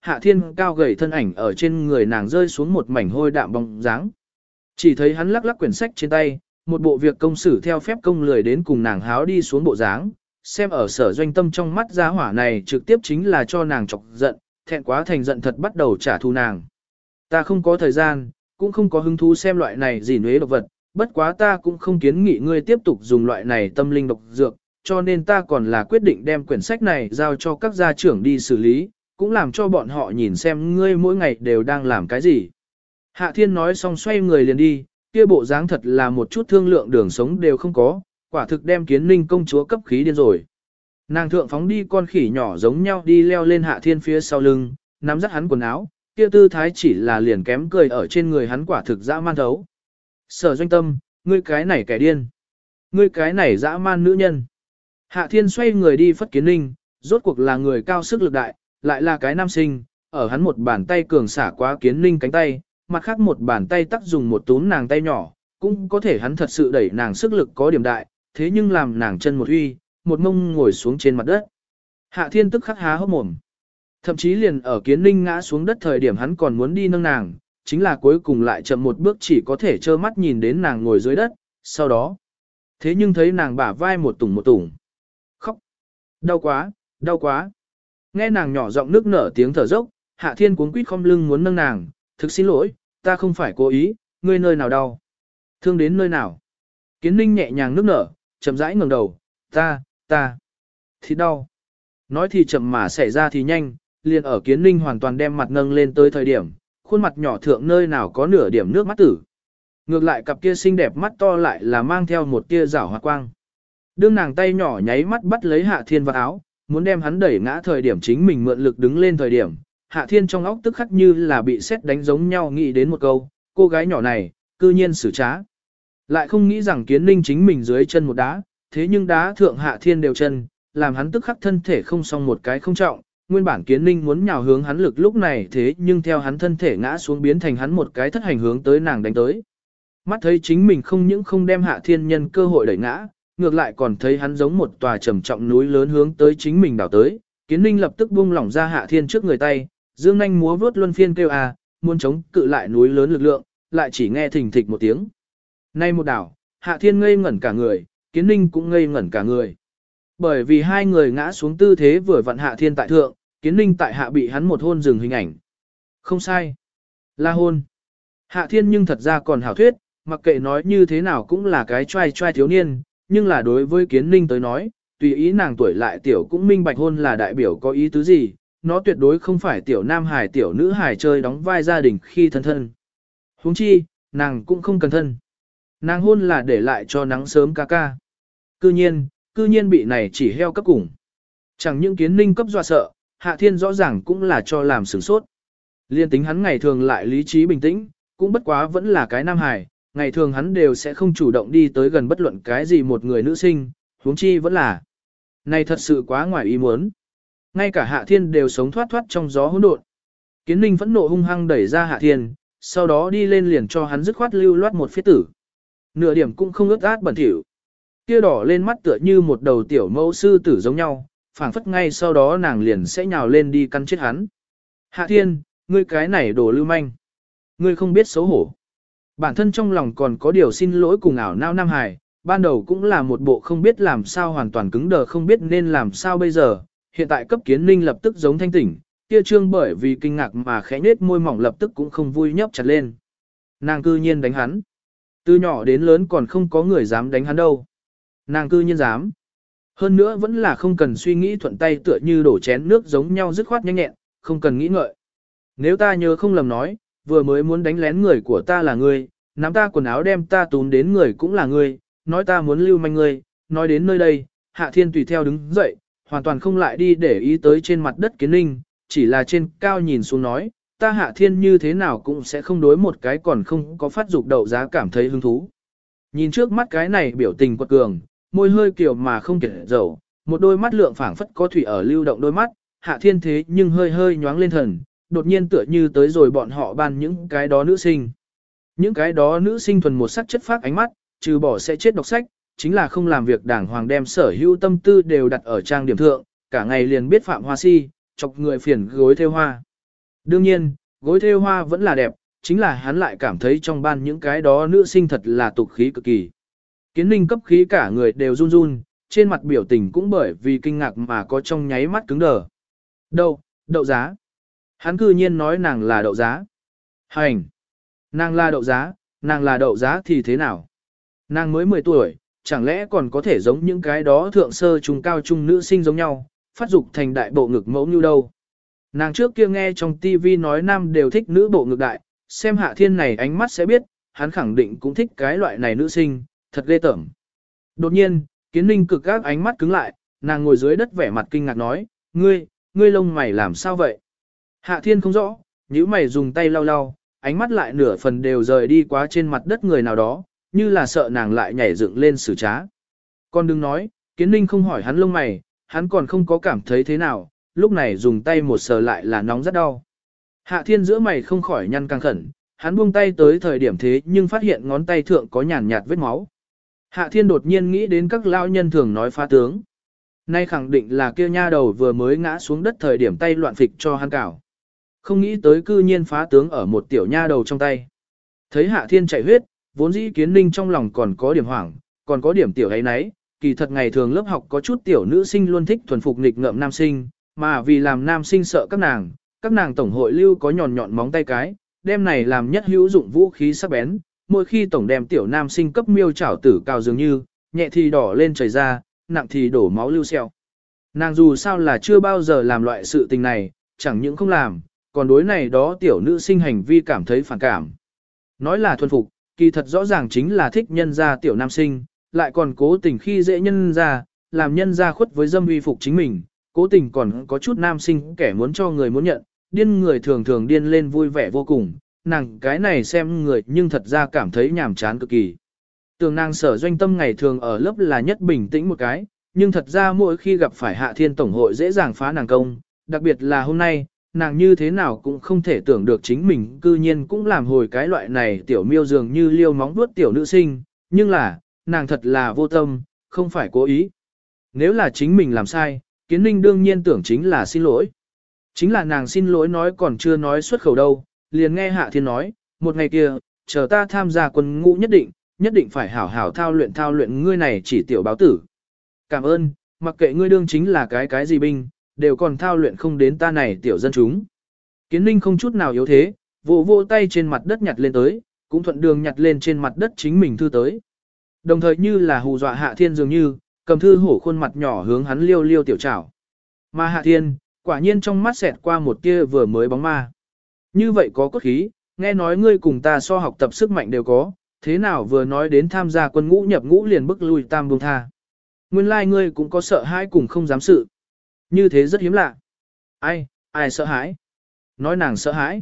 Hạ Thiên cao gầy thân ảnh ở trên người nàng rơi xuống một mảnh hôi đạm bóng dáng. Chỉ thấy hắn lắc lắc quyển sách trên tay, một bộ việc công xử theo phép công lười đến cùng nàng háo đi xuống bộ dáng, xem ở Sở Doanh Tâm trong mắt giá hỏa này trực tiếp chính là cho nàng chọc giận, thẹn quá thành giận thật bắt đầu trả thù nàng. Ta không có thời gian, cũng không có hứng thú xem loại này gì nhuế độc vật, bất quá ta cũng không kiến nghị ngươi tiếp tục dùng loại này tâm linh độc dược, cho nên ta còn là quyết định đem quyển sách này giao cho các gia trưởng đi xử lý, cũng làm cho bọn họ nhìn xem ngươi mỗi ngày đều đang làm cái gì. Hạ Thiên nói xong xoay người liền đi, kia bộ dáng thật là một chút thương lượng đường sống đều không có, quả thực đem Kiến Ninh công chúa cấp khí điên rồi. Nàng thượng phóng đi con khỉ nhỏ giống nhau đi leo lên Hạ Thiên phía sau lưng, nắm dắt hắn quần áo, kia tư thái chỉ là liền kém cười ở trên người hắn quả thực dã man thấu. Sở Doanh Tâm, ngươi cái này kẻ điên. Ngươi cái này dã man nữ nhân. Hạ Thiên xoay người đi phất Kiến Ninh, rốt cuộc là người cao sức lực đại, lại là cái nam sinh, ở hắn một bàn tay cường xả quá Kiến Ninh cánh tay, mặt khác một bàn tay tắc dùng một túm nàng tay nhỏ, cũng có thể hắn thật sự đẩy nàng sức lực có điểm đại, thế nhưng làm nàng chân một uy, một mông ngồi xuống trên mặt đất. Hạ Thiên tức khắc há hốc mồm. Thậm chí liền ở Kiến Ninh ngã xuống đất thời điểm hắn còn muốn đi nâng nàng, chính là cuối cùng lại chậm một bước chỉ có thể trơ mắt nhìn đến nàng ngồi dưới đất, sau đó. Thế nhưng thấy nàng bả vai một tủng. Khóc. Đau quá, đau quá. Nghe nàng nhỏ giọng nước nở tiếng thở dốc, Hạ Thiên cuống quýt khom lưng muốn nâng nàng, thực xin lỗi, ta không phải cố ý, ngươi nơi nào đau? Thương đến nơi nào? Kiến Ninh nhẹ nhàng nước nở, chậm rãi ngẩng đầu, ta, thì đau. Nói thì chậm mà xảy ra thì nhanh, liền ở Kiến Ninh hoàn toàn đem mặt nâng lên tới thời điểm, khuôn mặt nhỏ thượng nơi nào có nửa điểm nước mắt tử. Ngược lại cặp kia xinh đẹp mắt to lại là mang theo một tia rảo hoạt quang. Đương nàng tay nhỏ nháy mắt bắt lấy Hạ Thiên vào áo, muốn đem hắn đẩy ngã thời điểm chính mình mượn lực đứng lên thời điểm, Hạ Thiên trong óc tức khắc như là bị sét đánh giống nhau nghĩ đến một câu, cô gái nhỏ này, cư nhiên xử trá. Lại không nghĩ rằng Kiến Ninh chính mình dưới chân một đá, thế nhưng đá thượng Hạ Thiên đều chân, làm hắn tức khắc thân thể không xong một cái không trọng, nguyên bản Kiến Ninh muốn nhào hướng hắn lực lúc này thế nhưng theo hắn thân thể ngã xuống biến thành hắn một cái thất hành hướng tới nàng đánh tới. Mắt thấy chính mình không những không đem Hạ Thiên nhân cơ hội đẩy ngã, ngược lại còn thấy hắn giống một tòa trầm trọng núi lớn hướng tới chính mình đảo tới, Kiến Ninh lập tức buông lỏng ra Hạ Thiên trước người tay, dương nhanh múa vớt luân phiên kêu muốn chống cự lại núi lớn lực lượng, lại chỉ nghe thình thịch một tiếng. Nay một đảo, Hạ Thiên ngây ngẩn cả người, Kiến Ninh cũng ngây ngẩn cả người. Bởi vì hai người ngã xuống tư thế vừa vặn Hạ Thiên tại thượng, Kiến Ninh tại hạ bị hắn một hôn dừng hình ảnh. Không sai, là hôn. Hạ Thiên nhưng thật ra còn hảo thuyết, mặc kệ nói như thế nào cũng là cái trai thiếu niên, nhưng là đối với Kiến Ninh tới nói, tùy ý nàng tuổi lại tiểu cũng minh bạch hôn là đại biểu có ý tứ gì, nó tuyệt đối không phải tiểu nam hài tiểu nữ hài chơi đóng vai gia đình khi thân. Huống chi, nàng cũng không cần thân. Nàng hôn là để lại cho nắng sớm ca ca. Cư nhiên bị này chỉ heo cấp cùng. Chẳng những Kiến Ninh cấp dọa sợ, Hạ Thiên rõ ràng cũng là cho làm sửng sốt. Liên tính hắn ngày thường lại lý trí bình tĩnh, cũng bất quá vẫn là cái nam hài, ngày thường hắn đều sẽ không chủ động đi tới gần bất luận cái gì một người nữ sinh, huống chi vẫn là. Này thật sự quá ngoài ý muốn. Ngay cả Hạ Thiên đều sống thoát trong gió hỗn độn. Kiến Ninh phẫn nộ hung hăng đẩy ra Hạ Thiên, sau đó đi lên liền cho hắn dứt khoát lưu loát một phiết tử. Nửa điểm cũng không ướt át bẩn thỉu. Kia đỏ lên mắt tựa như một đầu tiểu mẫu sư tử giống nhau, phảng phất ngay sau đó nàng liền sẽ nhào lên đi căn chết hắn. Hạ Thiên, ngươi cái này đồ lưu manh. Ngươi không biết xấu hổ. Bản thân trong lòng còn có điều xin lỗi cùng ảo nao Nam Hải, ban đầu cũng là một bộ không biết làm sao hoàn toàn cứng đờ không biết nên làm sao bây giờ, hiện tại cấp Kiến Ninh lập tức giống thanh tỉnh, kia trương bởi vì kinh ngạc mà khẽ nết môi mỏng lập tức cũng không vui nhấp chặt lên. Nàng cư nhiên đánh hắn. Từ nhỏ đến lớn còn không có người dám đánh hắn đâu. Nàng cư nhiên dám. Hơn nữa vẫn là không cần suy nghĩ thuận tay tựa như đổ chén nước giống nhau dứt khoát nhanh nhẹn, không cần nghĩ ngợi. Nếu ta nhớ không lầm nói, vừa mới muốn đánh lén người của ta là ngươi, nắm ta quần áo đem ta túm đến người cũng là ngươi, nói ta muốn lưu manh ngươi, nói đến nơi đây, Hạ Thiên tùy theo đứng dậy, hoàn toàn không lại đi để ý tới trên mặt đất Kiến Ninh, chỉ là trên cao nhìn xuống nói, ta Hạ Thiên như thế nào cũng sẽ không đối một cái còn không có phát dục đậu giá cảm thấy hứng thú. Nhìn trước mắt cái này biểu tình quật cường, môi hơi kiểu mà không kể dầu, một đôi mắt lượng phảng phất có thủy ở lưu động đôi mắt, Hạ Thiên thế nhưng hơi nhoáng lên thần, đột nhiên tựa như tới rồi bọn họ ban những cái đó nữ sinh. Những cái đó nữ sinh thuần một sắc chất phác ánh mắt, trừ bỏ sẽ chết đọc sách, chính là không làm việc đàng hoàng đem sở hữu tâm tư đều đặt ở trang điểm thượng, cả ngày liền biết phạm hoa si, chọc người phiền gối theo hoa. Đương nhiên, gối thêu hoa vẫn là đẹp, chính là hắn lại cảm thấy trong ban những cái đó nữ sinh thật là tục khí cực kỳ. Kiến Ninh cấp khí cả người đều run run, trên mặt biểu tình cũng bởi vì kinh ngạc mà có trong nháy mắt cứng đờ. Đậu giá. Hắn cư nhiên nói nàng là đậu giá. Hành. Nàng là đậu giá thì thế nào? Nàng mới 10 tuổi, chẳng lẽ còn có thể giống những cái đó thượng sơ trung cao trung nữ sinh giống nhau, phát dục thành đại bộ ngực mẫu như đâu. Nàng trước kia nghe trong TV nói nam đều thích nữ bộ ngực đại, xem Hạ Thiên này ánh mắt sẽ biết, hắn khẳng định cũng thích cái loại này nữ sinh, thật ghê tởm. Đột nhiên, Kiến Ninh cực các ánh mắt cứng lại, nàng ngồi dưới đất vẻ mặt kinh ngạc nói, ngươi lông mày làm sao vậy? Hạ Thiên không rõ, nhíu mày dùng tay lau lau, ánh mắt lại nửa phần đều rời đi quá trên mặt đất người nào đó, như là sợ nàng lại nhảy dựng lên xử trá. Con đừng nói, Kiến Ninh không hỏi hắn lông mày, hắn còn không có cảm thấy thế nào, lúc này dùng tay một sờ lại là nóng rất đau. Hạ Thiên giữa mày không khỏi nhăn căng khẩn, hắn buông tay tới thời điểm thế nhưng phát hiện ngón tay thượng có nhàn nhạt vết máu. Hạ Thiên đột nhiên nghĩ đến các lão nhân thường nói phá tướng. Nay khẳng định là kia nha đầu vừa mới ngã xuống đất thời điểm tay loạn phịch cho hắn cào. Không nghĩ tới cư nhiên phá tướng ở một tiểu nha đầu trong tay. Thấy Hạ Thiên chạy huyết, vốn dĩ Kiến Ninh trong lòng còn có điểm hoảng, còn có điểm tiểu ấy nấy, kỳ thật ngày thường lớp học có chút tiểu nữ sinh luôn thích thuần phục nghịch ngợm nam sinh, mà vì làm nam sinh sợ các nàng tổng hội lưu có nhọn nhọn móng tay cái, đem này làm nhất hữu dụng vũ khí sắc bén, mỗi khi tổng đem tiểu nam sinh cấp miêu chảo tử cao dường như, nhẹ thì đỏ lên chảy ra, nặng thì đổ máu lưu xeo. Nàng dù sao là chưa bao giờ làm loại sự tình này, chẳng những không làm, còn đối này đó tiểu nữ sinh hành vi cảm thấy phản cảm. Nói là thuần phục, kỳ thật rõ ràng chính là thích nhân gia tiểu nam sinh, lại còn cố tình khi dễ nhân gia, làm nhân gia khuất với dâm uy phục chính mình, cố tình còn có chút nam sinh kẻ muốn cho người muốn nhận, điên người thường thường điên lên vui vẻ vô cùng, nàng cái này xem người nhưng thật ra cảm thấy nhàm chán cực kỳ. Tưởng nàng Sở Doanh Tâm ngày thường ở lớp là nhất bình tĩnh một cái, nhưng thật ra mỗi khi gặp phải Hạ Thiên Tổng hội dễ dàng phá nàng công, đặc biệt là hôm nay, nàng như thế nào cũng không thể tưởng được chính mình cư nhiên cũng làm hồi cái loại này tiểu miêu dường như liêu móng vuốt tiểu nữ sinh, nhưng là, nàng thật là vô tâm, không phải cố ý. Nếu là chính mình làm sai, Kiến Ninh đương nhiên tưởng chính là xin lỗi. Chính là nàng xin lỗi nói còn chưa nói xuất khẩu đâu, liền nghe Hạ Thiên nói, một ngày kia, chờ ta tham gia quân ngũ nhất định phải hảo hảo thao luyện ngươi này chỉ tiểu báo tử. Cảm ơn, mặc kệ ngươi đương chính là cái gì binh, đều còn thao luyện không đến ta này tiểu dân chúng. Kiến Ninh không chút nào yếu thế, vỗ tay trên mặt đất nhặt lên tới, cũng thuận đường nhặt lên trên mặt đất chính mình thư tới. Đồng thời như là hù dọa Hạ Thiên dường như, cầm thư hổ khuôn mặt nhỏ hướng hắn liêu liêu tiểu trảo. Mà Hạ Thiên, quả nhiên trong mắt xẹt qua một tia vừa mới bóng ma. Như vậy có cốt khí, nghe nói ngươi cùng ta so học tập sức mạnh đều có, thế nào vừa nói đến tham gia quân ngũ nhập ngũ liền bức lui tam buông tha. Nguyên lai ngươi cũng có sợ hãi cùng không dám sự. Như thế rất hiếm lạ. Ai sợ hãi? Nói nàng sợ hãi.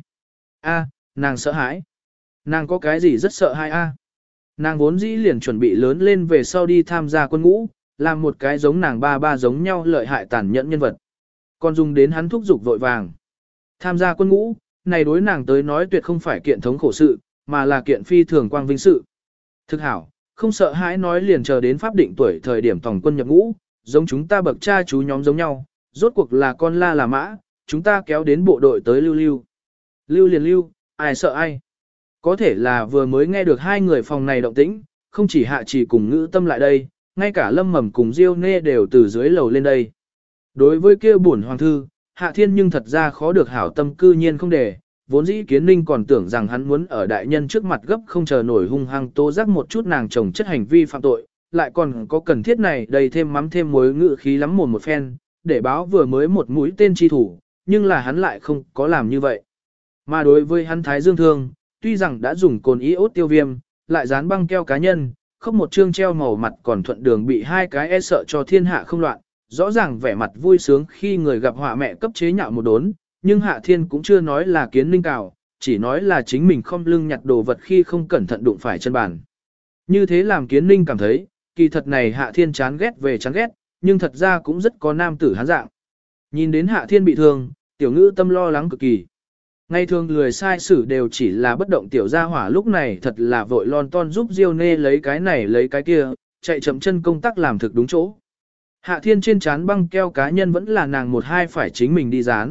Nàng sợ hãi. Nàng có cái gì rất sợ hãi Nàng vốn dĩ liền chuẩn bị lớn lên về sau đi tham gia quân ngũ, làm một cái giống nàng ba giống nhau lợi hại tàn nhẫn nhân vật. Còn dùng đến hắn thúc giục vội vàng. Tham gia quân ngũ, này đối nàng tới nói tuyệt không phải kiện thống khổ sự, mà là kiện phi thường quang vinh sự. Thực hảo, không sợ hãi nói liền chờ đến pháp định tuổi thời điểm tổng quân nhập ngũ, giống chúng ta bậc cha chú nhóm giống nhau, rốt cuộc là con la là mã, chúng ta kéo đến bộ đội tới lưu. Lưu liền lưu, ai sợ ai. Có thể là vừa mới nghe được hai người phòng này động tĩnh, không chỉ Hạ Chỉ cùng Ngữ Tâm lại đây, ngay cả Lâm Mầm cùng Diêu Nê đều từ dưới lầu lên đây. Đối với kia bổn hoàng thư, Hạ Thiên nhưng thật ra khó được hảo tâm cư nhiên không để, vốn dĩ Kiến Ninh còn tưởng rằng hắn muốn ở đại nhân trước mặt gấp không chờ nổi hung hăng tố giác một chút nàng chồng chất hành vi phạm tội, lại còn có cần thiết này đầy thêm mắm thêm muối ngự khí lắm mồm một phen, để báo vừa mới một mũi tên chi thủ, nhưng là hắn lại không có làm như vậy. Mà đối với hắn Thái Dương Thương, tuy rằng đã dùng cồn iốt tiêu viêm, lại dán băng keo cá nhân, không một chương treo màu mặt còn thuận đường bị hai cái e sợ cho thiên hạ không loạn, rõ ràng vẻ mặt vui sướng khi người gặp họa mẹ cấp chế nhạo một đốn, nhưng Hạ Thiên cũng chưa nói là Kiến Ninh cào, chỉ nói là chính mình không lưng nhặt đồ vật khi không cẩn thận đụng phải chân bàn. Như thế làm Kiến Ninh cảm thấy, kỳ thật này Hạ Thiên chán ghét về chán ghét, nhưng thật ra cũng rất có nam tử hán dạng. Nhìn đến Hạ Thiên bị thương, Tiểu Ngữ Tâm lo lắng cực kỳ. Ngày thường lười sai sử đều chỉ là bất động tiểu gia hỏa, lúc này thật là vội lon ton giúp Diêu Nê lấy cái này lấy cái kia, chạy chậm chân công tác làm thực đúng chỗ. Hạ Thiên trên trán băng keo cá nhân vẫn là nàng một hai phải chính mình đi dán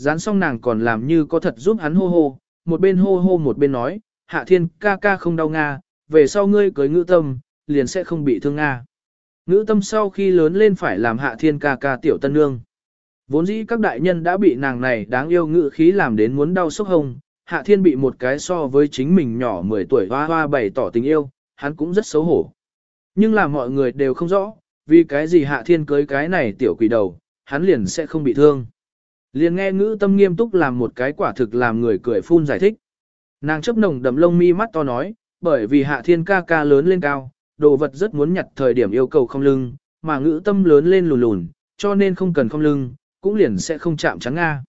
dán xong nàng còn làm như có thật giúp hắn hô hô, một bên hô hô một bên nói, Hạ Thiên ca ca không đau Nga, về sau ngươi cưới Ngữ Tâm, liền sẽ không bị thương Nga. Ngữ Tâm sau khi lớn lên phải làm Hạ Thiên ca ca tiểu tân nương. Vốn dĩ các đại nhân đã bị nàng này đáng yêu ngữ khí làm đến muốn đau sốc hông, Hạ Thiên bị một cái so với chính mình nhỏ 10 tuổi hoa hoa bày tỏ tình yêu, hắn cũng rất xấu hổ. Nhưng là mọi người đều không rõ, vì cái gì Hạ Thiên cưới cái này tiểu quỷ đầu, hắn liền sẽ không bị thương. Liền nghe Ngữ Tâm nghiêm túc làm một cái quả thực làm người cười phun giải thích. Nàng chấp nồng đậm lông mi mắt to nói, bởi vì Hạ Thiên ca ca lớn lên cao, đồ vật rất muốn nhặt thời điểm yêu cầu không lưng, mà Ngữ Tâm lớn lên lùn lùn, cho nên không cần không lưng, cũng liền sẽ không chạm trắng Nga.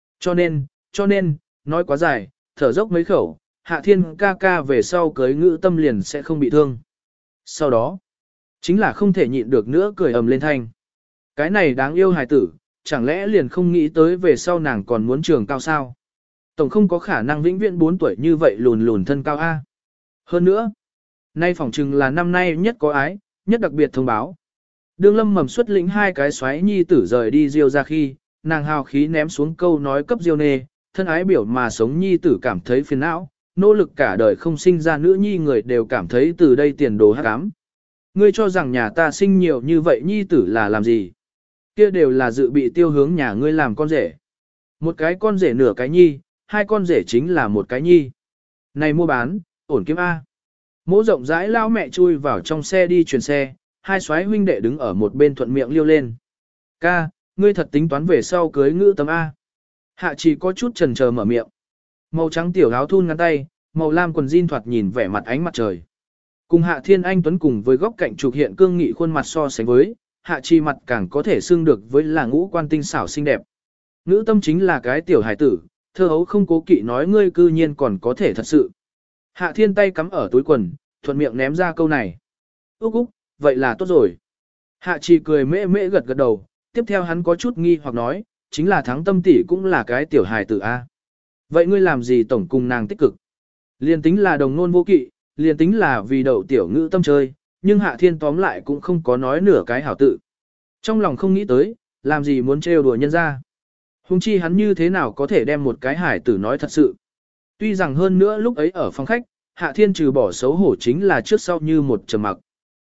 Cho nên, nói quá dài, thở dốc mấy khẩu, Hạ Thiên ca ca về sau cưới Ngữ Tâm liền sẽ không bị thương. Sau đó, chính là không thể nhịn được nữa cười ầm lên thanh. Cái này đáng yêu hài tử, chẳng lẽ liền không nghĩ tới về sau nàng còn muốn trường cao sao? Tổng không có khả năng vĩnh viễn 4 tuổi như vậy lùn lùn thân cao A. Hơn nữa, nay phỏng chừng là năm nay nhất có ái, nhất đặc biệt thông báo. Đương Lâm Mầm xuất lĩnh 2 cái xoáy nhi tử rời đi Diêu ra khi, nàng hào khí ném xuống câu nói cấp Diêu nê, thân ái biểu mà sống nhi tử cảm thấy phiền não, nỗ lực cả đời không sinh ra nữ nhi người đều cảm thấy từ đây tiền đồ hắc ám. Ngươi cho rằng nhà ta sinh nhiều như vậy nhi tử là làm gì? Kia đều là dự bị tiêu hướng nhà ngươi làm con rể. Một cái con rể nửa cái nhi, 2 con rể chính là một cái nhi. Này mua bán, ổn kiếm A. Mỗ rộng rãi lao mẹ chui vào trong xe đi chuyển xe, 2 xoáy huynh đệ đứng ở một bên thuận miệng liêu lên. Ca, ngươi thật tính toán về sau cưới Ngữ Tâm A. Hạ Trì có chút chần chờ mở miệng. Màu trắng tiểu áo thun ngắn tay, màu lam quần jean thoạt nhìn vẻ mặt ánh mặt trời. Cùng Hạ Thiên Anh Tuấn cùng với góc cạnh trục hiện cương nghị khuôn mặt so sánh với, Hạ Trì mặt càng có thể xưng được với là ngũ quan tinh xảo xinh đẹp. Ngữ Tâm chính là cái tiểu hài tử, thơ hấu không cố kỵ nói ngươi cư nhiên còn có thể thật sự. Hạ Thiên tay cắm ở túi quần, thuận miệng ném ra câu này. Úc úc, vậy là tốt rồi. Hạ Trì cười mễ mễ gật gật đầu, tiếp theo hắn có chút nghi hoặc nói, chính là Thắng Tâm tỷ cũng là cái tiểu hài tử A. Vậy ngươi làm gì tổng cùng nàng tích cực? Liên tính là đồng nôn vô kỵ, liên tính là vì đậu tiểu Ngữ Tâm chơi, nhưng Hạ Thiên tóm lại cũng không có nói nửa cái hảo tự. Trong lòng không nghĩ tới, làm gì muốn trêu đùa nhân ra. Hùng chi hắn như thế nào có thể đem một cái hải tử nói thật sự. Tuy rằng hơn nữa lúc ấy ở phòng khách, Hạ Thiên trừ bỏ xấu hổ chính là trước sau như một trầm mặc.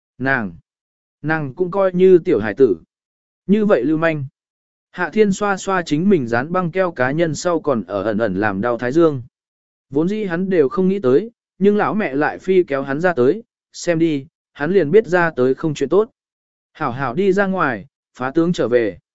Nàng cũng coi như tiểu hải tử. Như vậy lưu manh. Hạ Thiên xoa xoa chính mình dán băng keo cá nhân sau còn ở ẩn ẩn làm đau thái dương. Vốn dĩ hắn đều không nghĩ tới, nhưng lão mẹ lại phi kéo hắn ra tới, xem đi, hắn liền biết ra tới không chuyện tốt. Hảo hảo đi ra ngoài, phá tướng trở về.